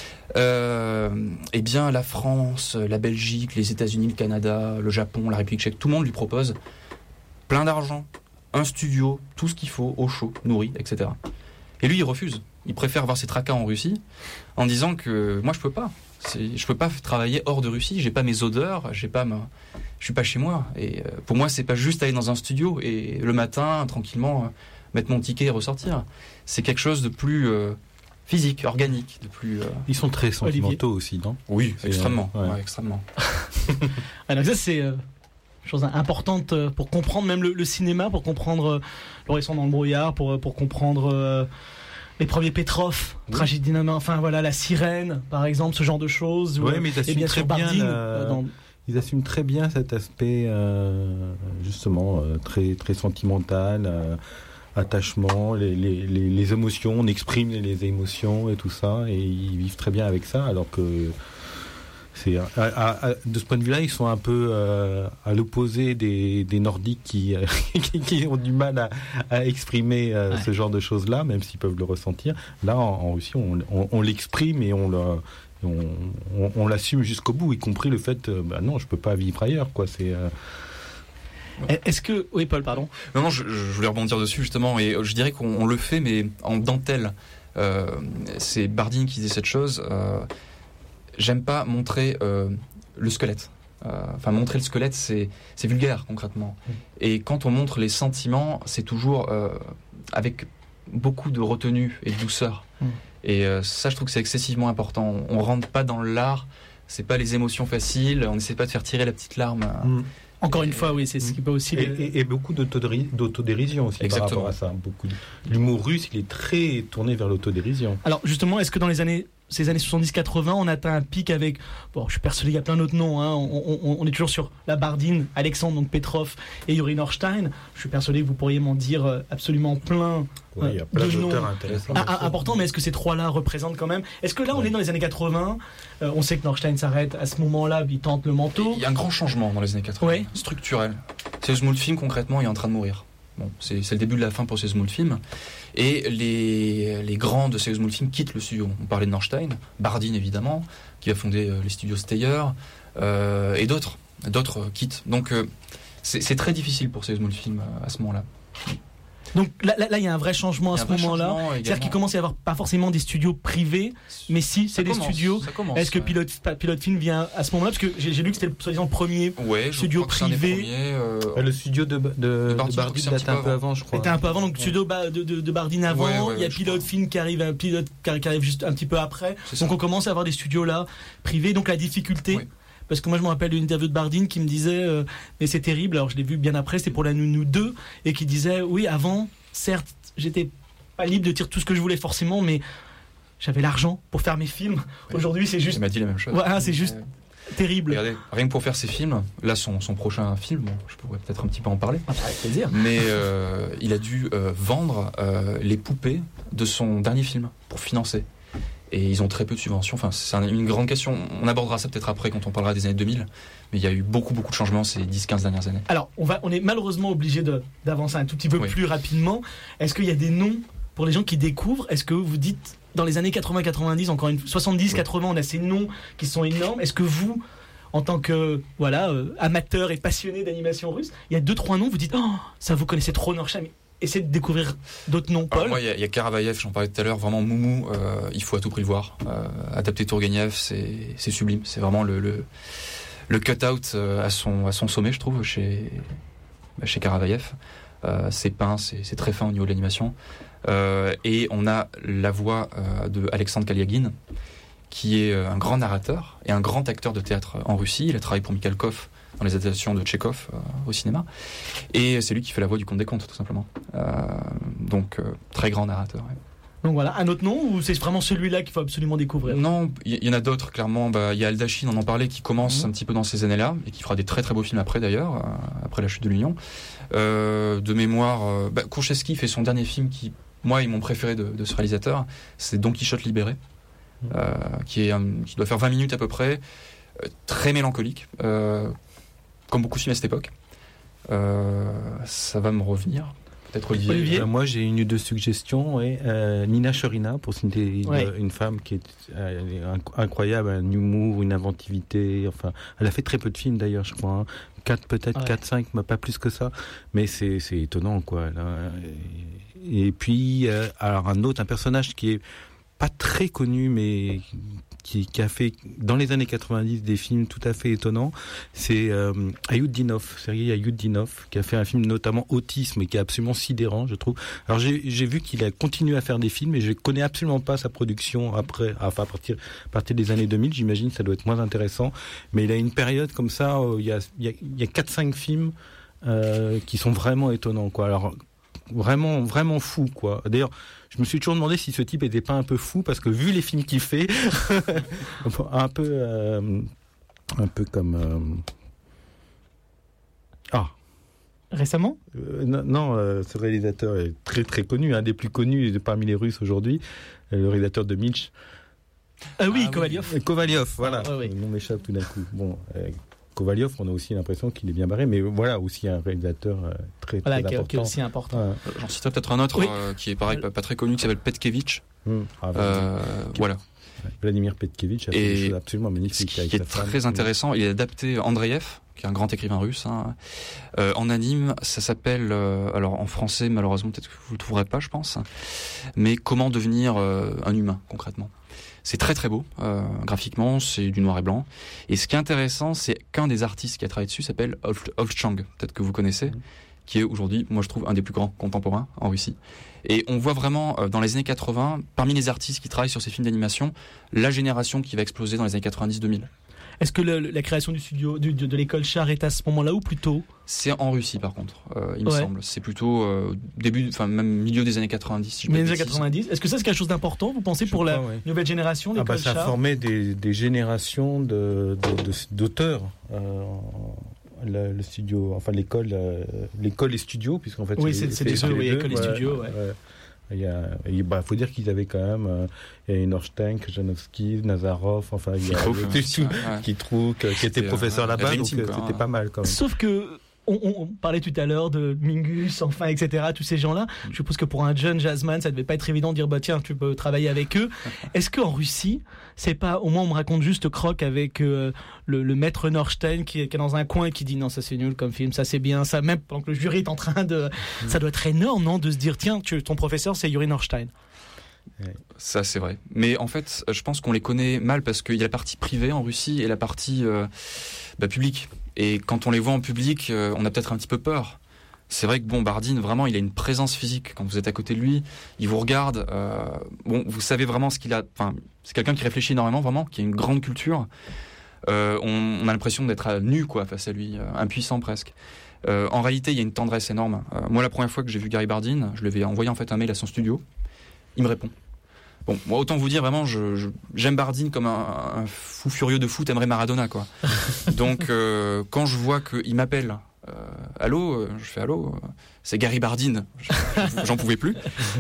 euh, eh bien, la France, la Belgique, les États-Unis, le Canada, le Japon, la République tchèque, tout le monde lui propose plein d'argent, un studio, tout ce qu'il faut, au chaud, nourri, et cetera. Et lui, il refuse. Il préfère avoir ses tracas en Russie, en disant que moi, je peux pas. C'est, je peux pas travailler hors de Russie, j'ai pas mes odeurs, j'ai pas ma, je suis pas chez moi. Et euh, pour moi, c'est pas juste aller dans un studio et le matin, tranquillement, euh, mettre mon ticket et ressortir. C'est quelque chose de plus euh, physique, organique, de plus. Euh... Ils sont très sentimentaux aussi, non ? Oui, c'est extrêmement, euh, ouais. Ouais, extrêmement. Alors ça, c'est euh, chose importante pour comprendre même le, le cinéma, pour comprendre euh, l'horizon dans le brouillard, pour pour comprendre. Euh, Les premiers Petrov, oui. Tragédie d'un, enfin voilà, La Sirène, par exemple, ce genre de choses. Oui, mais ils assument, bien très bien Bardin, la... euh, dans... ils assument très bien cet aspect, euh, justement, euh, très, très sentimental, euh, attachement, les, les, les, les émotions, on exprime les émotions et tout ça, et ils vivent très bien avec ça, alors que c'est, à, à, à, de ce point de vue-là, ils sont un peu euh, à l'opposé des, des Nordiques qui, euh, qui, qui ont du mal à, à exprimer euh, ouais. ce genre de choses-là, même s'ils peuvent le ressentir. Là, en, en Russie, on, on, on l'exprime et on, le, on, on, on l'assume jusqu'au bout, y compris le fait, euh, bah non, je peux pas vivre ailleurs, quoi. C'est euh... Est-ce que... Oui, Paul, pardon. Non, non, je, je voulais rebondir dessus, justement, et je dirais qu'on on le fait, mais en dentelle. Euh, c'est Bardin qui disait cette chose... Euh, J'aime pas montrer euh, le squelette. Euh, enfin, montrer le squelette, c'est, c'est vulgaire, concrètement. Mmh. Et quand on montre les sentiments, c'est toujours euh, avec beaucoup de retenue et de douceur. Mmh. Et euh, ça, je trouve que c'est excessivement important. On, on rentre pas dans l'art c'est pas les émotions faciles, on n'essaie pas de faire tirer la petite larme. Mmh. Encore et, une fois, oui, c'est ce qui peut aussi... Et, et, et beaucoup d'autodérision aussi. Exactement. Par rapport à ça. Beaucoup de... L'humour russe, il est très tourné vers l'autodérision. Alors justement, est-ce que dans les années... ces années soixante-dix quatre-vingts, on atteint un pic avec, bon, je suis persuadé, il y a plein d'autres noms, hein. on, on, on est toujours sur la Bardine, Alexandre, donc Petrov et Yuri Norstein. Je suis persuadé que vous pourriez m'en dire absolument plein, oui, euh, il y a plein de d'auteurs noms intéressants. Ah, important, mais est-ce que ces trois-là représentent quand même... Est-ce que là, on ouais. est dans les années quatre-vingts, euh, on sait que Norstein s'arrête à ce moment-là, il tente le manteau. Il y a un grand changement dans les années quatre-vingts, ouais. structurel. C'est ce film concrètement, il est en train de mourir. Bon, c'est, c'est le début de la fin pour ces Film. Et les, les grands de ces Film quittent le studio. On parlait de Norstein, Bardine évidemment, qui a fondé euh, les studios Steyer, euh, et d'autres. D'autres euh, quittent. Donc euh, c'est, c'est très difficile pour ces Film euh, à ce moment-là. Donc là, là, là, il y a un vrai changement à ce moment-là. C'est-à-dire qu'il commence à y avoir pas forcément des studios privés, mais si, c'est des studios. Commence, Est-ce que ouais. Pilote, Pilote Film vient à ce moment-là? Parce que j'ai, j'ai lu que c'était le, soi-disant le premier ouais, studio privé. Premiers, euh... ouais, le studio de, de, de Bardine, Bardine date un peu avant, je crois. C'était un peu avant, donc le studio de, de, de Bardine avant. Ouais, ouais, il y a ouais, Pilote Film qui arrive, un pilote qui arrive juste un petit peu après. Donc on commence à avoir des studios là privés. Donc la difficulté. Ouais. Parce que moi je me rappelle d'une interview de Bardine qui me disait euh, mais c'est terrible, alors je l'ai vu bien après, c'était pour la Nounou deux, et qui disait oui, avant certes j'étais pas libre de dire tout ce que je voulais forcément, mais j'avais l'argent pour faire mes films. Ouais. Aujourd'hui c'est juste... Il m'a dit la même chose. Voilà, c'est juste ouais. terrible. Regardez, rien que pour faire ses films, là son, son prochain film, bon, je pourrais peut-être un petit peu en parler. Ah, avec plaisir. Mais euh, il a dû euh, vendre euh, les poupées de son dernier film pour financer. Et ils ont très peu de subventions. Enfin, c'est une grande question. On abordera ça peut-être après quand on parlera des années deux mille. Mais il y a eu beaucoup, beaucoup de changements ces dix quinze dernières années. Alors, on, va, on est malheureusement obligé de, d'avancer un tout petit peu oui. plus rapidement. Est-ce qu'il y a des noms pour les gens qui découvrent? Est-ce que vous dites, dans les années quatre-vingts quatre-vingt-dix, encore une soixante-dix quatre-vingts, on a ces noms qui sont énormes. Est-ce que vous, en tant que voilà, euh, amateur et passionné d'animation russe, il y a deux, trois noms, vous dites, oh, ça vous connaissez trop Norstein, essayez de découvrir d'autres noms, Paul. Alors moi, il y, y a Karavayev, j'en parlais tout à l'heure, vraiment Moumou, euh, il faut à tout prix le voir. Euh, adapter Tourgueniev, c'est, c'est sublime. C'est vraiment le, le, le cut-out à son, à son sommet, je trouve, chez, chez Karavayev. Euh, c'est peint, c'est, c'est très fin au niveau de l'animation. Euh, et on a la voix euh, de Alexandre Kaliagin, qui est un grand narrateur et un grand acteur de théâtre en Russie. Il a travaillé pour Mikhalkov dans les adaptations de Tchekhov euh, au cinéma. Et c'est lui qui fait la voix du Comte des Comtes, tout simplement. Euh, donc, euh, très grand narrateur. Ouais. Donc voilà, un autre nom, ou c'est vraiment celui-là qu'il faut absolument découvrir? Non, il y, y en a d'autres, clairement. Bah, y a Aldachin, on en parlait, qui commence mmh. un petit peu dans ces années-là, et qui fera des très très beaux films après, d'ailleurs, euh, après la chute de l'Union. Euh, de mémoire, euh, bah, Kourchevski fait son dernier film qui, moi, est mon préféré de, de ce réalisateur. C'est Don Quichotte libéré, mmh. euh, qui, est, um, qui doit faire vingt minutes à peu près, euh, très mélancolique, euh, comme beaucoup de films à cette époque. Euh, ça va me revenir. Peut-être Olivier. Olivier. Euh, moi, j'ai une ou deux suggestions. Ouais. Euh, Nina Chorina, pour citer une, ouais. une femme qui est euh, incroyable, un humour, une inventivité. Enfin, elle a fait très peu de films d'ailleurs, je crois. Hein. Quatre, peut-être ouais. quatre, cinq, mais pas plus que ça. Mais c'est, c'est étonnant, quoi. Là. Et puis, euh, alors un autre, un personnage qui est pas très connu, mais qui, qui a fait dans les années quatre-vingt-dix des films tout à fait étonnants, c'est euh, Ayoudinov, Sergei Ayoudinov, qui a fait un film notamment Autisme, et qui est absolument sidérant, je trouve. Alors j'ai, j'ai vu qu'il a continué à faire des films, et je connais absolument pas sa production après, enfin à partir, à partir des années deux mille, j'imagine que ça doit être moins intéressant, mais il a une période comme ça, où il y a, il y a, il y a quatre cinq films euh, qui sont vraiment étonnants, quoi. Alors vraiment vraiment fou, quoi. D'ailleurs, je me suis toujours demandé si ce type était pas un peu fou, parce que vu les films qu'il fait, un peu euh, un peu comme euh... ah récemment euh, non, non euh, ce réalisateur est très très connu, un des plus connus parmi les Russes aujourd'hui, le réalisateur de Milch. Euh, oui, ah, Kovalyov. Oui. Kovalyov, voilà. Ah, oui. Le nom m'échappe tout d'un coup. Bon. Euh, Kovalyov, on a aussi l'impression qu'il est bien barré, mais voilà, aussi un réalisateur euh, très, voilà, très qui, important. Qui est aussi important. Euh, J'en citerai peut-être un autre oui. euh, qui est pareil, pas, pas très connu, qui s'appelle Petkevitch. Mmh. Ah, euh, voilà. Vladimir Petkevitch a fait des choses absolument magnifiques. Ce qui est très femme. intéressant, il a adapté Andreev, qui est un grand écrivain russe, hein, euh, en anime. Ça s'appelle, euh, alors en français, malheureusement, peut-être que vous le trouverez pas, je pense, mais Comment devenir euh, un humain, concrètement. C'est très très beau, euh, graphiquement, c'est du noir et blanc. Et ce qui est intéressant, c'est qu'un des artistes qui a travaillé dessus s'appelle Olfchang, peut-être que vous connaissez, mmh. qui est aujourd'hui, moi je trouve, un des plus grands contemporains en Russie. Et on voit vraiment, euh, dans les années quatre-vingts, parmi les artistes qui travaillent sur ces films d'animation, la génération qui va exploser dans les années quatre-vingt-dix deux mille. Est-ce que le, la création du studio, du, de, de l'école Char est à ce moment-là ou plus tôt ? C'est en Russie par contre, euh, il me ouais. semble. C'est plutôt euh, début, enfin même milieu des années quatre-vingt-dix. Si je Mais les années quatre-vingt-dix. Est-ce que ça c'est quelque chose d'important, vous pensez, je pour crois, la ouais. nouvelle génération, l'école ah bah, ça Char ? a formé des, des générations de, de, de, d'auteurs. Euh, le, le studio, enfin l'école, euh, l'école et studio, puisqu'en fait oui, c'est, c'est, c'est des deux, oui, école et studio, ouais. ouais. Il y a, il bah, faut dire qu'ils avaient quand même, euh, il y a Norstein, Janowski, Nazarov, enfin il y a tout, ouais. qui trouve, qui était professeur euh, là-bas, donc team, quoi, c'était hein. pas mal quand même. Sauf que On, on, on parlait tout à l'heure de Mingus, enfin, et cetera, tous ces gens-là. Je suppose que pour un jeune jazzman, ça devait pas être évident de dire, bah tiens, tu peux travailler avec eux. Est-ce qu'en Russie, c'est pas, au moins on me raconte juste Croc avec euh, le, le maître Norstein qui est, qui est dans un coin et qui dit non, ça c'est nul comme film, ça c'est bien, ça même pendant que le jury est en train de, ça doit être énorme, non, de se dire tiens, tu, ton professeur c'est Yuri Norstein. Ça c'est vrai, mais en fait je pense qu'on les connaît mal parce qu'il y a la partie privée en Russie et la partie euh, bah, publique, et quand on les voit en public euh, on a peut-être un petit peu peur. C'est vrai que bon, Bardine vraiment il a une présence physique quand vous êtes à côté de lui, il vous regarde, euh, bon vous savez vraiment ce qu'il a, enfin c'est quelqu'un qui réfléchit énormément vraiment, qui a une grande culture, euh, on, on a l'impression d'être à nu quoi face à lui, euh, impuissant presque. Euh, en réalité il y a une tendresse énorme. Euh, moi la première fois que j'ai vu Gary Bardine, je lui avais envoyé en fait un mail à son studio. Il me répond. Bon, moi, autant vous dire, vraiment, je, je, j'aime Bardine comme un, un fou furieux de foot aimerait Maradona, quoi. Donc, euh, quand je vois qu'il m'appelle, euh, allô, je fais allô, c'est Gary Bardine, j'en pouvais plus.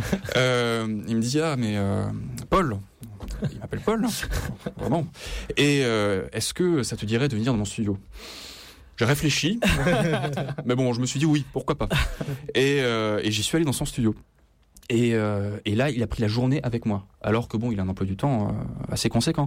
Euh, il me dit, ah, mais euh, Paul, il m'appelle Paul, vraiment. Et euh, est-ce que ça te dirait de venir dans mon studio ? J'ai réfléchi, mais bon, je me suis dit oui, pourquoi pas. Et, euh, et j'y suis allé dans son studio. Et, euh, et là, il a pris la journée avec moi, alors que bon, il a un emploi du temps euh, assez conséquent.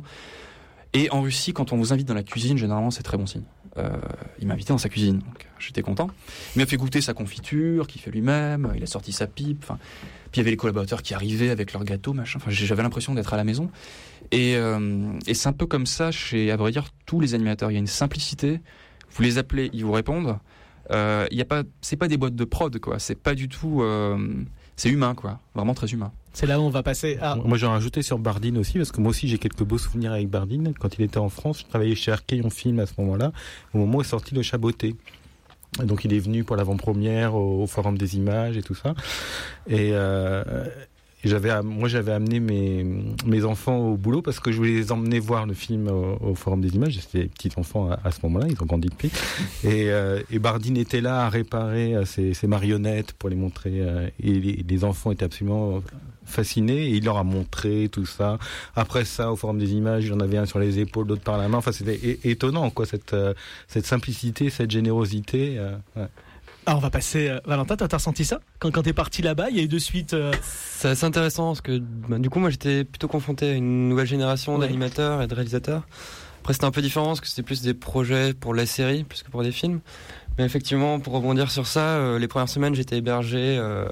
Et en Russie, quand on vous invite dans la cuisine, généralement, c'est très bon signe. Euh, il m'a invité dans sa cuisine, donc j'étais content. Il m'a fait goûter sa confiture, qu'il fait lui-même. Il a sorti sa pipe. Enfin, puis il y avait les collaborateurs qui arrivaient avec leur gâteau, machin. Enfin, j'avais l'impression d'être à la maison. Et, euh, et c'est un peu comme ça chez, à vrai dire, tous les animateurs. Il y a une simplicité. Vous les appelez, ils vous répondent. Euh, il y a pas, c'est pas des boîtes de prod, quoi. C'est pas du tout. Euh, C'est humain, quoi. Vraiment très humain. C'est là où on va passer à... Moi, j'ai rajouté sur Bardine aussi, parce que moi aussi, j'ai quelques beaux souvenirs avec Bardine. Quand il était en France, je travaillais chez Archeon Film à ce moment-là, au moment où est sorti Le Chaboté. Donc, il est venu pour l'avant-première au, au Forum des Images et tout ça. Et... Euh, J'avais, moi, j'avais amené mes, mes enfants au boulot parce que je voulais les emmener voir le film au, au Forum des Images. C'était des petits enfants à, à ce moment-là, ils ont grandi depuis. Et, euh, et Bardine était là à réparer ces, ces marionnettes pour les montrer. Euh, et les, les enfants étaient absolument fascinés. Et il leur a montré tout ça. Après ça, au Forum des Images, il y en avait un sur les épaules, l'autre par la main. Enfin, c'était é- étonnant, quoi, cette, euh, cette simplicité, cette générosité. Euh, ouais. Alors on va passer, euh, Valentin, t'as, t'as ressenti ça quand, quand t'es parti là-bas, il y a eu de suite... Euh... C'est assez intéressant parce que bah, du coup moi j'étais plutôt confronté à une nouvelle génération ouais. d'animateurs et de réalisateurs. Après c'était un peu différent parce que c'était plus des projets pour la série plus que pour des films. Mais effectivement pour rebondir sur ça, euh, les premières semaines j'étais hébergé... Euh,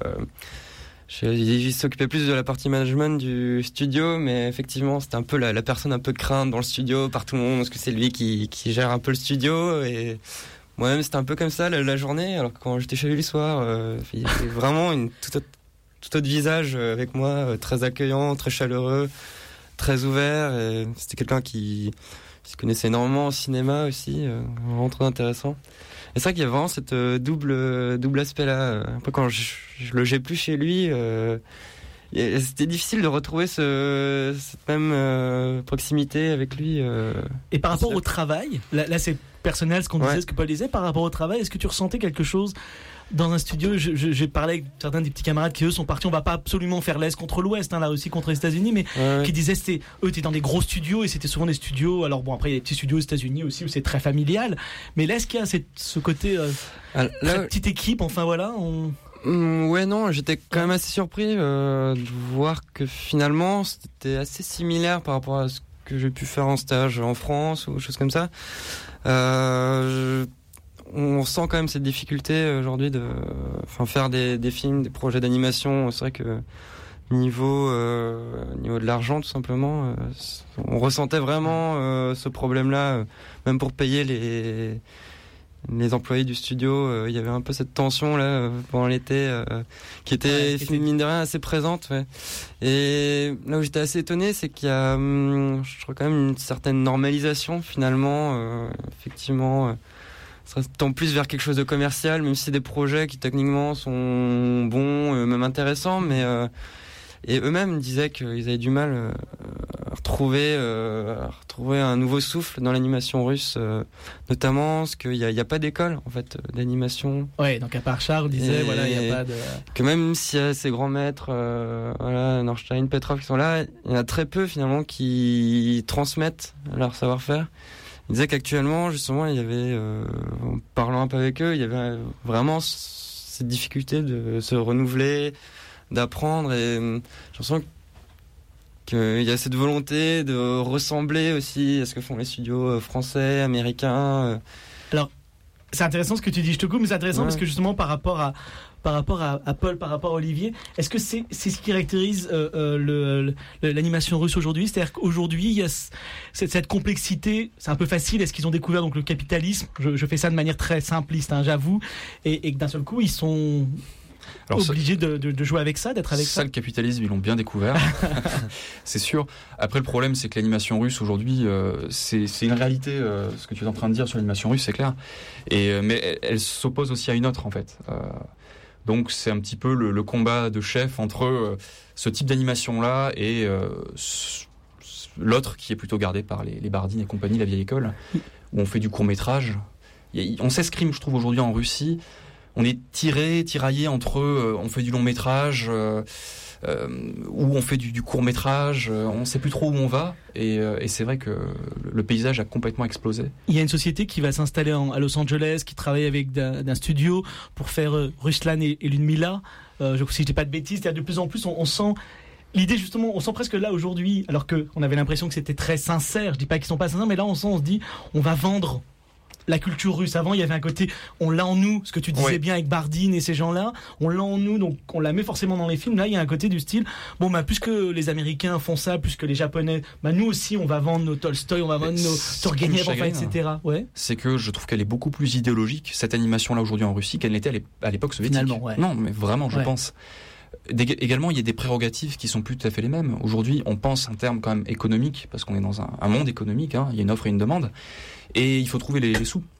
il s'occupait plus de la partie management du studio, mais effectivement c'était un peu la, la personne un peu crainte dans le studio par tout le monde parce que c'est lui qui, qui gère un peu le studio et... Moi-même, c'était un peu comme ça la, la journée, alors que quand j'étais chez lui le soir, euh, il y avait vraiment une tout autre, tout autre visage avec moi, euh, très accueillant, très chaleureux, très ouvert. Et c'était quelqu'un qui, qui se connaissait énormément au cinéma aussi, euh, vraiment très intéressant. Et c'est vrai qu'il y a vraiment cette euh, double, double aspect-là. Un peu quand je, je logeais plus chez lui, euh, c'était difficile de retrouver ce, cette même euh, proximité avec lui. Euh, Et par rapport au travail, là, là c'est personnel ce qu'on disait, ouais. ce que Paul disait, par rapport au travail, est-ce que tu ressentais quelque chose dans un studio? je, je, J'ai parlé avec certains des petits camarades qui eux sont partis, on va pas absolument faire l'Est contre l'Ouest, hein, la Russie contre les États-Unis, mais ouais. qui disaient c'était, eux étaient dans des gros studios et c'était souvent des studios, alors bon après il y a des petits studios aux États-Unis aussi où c'est très familial, mais là est-ce qu'il y a cette, ce côté euh, alors, là, petite équipe, enfin voilà on... Mmh, ouais non, j'étais quand même assez surpris euh, de voir que finalement c'était assez similaire par rapport à ce que j'ai pu faire en stage en France ou choses comme ça. Euh, je, on sent quand même cette difficulté aujourd'hui de, enfin, faire des, des films, des projets d'animation. C'est vrai que niveau, euh, niveau de l'argent tout simplement, euh, on ressentait vraiment euh, ce problème-là, euh, même pour payer les les employés du studio, euh, il y avait un peu cette tension là euh, pendant l'été euh, qui était ouais, mine de rien assez présente. Ouais. Et là où j'étais assez étonné, c'est qu'il y a, hum, je trouve quand même une certaine normalisation finalement. Euh, effectivement, euh, ça tend plus vers quelque chose de commercial, même si c'est des projets qui techniquement sont bons, euh, même intéressants, mais euh, et eux-mêmes disaient qu'ils avaient du mal euh, à retrouver, euh, à retrouver un nouveau souffle dans l'animation russe, euh, notamment parce qu'il n'y a, a pas d'école en fait d'animation. Ouais, donc à part Charles disait, et voilà, il n'y a pas de. Que même s'il y a ces grands maîtres, euh, voilà, Norstein, Petrov qui sont là, il y en a très peu finalement qui transmettent leur savoir-faire. Il disait qu'actuellement, justement, il y avait, euh, en parlant un peu avec eux, il y avait vraiment cette difficulté de se renouveler, d'apprendre, et j'ai l'impression qu'il y a cette volonté de ressembler aussi à ce que font les studios français, américains. Alors, c'est intéressant ce que tu dis, je te coupe, mais c'est intéressant ouais. parce que justement par rapport à par rapport à, à Paul, par rapport à Olivier, est-ce que c'est, c'est ce qui caractérise euh, euh, le, le, l'animation russe aujourd'hui ? C'est-à-dire qu'aujourd'hui, il y a cette, cette complexité, c'est un peu facile, est-ce qu'ils ont découvert donc le capitalisme ? je, je fais ça de manière très simpliste, hein, j'avoue, et, et que d'un seul coup, ils sont... Alors obligés ça, de, de, de jouer avec ça, d'être avec ça. Ça, le capitalisme, ils l'ont bien découvert, c'est sûr. Après, le problème, c'est que l'animation russe aujourd'hui, euh, c'est, c'est une réalité. Euh, ce que tu es en train de dire sur l'animation russe, c'est clair. Et mais elle, elle s'oppose aussi à une autre, en fait. Euh, donc, c'est un petit peu le, le combat de chef entre euh, ce type d'animation-là et euh, ce, l'autre qui est plutôt gardé par les, les Bardin et compagnie, la vieille école, où on fait du court métrage. On s'escrime, je trouve, aujourd'hui en Russie. On est tiré, tiraillé entre euh, on fait du long métrage euh, euh, ou on fait du, du court métrage, euh, on ne sait plus trop où on va et, euh, et c'est vrai que le paysage a complètement explosé. Il y a une société qui va s'installer en, à Los Angeles, qui travaille avec d'un, d'un studio pour faire euh, Ruslan et, et Ludmilla. Euh, je, si je dis pas de bêtises, de plus en plus on, on sent l'idée justement, on sent presque là aujourd'hui, alors que on avait l'impression que c'était très sincère. Je dis pas qu'ils sont pas sincères, mais là on sent, on se dit, on va vendre la culture russe. Avant, il y avait un côté, on l'a en nous, ce que tu disais ouais. bien avec Bardin et ces gens-là, on l'a en nous, donc on la met forcément dans les films. Là, il y a un côté du style, bon, bah, plus que les Américains font ça, plus que les Japonais, bah, nous aussi, on va vendre nos Tolstoy, on va vendre nos Turgenev, enfin, et cetera. Ouais. C'est que je trouve qu'elle est beaucoup plus idéologique, cette animation-là, aujourd'hui en Russie, qu'elle n'était à l'époque soviétique. Finalement, ouais. Non, mais vraiment, je ouais. pense. Également, il y a des prérogatives qui sont plus tout à fait les mêmes. Aujourd'hui, on pense en termes quand même économiques, parce qu'on est dans un, un monde économique, hein, il y a une offre et une demande, et il faut trouver les, les sous.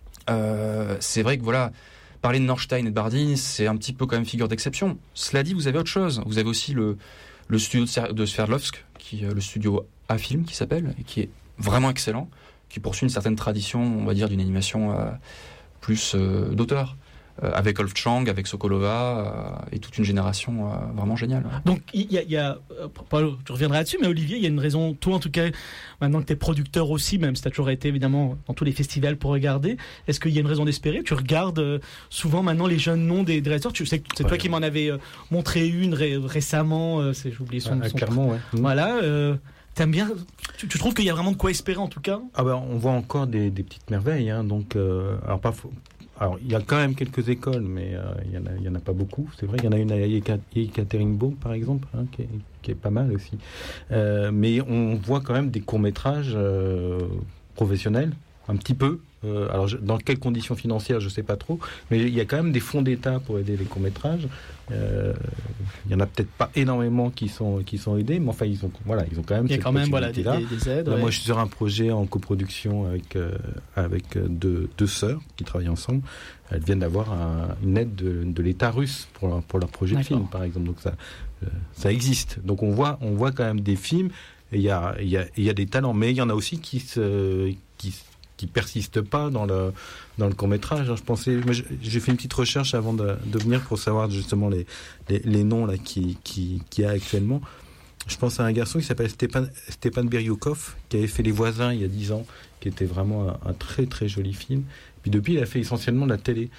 Euh, c'est vrai que voilà, parler de Norstein et de Bardin, c'est un petit peu quand même figure d'exception. Cela dit, vous avez autre chose. Vous avez aussi le, le studio de, de Sverdlovsk, qui est le studio A-Film qui s'appelle, et qui est vraiment excellent, qui poursuit une certaine tradition, on va dire, d'une animation euh, plus euh, d'auteur. Euh, avec Olf Chang, avec Sokolova euh, et toute une génération euh, vraiment géniale. Donc il y a, y a euh, Paul, tu reviendras là-dessus, mais Olivier, il y a une raison, toi en tout cas, maintenant que tu es producteur aussi, même si tu as toujours été évidemment dans tous les festivals pour regarder, est-ce qu'il y a une raison d'espérer ? Tu regardes euh, souvent maintenant les jeunes noms des, des réalisateurs, tu sais que c'est ouais. toi qui m'en avais euh, montré une ré- récemment, euh, c'est, j'ai oublié son nom. Ah, clairement, ouais. Voilà. Euh, T'aimes bien, tu, tu trouves qu'il y a vraiment de quoi espérer en tout cas ? Ah ben, on voit encore des, des petites merveilles, hein, donc euh, alors pas faux. Alors, il y a quand même quelques écoles, mais euh, il y en a, il y en a pas beaucoup. C'est vrai, il y en a une à Yekaterinbourg, par exemple, hein, qui, est, qui est pas mal aussi. Euh, mais on voit quand même des courts-métrages euh, professionnels, un petit peu. Euh, alors, je, dans quelles conditions financières, je sais pas trop. Mais il y a quand même des fonds d'État pour aider les courts-métrages. Euh, il y en a peut-être pas énormément qui sont qui sont aidés, mais enfin ils ont voilà ils ont quand même. Il y a quand même voilà des, des aides. Là, ouais. Moi, je suis sur un projet en coproduction avec euh, avec deux deux sœurs qui travaillent ensemble. Elles viennent d'avoir un, une aide de, de l'État russe pour leur, pour leur projet D'accord. de film, par exemple. Donc ça euh, ça existe. Donc on voit on voit quand même des films. Et il y a il y a il y a des talents, mais il y en a aussi qui se qui qui persistent pas dans le dans le court métrage. Je pensais, j'ai fait une petite recherche avant de, de venir pour savoir justement les les, les noms là qui qui qui a actuellement. Je pense à un garçon qui s'appelle Stepan Stepan Biryukov qui avait fait Les Voisins il y a dix ans, qui était vraiment un, un très très joli film. Puis depuis, il a fait essentiellement de la télé.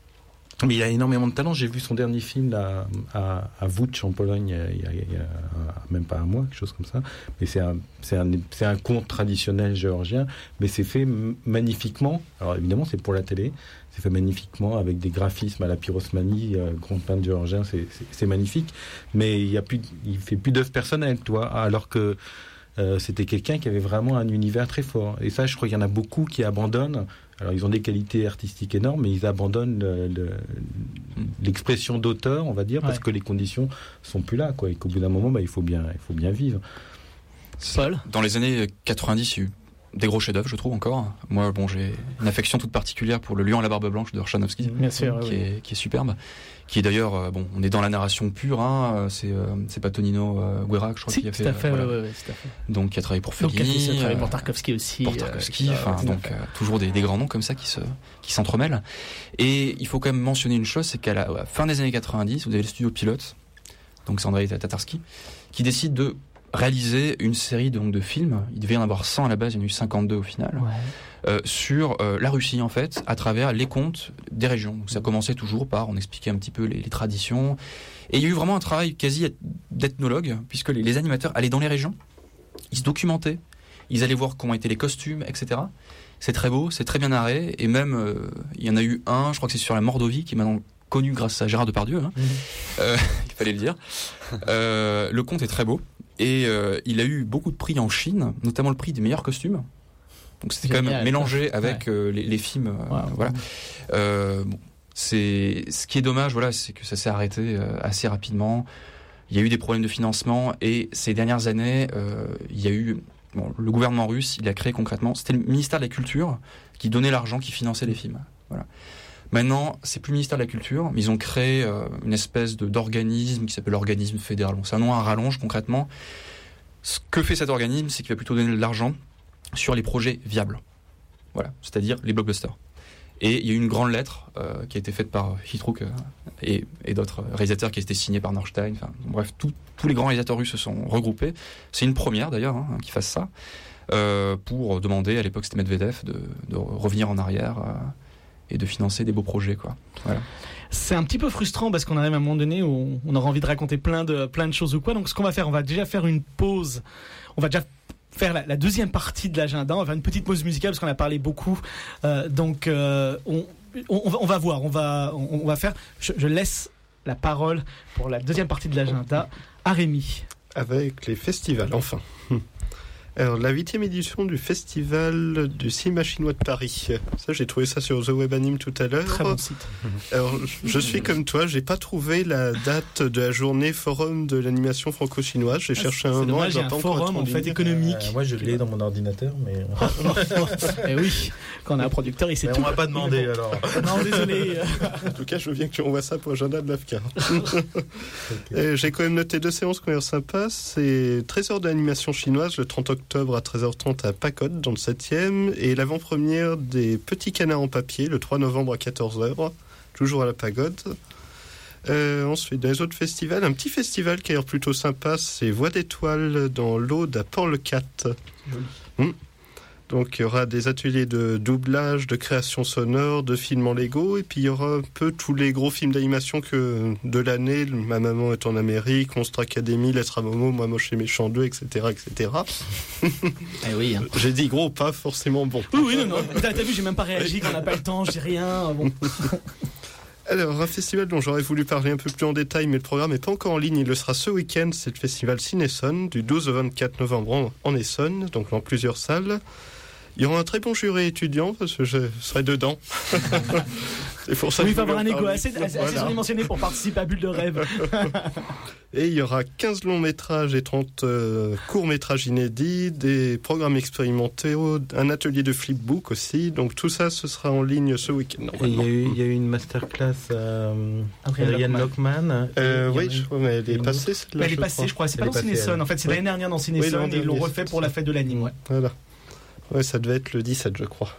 Mais il a énormément de talent. J'ai vu son dernier film là, à, à Łódź en Pologne il y, a, il y a même pas un mois, quelque chose comme ça. Mais c'est un, c'est un, c'est un conte traditionnel géorgien, mais c'est fait magnifiquement. Alors évidemment, c'est pour la télé. C'est fait magnifiquement avec des graphismes à la Pyrosmanie, euh, grand peintre géorgien. C'est, c'est, c'est magnifique. Mais il y a plus, il fait plus d'œuvres personnelles, toi. Alors que euh, c'était quelqu'un qui avait vraiment un univers très fort. Et ça, je crois qu'il y en a beaucoup qui abandonnent. Alors, ils ont des qualités artistiques énormes, mais ils abandonnent le, le, l'expression d'auteur, on va dire, parce ouais. que les conditions sont plus là, quoi. Et qu'au bout d'un moment, bah, il faut bien, il faut bien vivre. Paul ? Dans les années quatre-vingt-dix, il y a eu des gros chefs-d'œuvre, je trouve encore. Moi, bon, j'ai une affection toute particulière pour Le Lion à la barbe blanche de Orchanovski, bien sûr, qui, oui. est, qui est superbe. Qui est d'ailleurs, euh, bon, on est dans la narration pure, hein, c'est, euh, c'est pas Tonino euh, Guerra, je crois, si, qui a fait. Tout à fait, euh, voilà. ouais, ouais, tout à fait. Donc, qui a travaillé pour Fellini. Donc, qui a travaillé pour Tarkovsky aussi. Pour Tarkovsky, euh, enfin, donc, euh, toujours des, des grands noms comme ça qui se, qui s'entremêlent. Et il faut quand même mentionner une chose, c'est qu'à la, à la fin des années quatre-vingt-dix, vous avez le studio Pilote, donc c'est Andrei Tatarsky, qui décide de réaliser une série donc, de films. Il devait y en avoir cent à la base, il y en a eu cinquante-deux au final. Ouais. Euh, sur euh, la Russie en fait, à travers les contes des régions. Donc ça commençait toujours par, on expliquait un petit peu les, les traditions, et il y a eu vraiment un travail quasi d'ethnologue, puisque les, les animateurs allaient dans les régions, ils se documentaient, ils allaient voir comment étaient les costumes, et cetera. C'est très beau, c'est très bien narré, et même euh, il y en a eu un, je crois que c'est sur la Mordovie, qui est maintenant connu grâce à Gérard Depardieu, hein. Mmh. euh, il fallait le dire. Euh, le conte est très beau, et euh, il a eu beaucoup de prix en Chine, notamment le prix des meilleurs costumes. Donc c'était Génial, quand même mélangé avec ouais. euh, les, les films. Euh, wow. Voilà. Euh, bon, c'est ce qui est dommage, voilà, c'est que ça s'est arrêté euh, assez rapidement. Il y a eu des problèmes de financement et ces dernières années, euh, il y a eu bon, le gouvernement russe, il a créé concrètement, c'était le ministère de la Culture qui donnait l'argent, qui finançait les films. Voilà. Maintenant, c'est plus le ministère de la Culture, mais ils ont créé euh, une espèce de, d'organisme qui s'appelle l'organisme fédéral. Bon, c'est un nom à rallonge concrètement. Ce que fait cet organisme, c'est qu'il va plutôt donner de l'argent sur les projets viables, voilà, c'est-à-dire les blockbusters. Et il y a eu une grande lettre euh, qui a été faite par Hitchcock euh, et, et d'autres réalisateurs qui a été signée par Norstein. Enfin, bref, tout, tous les grands réalisateurs russes se sont regroupés. C'est une première d'ailleurs hein, qu'ils fassent ça euh, pour demander, à l'époque c'était Medvedev, de, de revenir en arrière euh, et de financer des beaux projets, quoi. Voilà. C'est un petit peu frustrant parce qu'on arrive à un moment donné où on aura envie de raconter plein de, plein de choses ou quoi. Donc ce qu'on va faire, on va déjà faire une pause. On va déjà faire la, la deuxième partie de l'agenda. On va faire une petite pause musicale parce qu'on a parlé beaucoup. Euh, donc euh, on, on, on va voir. On va, on, on va faire. Je, je laisse la parole pour la deuxième partie de l'agenda à Rémi. Avec les festivals, enfin. Alors, la huitième édition du festival du cinéma chinois de Paris. Ça, j'ai trouvé ça sur The Web Anime tout à l'heure. Très bon site. Alors, je suis comme toi, j'ai pas trouvé la date de la journée forum de l'animation franco-chinoise. J'ai ah, cherché un moment. Dommage, il y a un forum en fait économique. Euh, moi, je l'ai dans mon ordinateur, mais. Eh oui, quand on a un producteur, il sait mais tout. On m'a pas demandé alors. Non, désolé. En tout cas, je veux bien que tu envoies ça pour l'agenda de l'A F C A. Okay. J'ai quand même noté deux séances qui ont l'air sympas. C'est Trésor de l'animation chinoise le trente octobre à treize heures trente à Pacote dans le septième et l'avant-première des Petits Canards en papier le trois novembre à quatorze heures, toujours à la Pagode. Euh, ensuite, dans les autres festivals, un petit festival qui a l'air plutôt sympa, c'est Voix d'étoiles dans l'Aude à Port-le-Cat. Hum. Donc il y aura des ateliers de doublage, de création sonore, de films en Lego, et puis il y aura un peu tous les gros films d'animation que de l'année. Ma maman est en Amérique, Monstre Academy, Lettre à Momo, Moi Moche et Méchant deux, et cetera, et cetera. Eh oui. Hein. J'ai dit gros, pas forcément bon. Oui, oui, non, non. T'as, t'as vu, j'ai même pas réagi, qu'on n'a pas le temps, j'ai rien. Bon. Alors, un festival dont j'aurais voulu parler un peu plus en détail, mais le programme n'est pas encore en ligne. Il le sera ce week-end. C'est le festival Ciné-Essonne, du douze au vingt-quatre novembre en, en Essonne, donc dans plusieurs salles. Il y aura un très bon jury étudiant, parce que je serai dedans. C'est pour ça oui, il faut avoir un ego assez, assez, voilà. assez surdimensionné pour participer à Bulle de rêve. Et il y aura quinze longs métrages et trente euh, courts métrages inédits, des programmes expérimentaux, un atelier de flipbook aussi. Donc tout ça, ce sera en ligne ce week-end. Et il y a eu, il y a eu une masterclass euh, Adrienne Lockman. Euh, oui, je crois, mais elle est une... passée celle-là. Elle est passée, je crois. C'est pas dans Ciné-Essonne. En fait, c'est oui. l'année dernière dans Ciné-Essonne oui, et ils l'ont refait pour la fête de l'anime. Ouais. Voilà. Ouais, ça devait être le dix-sept, je crois.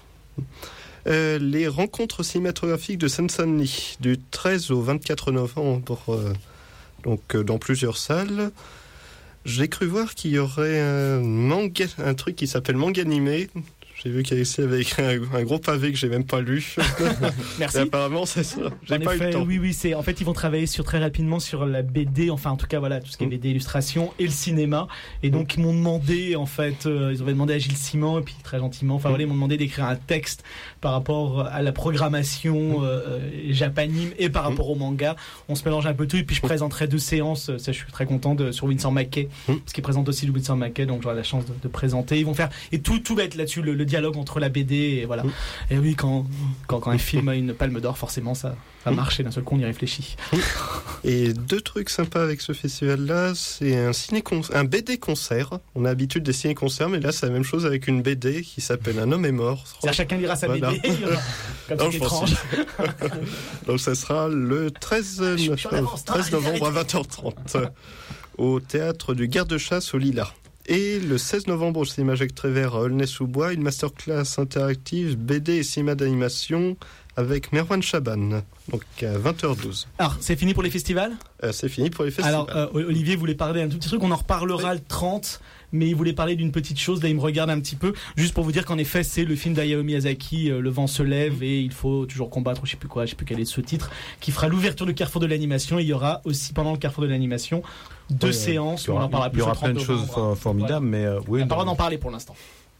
Euh, les rencontres cinématographiques de Seine-Saint-Denis, du treize au vingt-quatre novembre, euh, donc euh, dans plusieurs salles. J'ai cru voir qu'il y aurait un, manga, un truc qui s'appelle Manganimé. J'ai vu qu'il y avait écrit un, un gros pavé que j'ai même pas lu. Merci. Et apparemment, c'est ça. J'ai en pas effet, eu le temps. Oui, oui, c'est en fait ils vont travailler sur très rapidement sur la B D, enfin en tout cas voilà tout ce qui est B D illustration et le cinéma. Et donc ils m'ont demandé en fait, euh, ils avaient demandé à Gilles Simon et puis très gentiment, enfin voilà ils m'ont demandé d'écrire un texte par rapport à la programmation euh, japanime et par rapport au manga. On se mélange un peu tout et puis je présenterai deux séances. Ça je suis très content de, sur Winsor McKay parce qu'il présente aussi le Winsor McKay, donc j'aurai la chance de, de présenter. Ils vont faire et tout tout va être là-dessus le, le dialogue entre la B D et voilà. Et oui quand quand, quand un film a une palme d'or forcément ça ça marche et d'un seul coup on y réfléchit. Et deux trucs sympas avec ce festival-là, c'est un ciné un B D concert. On a l'habitude des ciné-concerts, mais là c'est la même chose avec une B D qui s'appelle Un homme est mort. C'est-à-dire chacun lira sa voilà. B D. Comme non, c'est étrange. Donc ça sera le treize novembre à vingt heures trente au théâtre du Garde-Chasse au Lilas. Et le seize novembre au cinéma Jacques Prévert à Aulnay-sous-Bois, une masterclass interactive B D et cinéma d'animation avec Merwan Chaban, donc à vingt heures douze. Alors, c'est fini pour les festivals ? euh, C'est fini pour les festivals. Alors, euh, Olivier voulait parler d'un tout petit truc, on en reparlera oui. le trente, mais il voulait parler d'une petite chose, là il me regarde un petit peu, juste pour vous dire qu'en effet c'est le film d'Hayao Miyazaki, euh, Le vent se lève et il faut toujours combattre, ou je sais plus quoi, je sais plus quel est ce titre, qui fera l'ouverture du Carrefour de l'animation, et il y aura aussi pendant le Carrefour de l'animation deux oui, séances, aura, on en parlera plus. Il y aura plein de choses for- formidables, voilà. mais euh, oui. On n'a pas le droit d'en parler pour l'instant.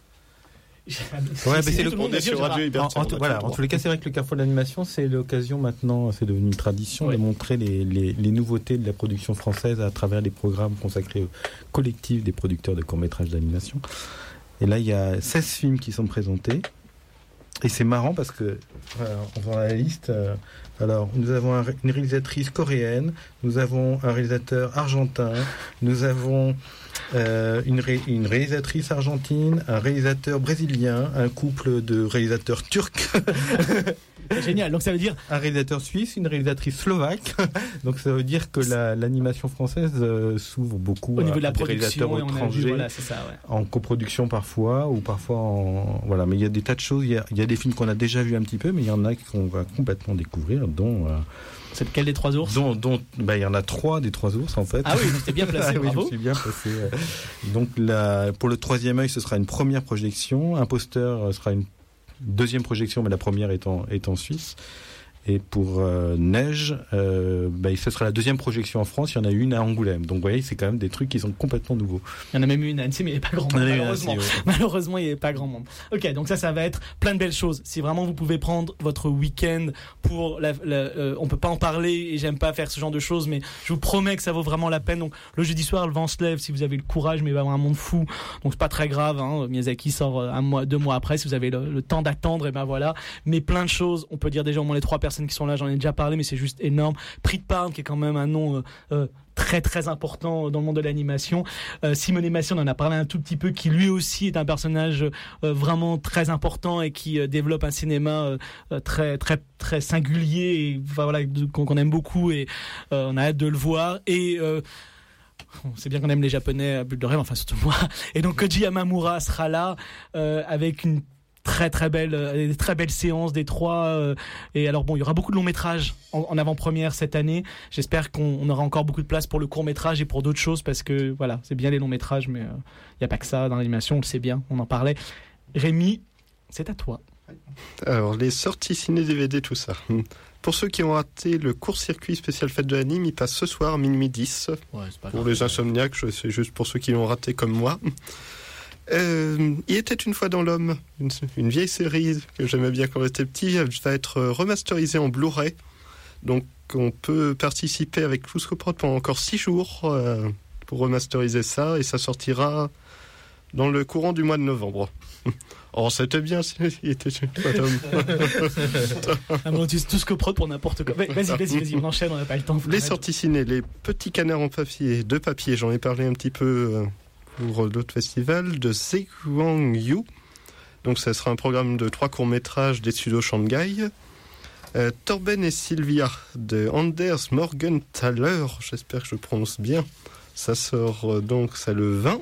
Ouais, mais c'est le on est sur Radio Liberté. En, en, voilà, en tous les cas, c'est vrai que le Carrefour de l'animation, c'est l'occasion maintenant, c'est devenu une tradition oui. de montrer les, les, les nouveautés de la production française à travers les programmes consacrés au collectif des producteurs de courts-métrages d'animation. Et là, il y a seize films qui sont présentés. Et c'est marrant parce que, voilà, on voit la liste. Euh, alors, nous avons un, une réalisatrice coréenne, nous avons un réalisateur argentin, nous avons euh, une, ré, une réalisatrice argentine, un réalisateur brésilien, un couple de réalisateurs turcs. C'est génial, donc ça veut dire... Un réalisateur suisse, une réalisatrice slovaque. Donc ça veut dire que la, l'animation française euh, s'ouvre beaucoup au niveau à de la des réalisateurs étrangers, vu, voilà, c'est ça, ouais. En coproduction parfois, ou parfois en... Voilà, mais il y a des tas de choses, il y a, il y a des films qu'on a déjà vus un petit peu, mais il y en a qu'on va complètement découvrir, dont... Euh, c'est lequel des trois ours ? Dont, dont bah, il y en a trois des trois ours en fait. Ah oui, c'était bien placé, ah, oui, bravo. Je me suis bien placé. Donc la, pour le troisième œil, ce sera une première projection. Imposteur sera une deuxième projection, mais la première est en, est en Suisse. Et pour euh, Neige, euh, bah, ce sera la deuxième projection en France. Il y en a une à Angoulême. Donc, vous voyez, c'est quand même des trucs qui sont complètement nouveaux. Il y en a même eu une à Annecy, mais il n'y avait pas grand monde. Malheureusement, Annecy, ouais. malheureusement, il n'y avait pas grand monde. Ok, donc ça, ça va être plein de belles choses. Si vraiment vous pouvez prendre votre week-end pour, la, la, euh, on peut pas en parler et j'aime pas faire ce genre de choses, mais je vous promets que ça vaut vraiment la peine. Donc, le jeudi soir, le vent se lève. Si vous avez le courage, mais il va y avoir un monde fou. Donc, c'est pas très grave. Hein. Miyazaki sort un mois, deux mois après. Si vous avez le, le temps d'attendre, et ben voilà. Mais plein de choses. On peut dire déjà au moins les trois personnes qui sont là. J'en ai déjà parlé, mais c'est juste énorme. Prix de Parme, qui est quand même un nom euh, euh, très très important dans le monde de l'animation. Euh, Simone Massi, on en a parlé un tout petit peu, qui lui aussi est un personnage euh, vraiment très important et qui euh, développe un cinéma euh, très très très singulier et enfin, voilà, qu'on, qu'on aime beaucoup et euh, on a hâte de le voir. Et euh, on sait bien qu'on aime les Japonais à but de rêve, enfin surtout moi. Et donc Koji Yamamura sera là euh, avec une très très belle euh, des très belles séances des trois euh, et alors bon il y aura beaucoup de longs métrages en, en avant-première cette année. J'espère qu'on on aura encore beaucoup de place pour le court métrage et pour d'autres choses parce que voilà c'est bien les longs métrages mais il euh, n'y a pas que ça dans l'animation, on le sait bien, on en parlait. Rémi, c'est à toi. Alors les sorties ciné D V D tout ça. Pour ceux qui ont raté le court-circuit spécial fête de l'anime, il passe ce soir minuit dix. Ouais, c'est pas pour grave, les insomniaques, c'est juste pour ceux qui l'ont raté comme moi. Euh, il était une fois dans l'homme, une, une vieille série que j'aimais bien quand j'étais petit, elle va être remasterisée en Blu-ray. Donc on peut participer avec Fluscoprod pendant encore six jours euh, pour remasteriser ça et ça sortira dans le courant du mois de novembre. Oh, c'était bien, il était une fois d'homme. Ah bon, tu tout ce que prod pour n'importe quoi. Vas-y, vas-y, vas-y, on enchaîne, on n'a pas le temps. Les sorties ciné, les petits canards en papier, de papier, j'en ai parlé un petit peu euh, pour d'autres festivals, de Zheguang Yu. Donc ça sera un programme de trois courts-métrages des studios Shanghai. Euh, Torben et Sylvia de Anders Morgenthaler, j'espère que je prononce bien. Ça sort euh, donc ça le vingt.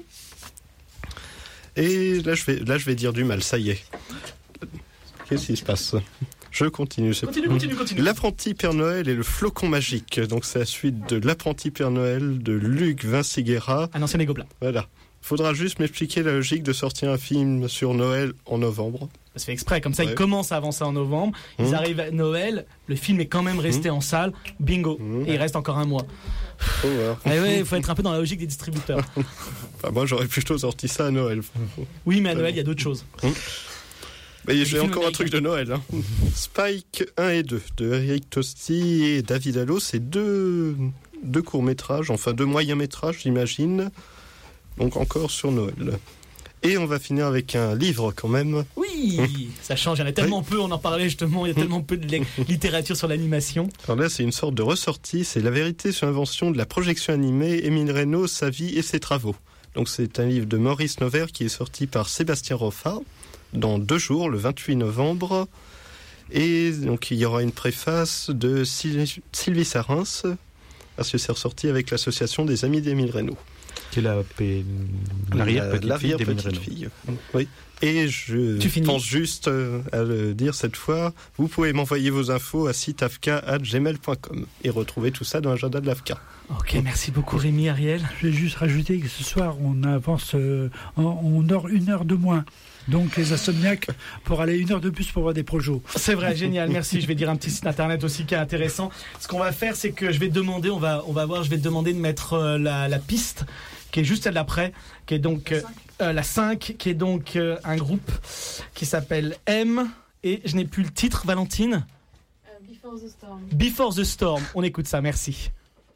Et là je, vais, là, je vais dire du mal, ça y est. Qu'est-ce qui se passe ? Je continue. Continue, continue, continue. L'apprenti Père Noël et le flocon magique. Donc c'est la suite de L'apprenti Père Noël de Luc Vinciguerra. Un ancien des Gobelins. Voilà. Faudra juste m'expliquer la logique de sortir un film sur Noël en novembre. Ça se fait exprès, comme ça ouais. Ils commencent à avancer en novembre, ils mmh. arrivent à Noël, le film est quand même resté mmh. en salle, bingo, mmh. et il reste encore un mois. Oh, ouais. Et ouais, il faut être un peu dans la logique des distributeurs. Bah, moi j'aurais plutôt sorti ça à Noël. Oui, mais à Noël il y a d'autres choses. Mmh. Mais j'ai encore un truc de Noël. Hein. Spike un et deux de Eric Tosti et David Allo, c'est deux, deux courts-métrages, enfin deux moyens-métrages j'imagine, donc encore sur Noël. Et on va finir avec un livre quand même. Oui, ça change, il y en a tellement oui. peu, on en parlait justement, il y a tellement peu de littérature sur l'animation. Alors là c'est une sorte de ressortie, c'est La vérité sur l'invention de la projection animée, Émile Reynaud, sa vie et ses travaux. Donc c'est un livre de Maurice Nover qui est sorti par Sébastien Roffat dans deux jours, le vingt-huit novembre. Et donc il y aura une préface de Sylvie Sarens, parce que c'est ressorti avec l'association des Amis d'Émile Reynaud. Qui est la, l'arrière-petite l'arrière fille d'Émile Reynaud. Fille. Oui. Et je pense juste à le dire cette fois, vous pouvez m'envoyer vos infos à sitafka arobase gmail point com et retrouver tout ça dans l'agenda de l'A F C A. Ok, merci beaucoup Rémi, Ariel. Je vais juste rajouter que ce soir, on avance, euh, on dort une heure de moins. Donc les insomniaques pour aller une heure de plus pour voir des projos. C'est vrai, génial, merci. Je vais dire un petit site internet aussi qui est intéressant. Ce qu'on va faire, c'est que je vais te demander, on va, on va voir, je vais te demander de mettre euh, la, la piste qui est juste celle d'après, qui est donc euh, euh, la cinq, qui est donc euh, un groupe qui s'appelle M, et je n'ai plus le titre, Valentine. uh, Before the Storm. Before the Storm, on écoute ça, merci.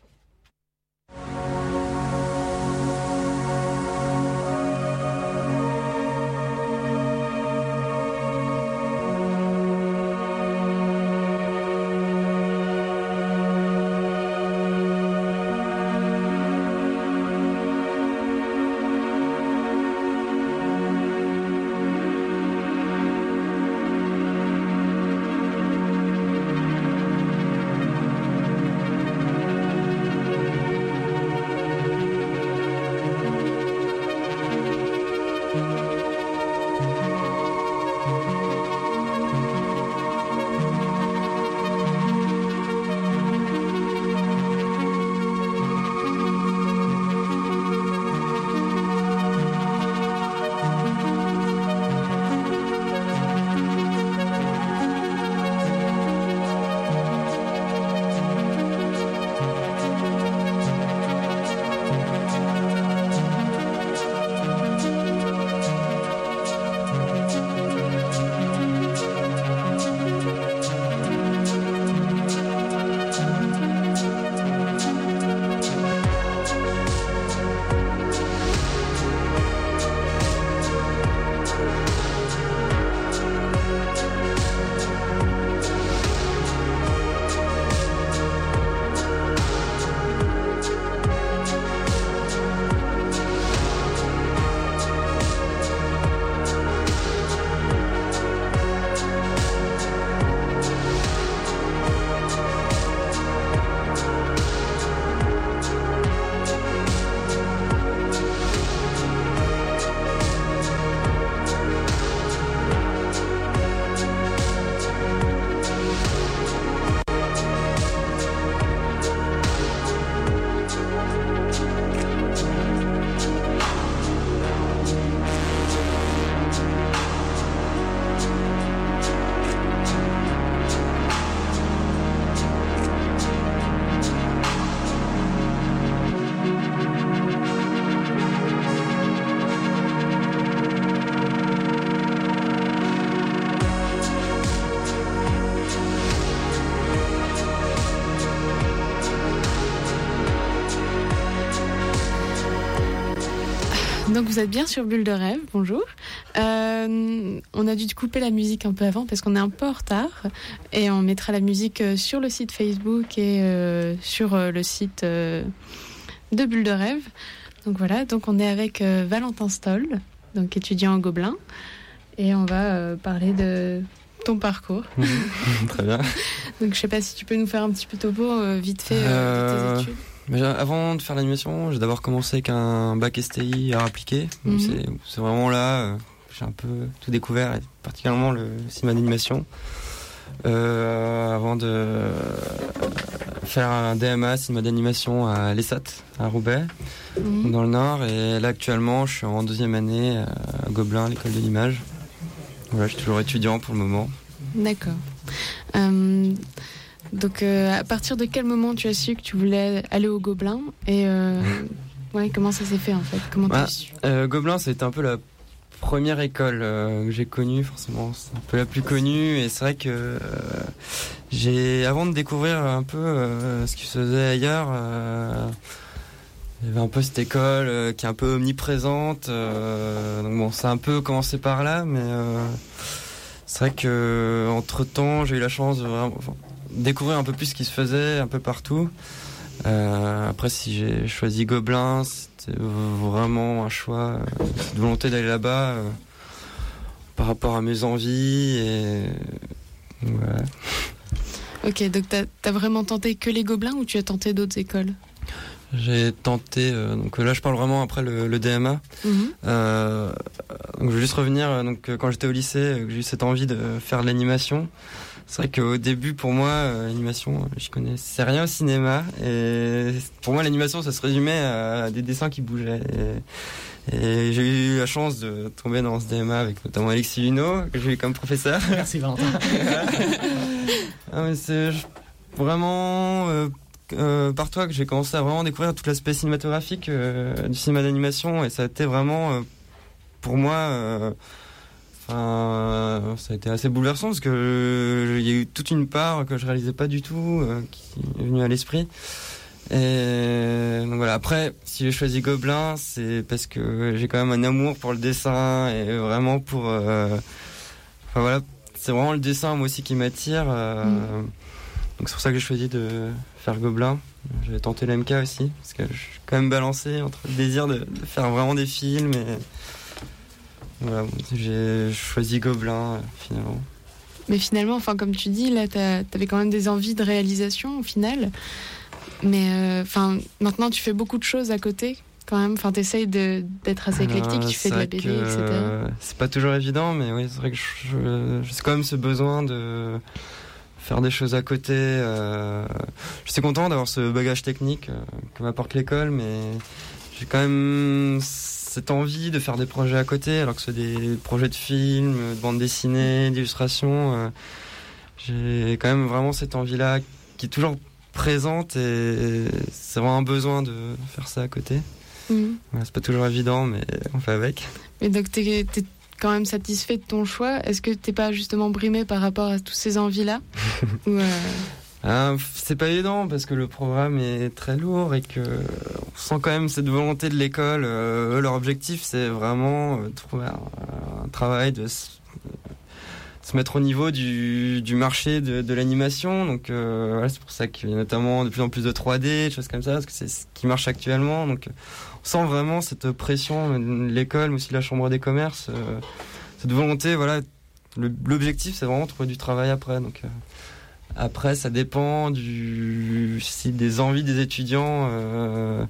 Donc vous êtes bien sur Bulle de Rêve, bonjour. Euh, on a dû couper la musique un peu avant parce qu'on est un peu en retard et on mettra la musique sur le site Facebook et euh, sur le site euh, de Bulle de Rêve. Donc voilà, donc on est avec euh, Valentin Stoll, donc étudiant en Gobelin, et on va euh, parler de ton parcours. Mmh, très bien. Donc je sais pas si tu peux nous faire un petit peu topo euh, vite fait euh, euh... de tes études. Mais avant de faire l'animation, j'ai d'abord commencé avec un bac S T I à appliquer. Donc mm-hmm. c'est, c'est vraiment là, euh, j'ai un peu tout découvert, et particulièrement le cinéma d'animation. Euh, avant de, faire un D M A, cinéma d'animation à l'E S A T, à Roubaix, mmh. dans le Nord. Et là, actuellement, je suis en deuxième année à Gobelin, l'école de l'image. Voilà, je suis toujours étudiant pour le moment. D'accord. Euh, donc, euh, à partir de quel moment tu as su que tu voulais aller au Gobelin et euh, ouais, comment ça s'est fait en fait? Comment bah, tu as su euh, Gobelin, ça a été un peu la première école euh, que j'ai connue, forcément, c'est un peu la plus connue. Et c'est vrai que euh, j'ai, avant de découvrir un peu euh, ce qui se faisait ailleurs, euh, il y avait un peu cette école euh, qui est un peu omniprésente. Euh, donc bon, ça a un peu commencé par là, mais euh, c'est vrai que entre temps, j'ai eu la chance de vraiment enfin, découvrir un peu plus ce qui se faisait un peu partout. Euh, après, si j'ai choisi Gobelin, c'était vraiment un choix, euh, cette volonté d'aller là-bas euh, par rapport à mes envies et voilà. Ok, donc t'as, t'as vraiment tenté que les Gobelins ou tu as tenté d'autres écoles? J'ai tenté, euh, donc là je parle vraiment après le, le D M A. Mm-hmm. Euh, donc je veux juste revenir, donc quand j'étais au lycée, j'ai eu cette envie de faire de l'animation. C'est vrai qu'au début, pour moi, euh, l'animation, je connaissais rien au cinéma. Et pour moi, l'animation, ça se résumait à des dessins qui bougeaient. Et, et j'ai eu la chance de tomber dans ce D M A avec notamment Alexis Luneau, que j'ai eu comme professeur. Merci Valentin. Ah, mais c'est vraiment euh, euh, par toi que j'ai commencé à vraiment découvrir tout l'aspect cinématographique euh, du cinéma d'animation. Et ça a été vraiment, euh, pour moi... Euh, Enfin, ça a été assez bouleversant parce que euh, il y a eu toute une part que je réalisais pas du tout euh, qui est venue à l'esprit. Et donc voilà. Après, si j'ai choisi Gobelin, c'est parce que j'ai quand même un amour pour le dessin et vraiment pour. Euh... Enfin voilà, c'est vraiment le dessin moi aussi qui m'attire. Euh... Mm. Donc c'est pour ça que j'ai choisi de faire Gobelin. J'ai tenté l'M K aussi parce que je suis quand même balancé entre le désir de, de faire vraiment des films et voilà, j'ai choisi Gobelin, euh, finalement. Mais finalement, enfin, comme tu dis, là, t'avais quand même des envies de réalisation, au final. Mais enfin, euh, maintenant, tu fais beaucoup de choses à côté, quand même. Enfin, t'essayes de, d'être assez éclectique, euh, tu fais de la B D, que, et cetera. Euh, c'est pas toujours évident, mais oui, c'est vrai que je, j'ai quand même ce besoin de faire des choses à côté. Euh, je suis content d'avoir ce bagage technique euh, que m'apporte l'école, mais j'ai quand même... cette envie de faire des projets à côté, alors que ce soit des projets de films, de bande dessinée, d'illustration. Euh, j'ai quand même vraiment cette envie-là qui est toujours présente et c'est vraiment un besoin de faire ça à côté. Mmh. Voilà, c'est pas toujours évident, mais on fait avec. Mais donc t'es, t'es quand même satisfait de ton choix. Est-ce que t'es pas justement brimé par rapport à toutes ces envies-là? Ou euh... Ah, c'est pas évident parce que le programme est très lourd et que on sent quand même cette volonté de l'école. Euh, leur objectif, c'est vraiment euh, trouver un, un travail, de se, de se mettre au niveau du, du marché de, de l'animation. Donc euh, voilà, c'est pour ça qu'il y a notamment de plus en plus de trois D, des choses comme ça, parce que c'est ce qui marche actuellement. Donc on sent vraiment cette pression de l'école, mais aussi de la chambre des commerces, euh, cette volonté. Voilà, le, l'objectif, c'est vraiment de trouver du travail après. Donc euh, Après, ça dépend du si des envies des étudiants. Euh...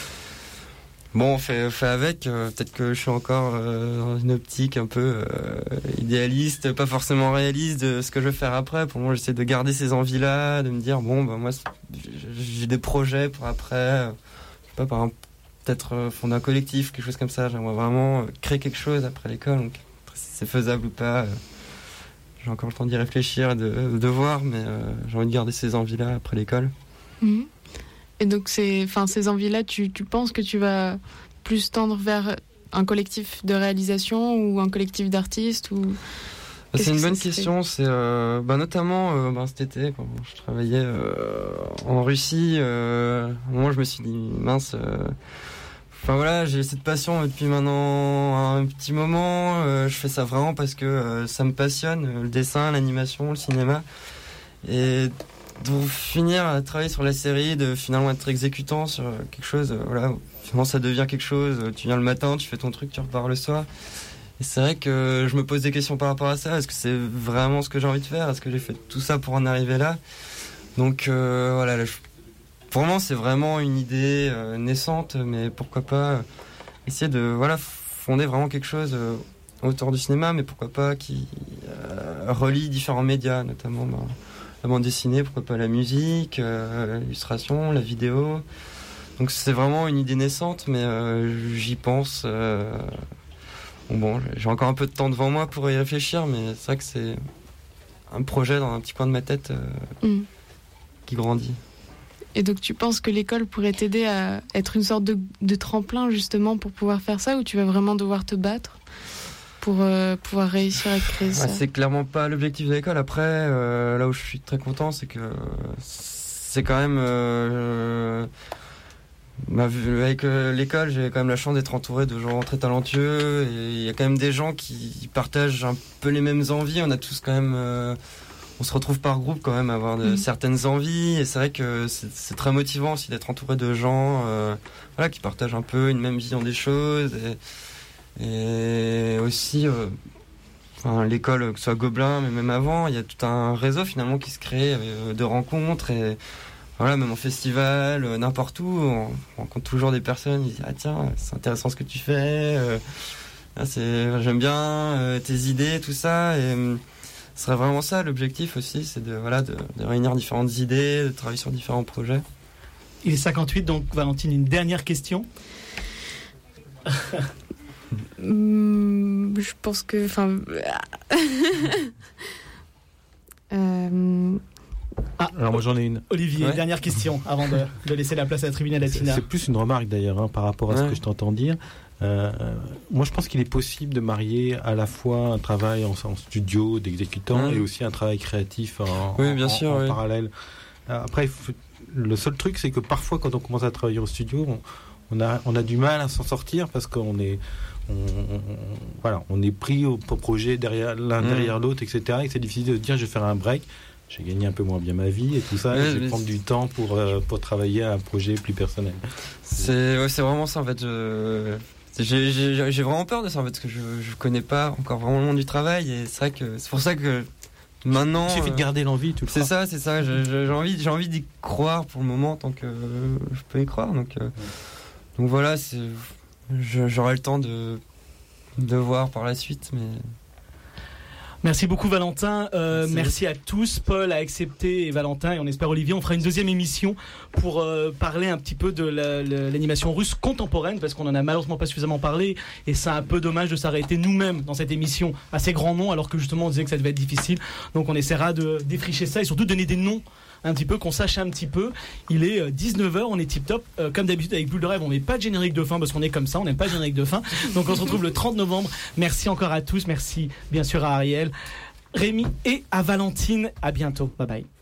Bon, on fait, on fait avec. Euh, peut-être que je suis encore euh, dans une optique un peu euh, idéaliste, pas forcément réaliste de ce que je vais faire après. Pour moi, j'essaie de garder ces envies-là, de me dire bon, bah moi, j'ai des projets pour après. Euh, je sais pas, par exemple, peut-être euh, fonder un collectif, quelque chose comme ça. J'aimerais vraiment euh, créer quelque chose après l'école. Donc, si c'est faisable ou pas. Euh, J'ai encore le temps d'y réfléchir et de, de voir, mais euh, j'ai envie de garder ces envies-là après l'école. Mmh. Et donc, ces, ces envies-là, tu, tu penses que tu vas plus tendre vers un collectif de réalisation ou un collectif d'artistes ou... Bah, c'est une bonne question. C'est euh, bah, notamment euh, bah, cet été, quand je travaillais euh, en Russie, euh, à un moment, je me suis dit, mince... Euh, Enfin voilà, j'ai cette passion depuis maintenant un petit moment. Euh, je fais ça vraiment parce que euh, ça me passionne, euh, le dessin, l'animation, le cinéma. Et pour finir à travailler sur la série, de finalement être exécutant sur quelque chose, euh, voilà, finalement ça devient quelque chose. Tu viens le matin, tu fais ton truc, tu repars le soir. Et c'est vrai que je me pose des questions par rapport à ça. Est-ce que c'est vraiment ce que j'ai envie de faire? Est-ce que j'ai fait tout ça pour en arriver là? Donc euh, voilà, là, je... pour moi, c'est vraiment une idée euh, naissante, mais pourquoi pas euh, essayer de voilà, fonder vraiment quelque chose euh, autour du cinéma, mais pourquoi pas qui euh, relie différents médias, notamment ben, la bande dessinée, pourquoi pas la musique, euh, l'illustration, la vidéo. Donc c'est vraiment une idée naissante, mais euh, j'y pense. Euh, bon, bon, j'ai encore un peu de temps devant moi pour y réfléchir, mais c'est vrai que c'est un projet dans un petit coin de ma tête euh, mm. qui grandit. Et donc tu penses que l'école pourrait t'aider à être une sorte de, de tremplin justement pour pouvoir faire ça, ou tu vas vraiment devoir te battre pour euh, pouvoir réussir à créer ça? Ouais, c'est clairement pas l'objectif de l'école. Après, euh, là où je suis très content, c'est que c'est quand même... Euh, bah, avec euh, l'école, j'ai quand même la chance d'être entouré de gens très talentueux, et il y a quand même des gens qui partagent un peu les mêmes envies. On a tous quand même... Euh, on se retrouve par groupe quand même à avoir de, mmh. certaines envies, et c'est vrai que c'est, c'est très motivant aussi d'être entouré de gens euh, voilà, qui partagent un peu une même vision des choses, et, et aussi euh, enfin, l'école, que ce soit Gobelin, mais même avant, il y a tout un réseau finalement qui se crée euh, de rencontres, et voilà, même en festival, euh, n'importe où, on, on rencontre toujours des personnes qui disent « Ah tiens, c'est intéressant ce que tu fais, euh, c'est, j'aime bien euh, tes idées, tout ça », et ce serait vraiment ça l'objectif aussi, c'est de, voilà, de, de réunir différentes idées, de travailler sur différents projets. Il est cinquante-huit, donc Valentine, une dernière question. mmh, je pense que... Enfin... euh... Ah, alors moi j'en ai une. Olivier, ouais. dernière question avant de, de laisser la place à la Tribune Latina. C'est, c'est plus une remarque d'ailleurs hein, par rapport à ouais. ce que je t'entends dire. Euh, moi je pense qu'il est possible de marier à la fois un travail en, en studio d'exécutant mmh. et aussi un travail créatif en, oui, bien en, sûr, en, en oui. parallèle. Après, faut, le seul truc c'est que parfois quand on commence à travailler au studio, on, on, a, on a du mal à s'en sortir parce qu'on est, on, on, voilà, on est pris au, au projet derrière, l'un mmh. derrière l'autre, et cetera. Et c'est difficile de dire je vais faire un break. J'ai gagné un peu moins bien ma vie et tout ça, ouais, et je vais prendre du temps pour, euh, pour travailler à un projet plus personnel. C'est, ouais, c'est vraiment ça en fait. Je... J'ai, j'ai, j'ai vraiment peur de ça en fait, parce que je ne connais pas encore vraiment le monde du travail, et c'est vrai que c'est pour ça que maintenant. Il suffit de garder l'envie, tout le C'est ça, c'est ça. Je, je, j'ai, envie, j'ai envie d'y croire pour le moment tant que je peux y croire. Donc, euh, donc voilà, c'est, je, j'aurai le temps de, de voir par la suite. Mais... Merci beaucoup Valentin, euh, merci. merci à tous, Paul a accepté et Valentin, et on espère Olivier, on fera une deuxième émission pour euh, parler un petit peu de la, la, l'animation russe contemporaine, parce qu'on en a malheureusement pas suffisamment parlé, et c'est un peu dommage de s'arrêter nous-mêmes dans cette émission à ces grands noms, alors que justement on disait que ça devait être difficile, donc on essaiera de défricher ça et surtout de donner des noms un petit peu, qu'on sache un petit peu. Il est dix-neuf heures, on est tip top. Euh, comme d'habitude avec Boule de Rêve, on met pas de générique de fin parce qu'on est comme ça, on n'aime pas le générique de fin. Donc on se retrouve le trente novembre. Merci encore à tous, merci bien sûr à Ariel, Rémi et à Valentine. À bientôt. Bye bye.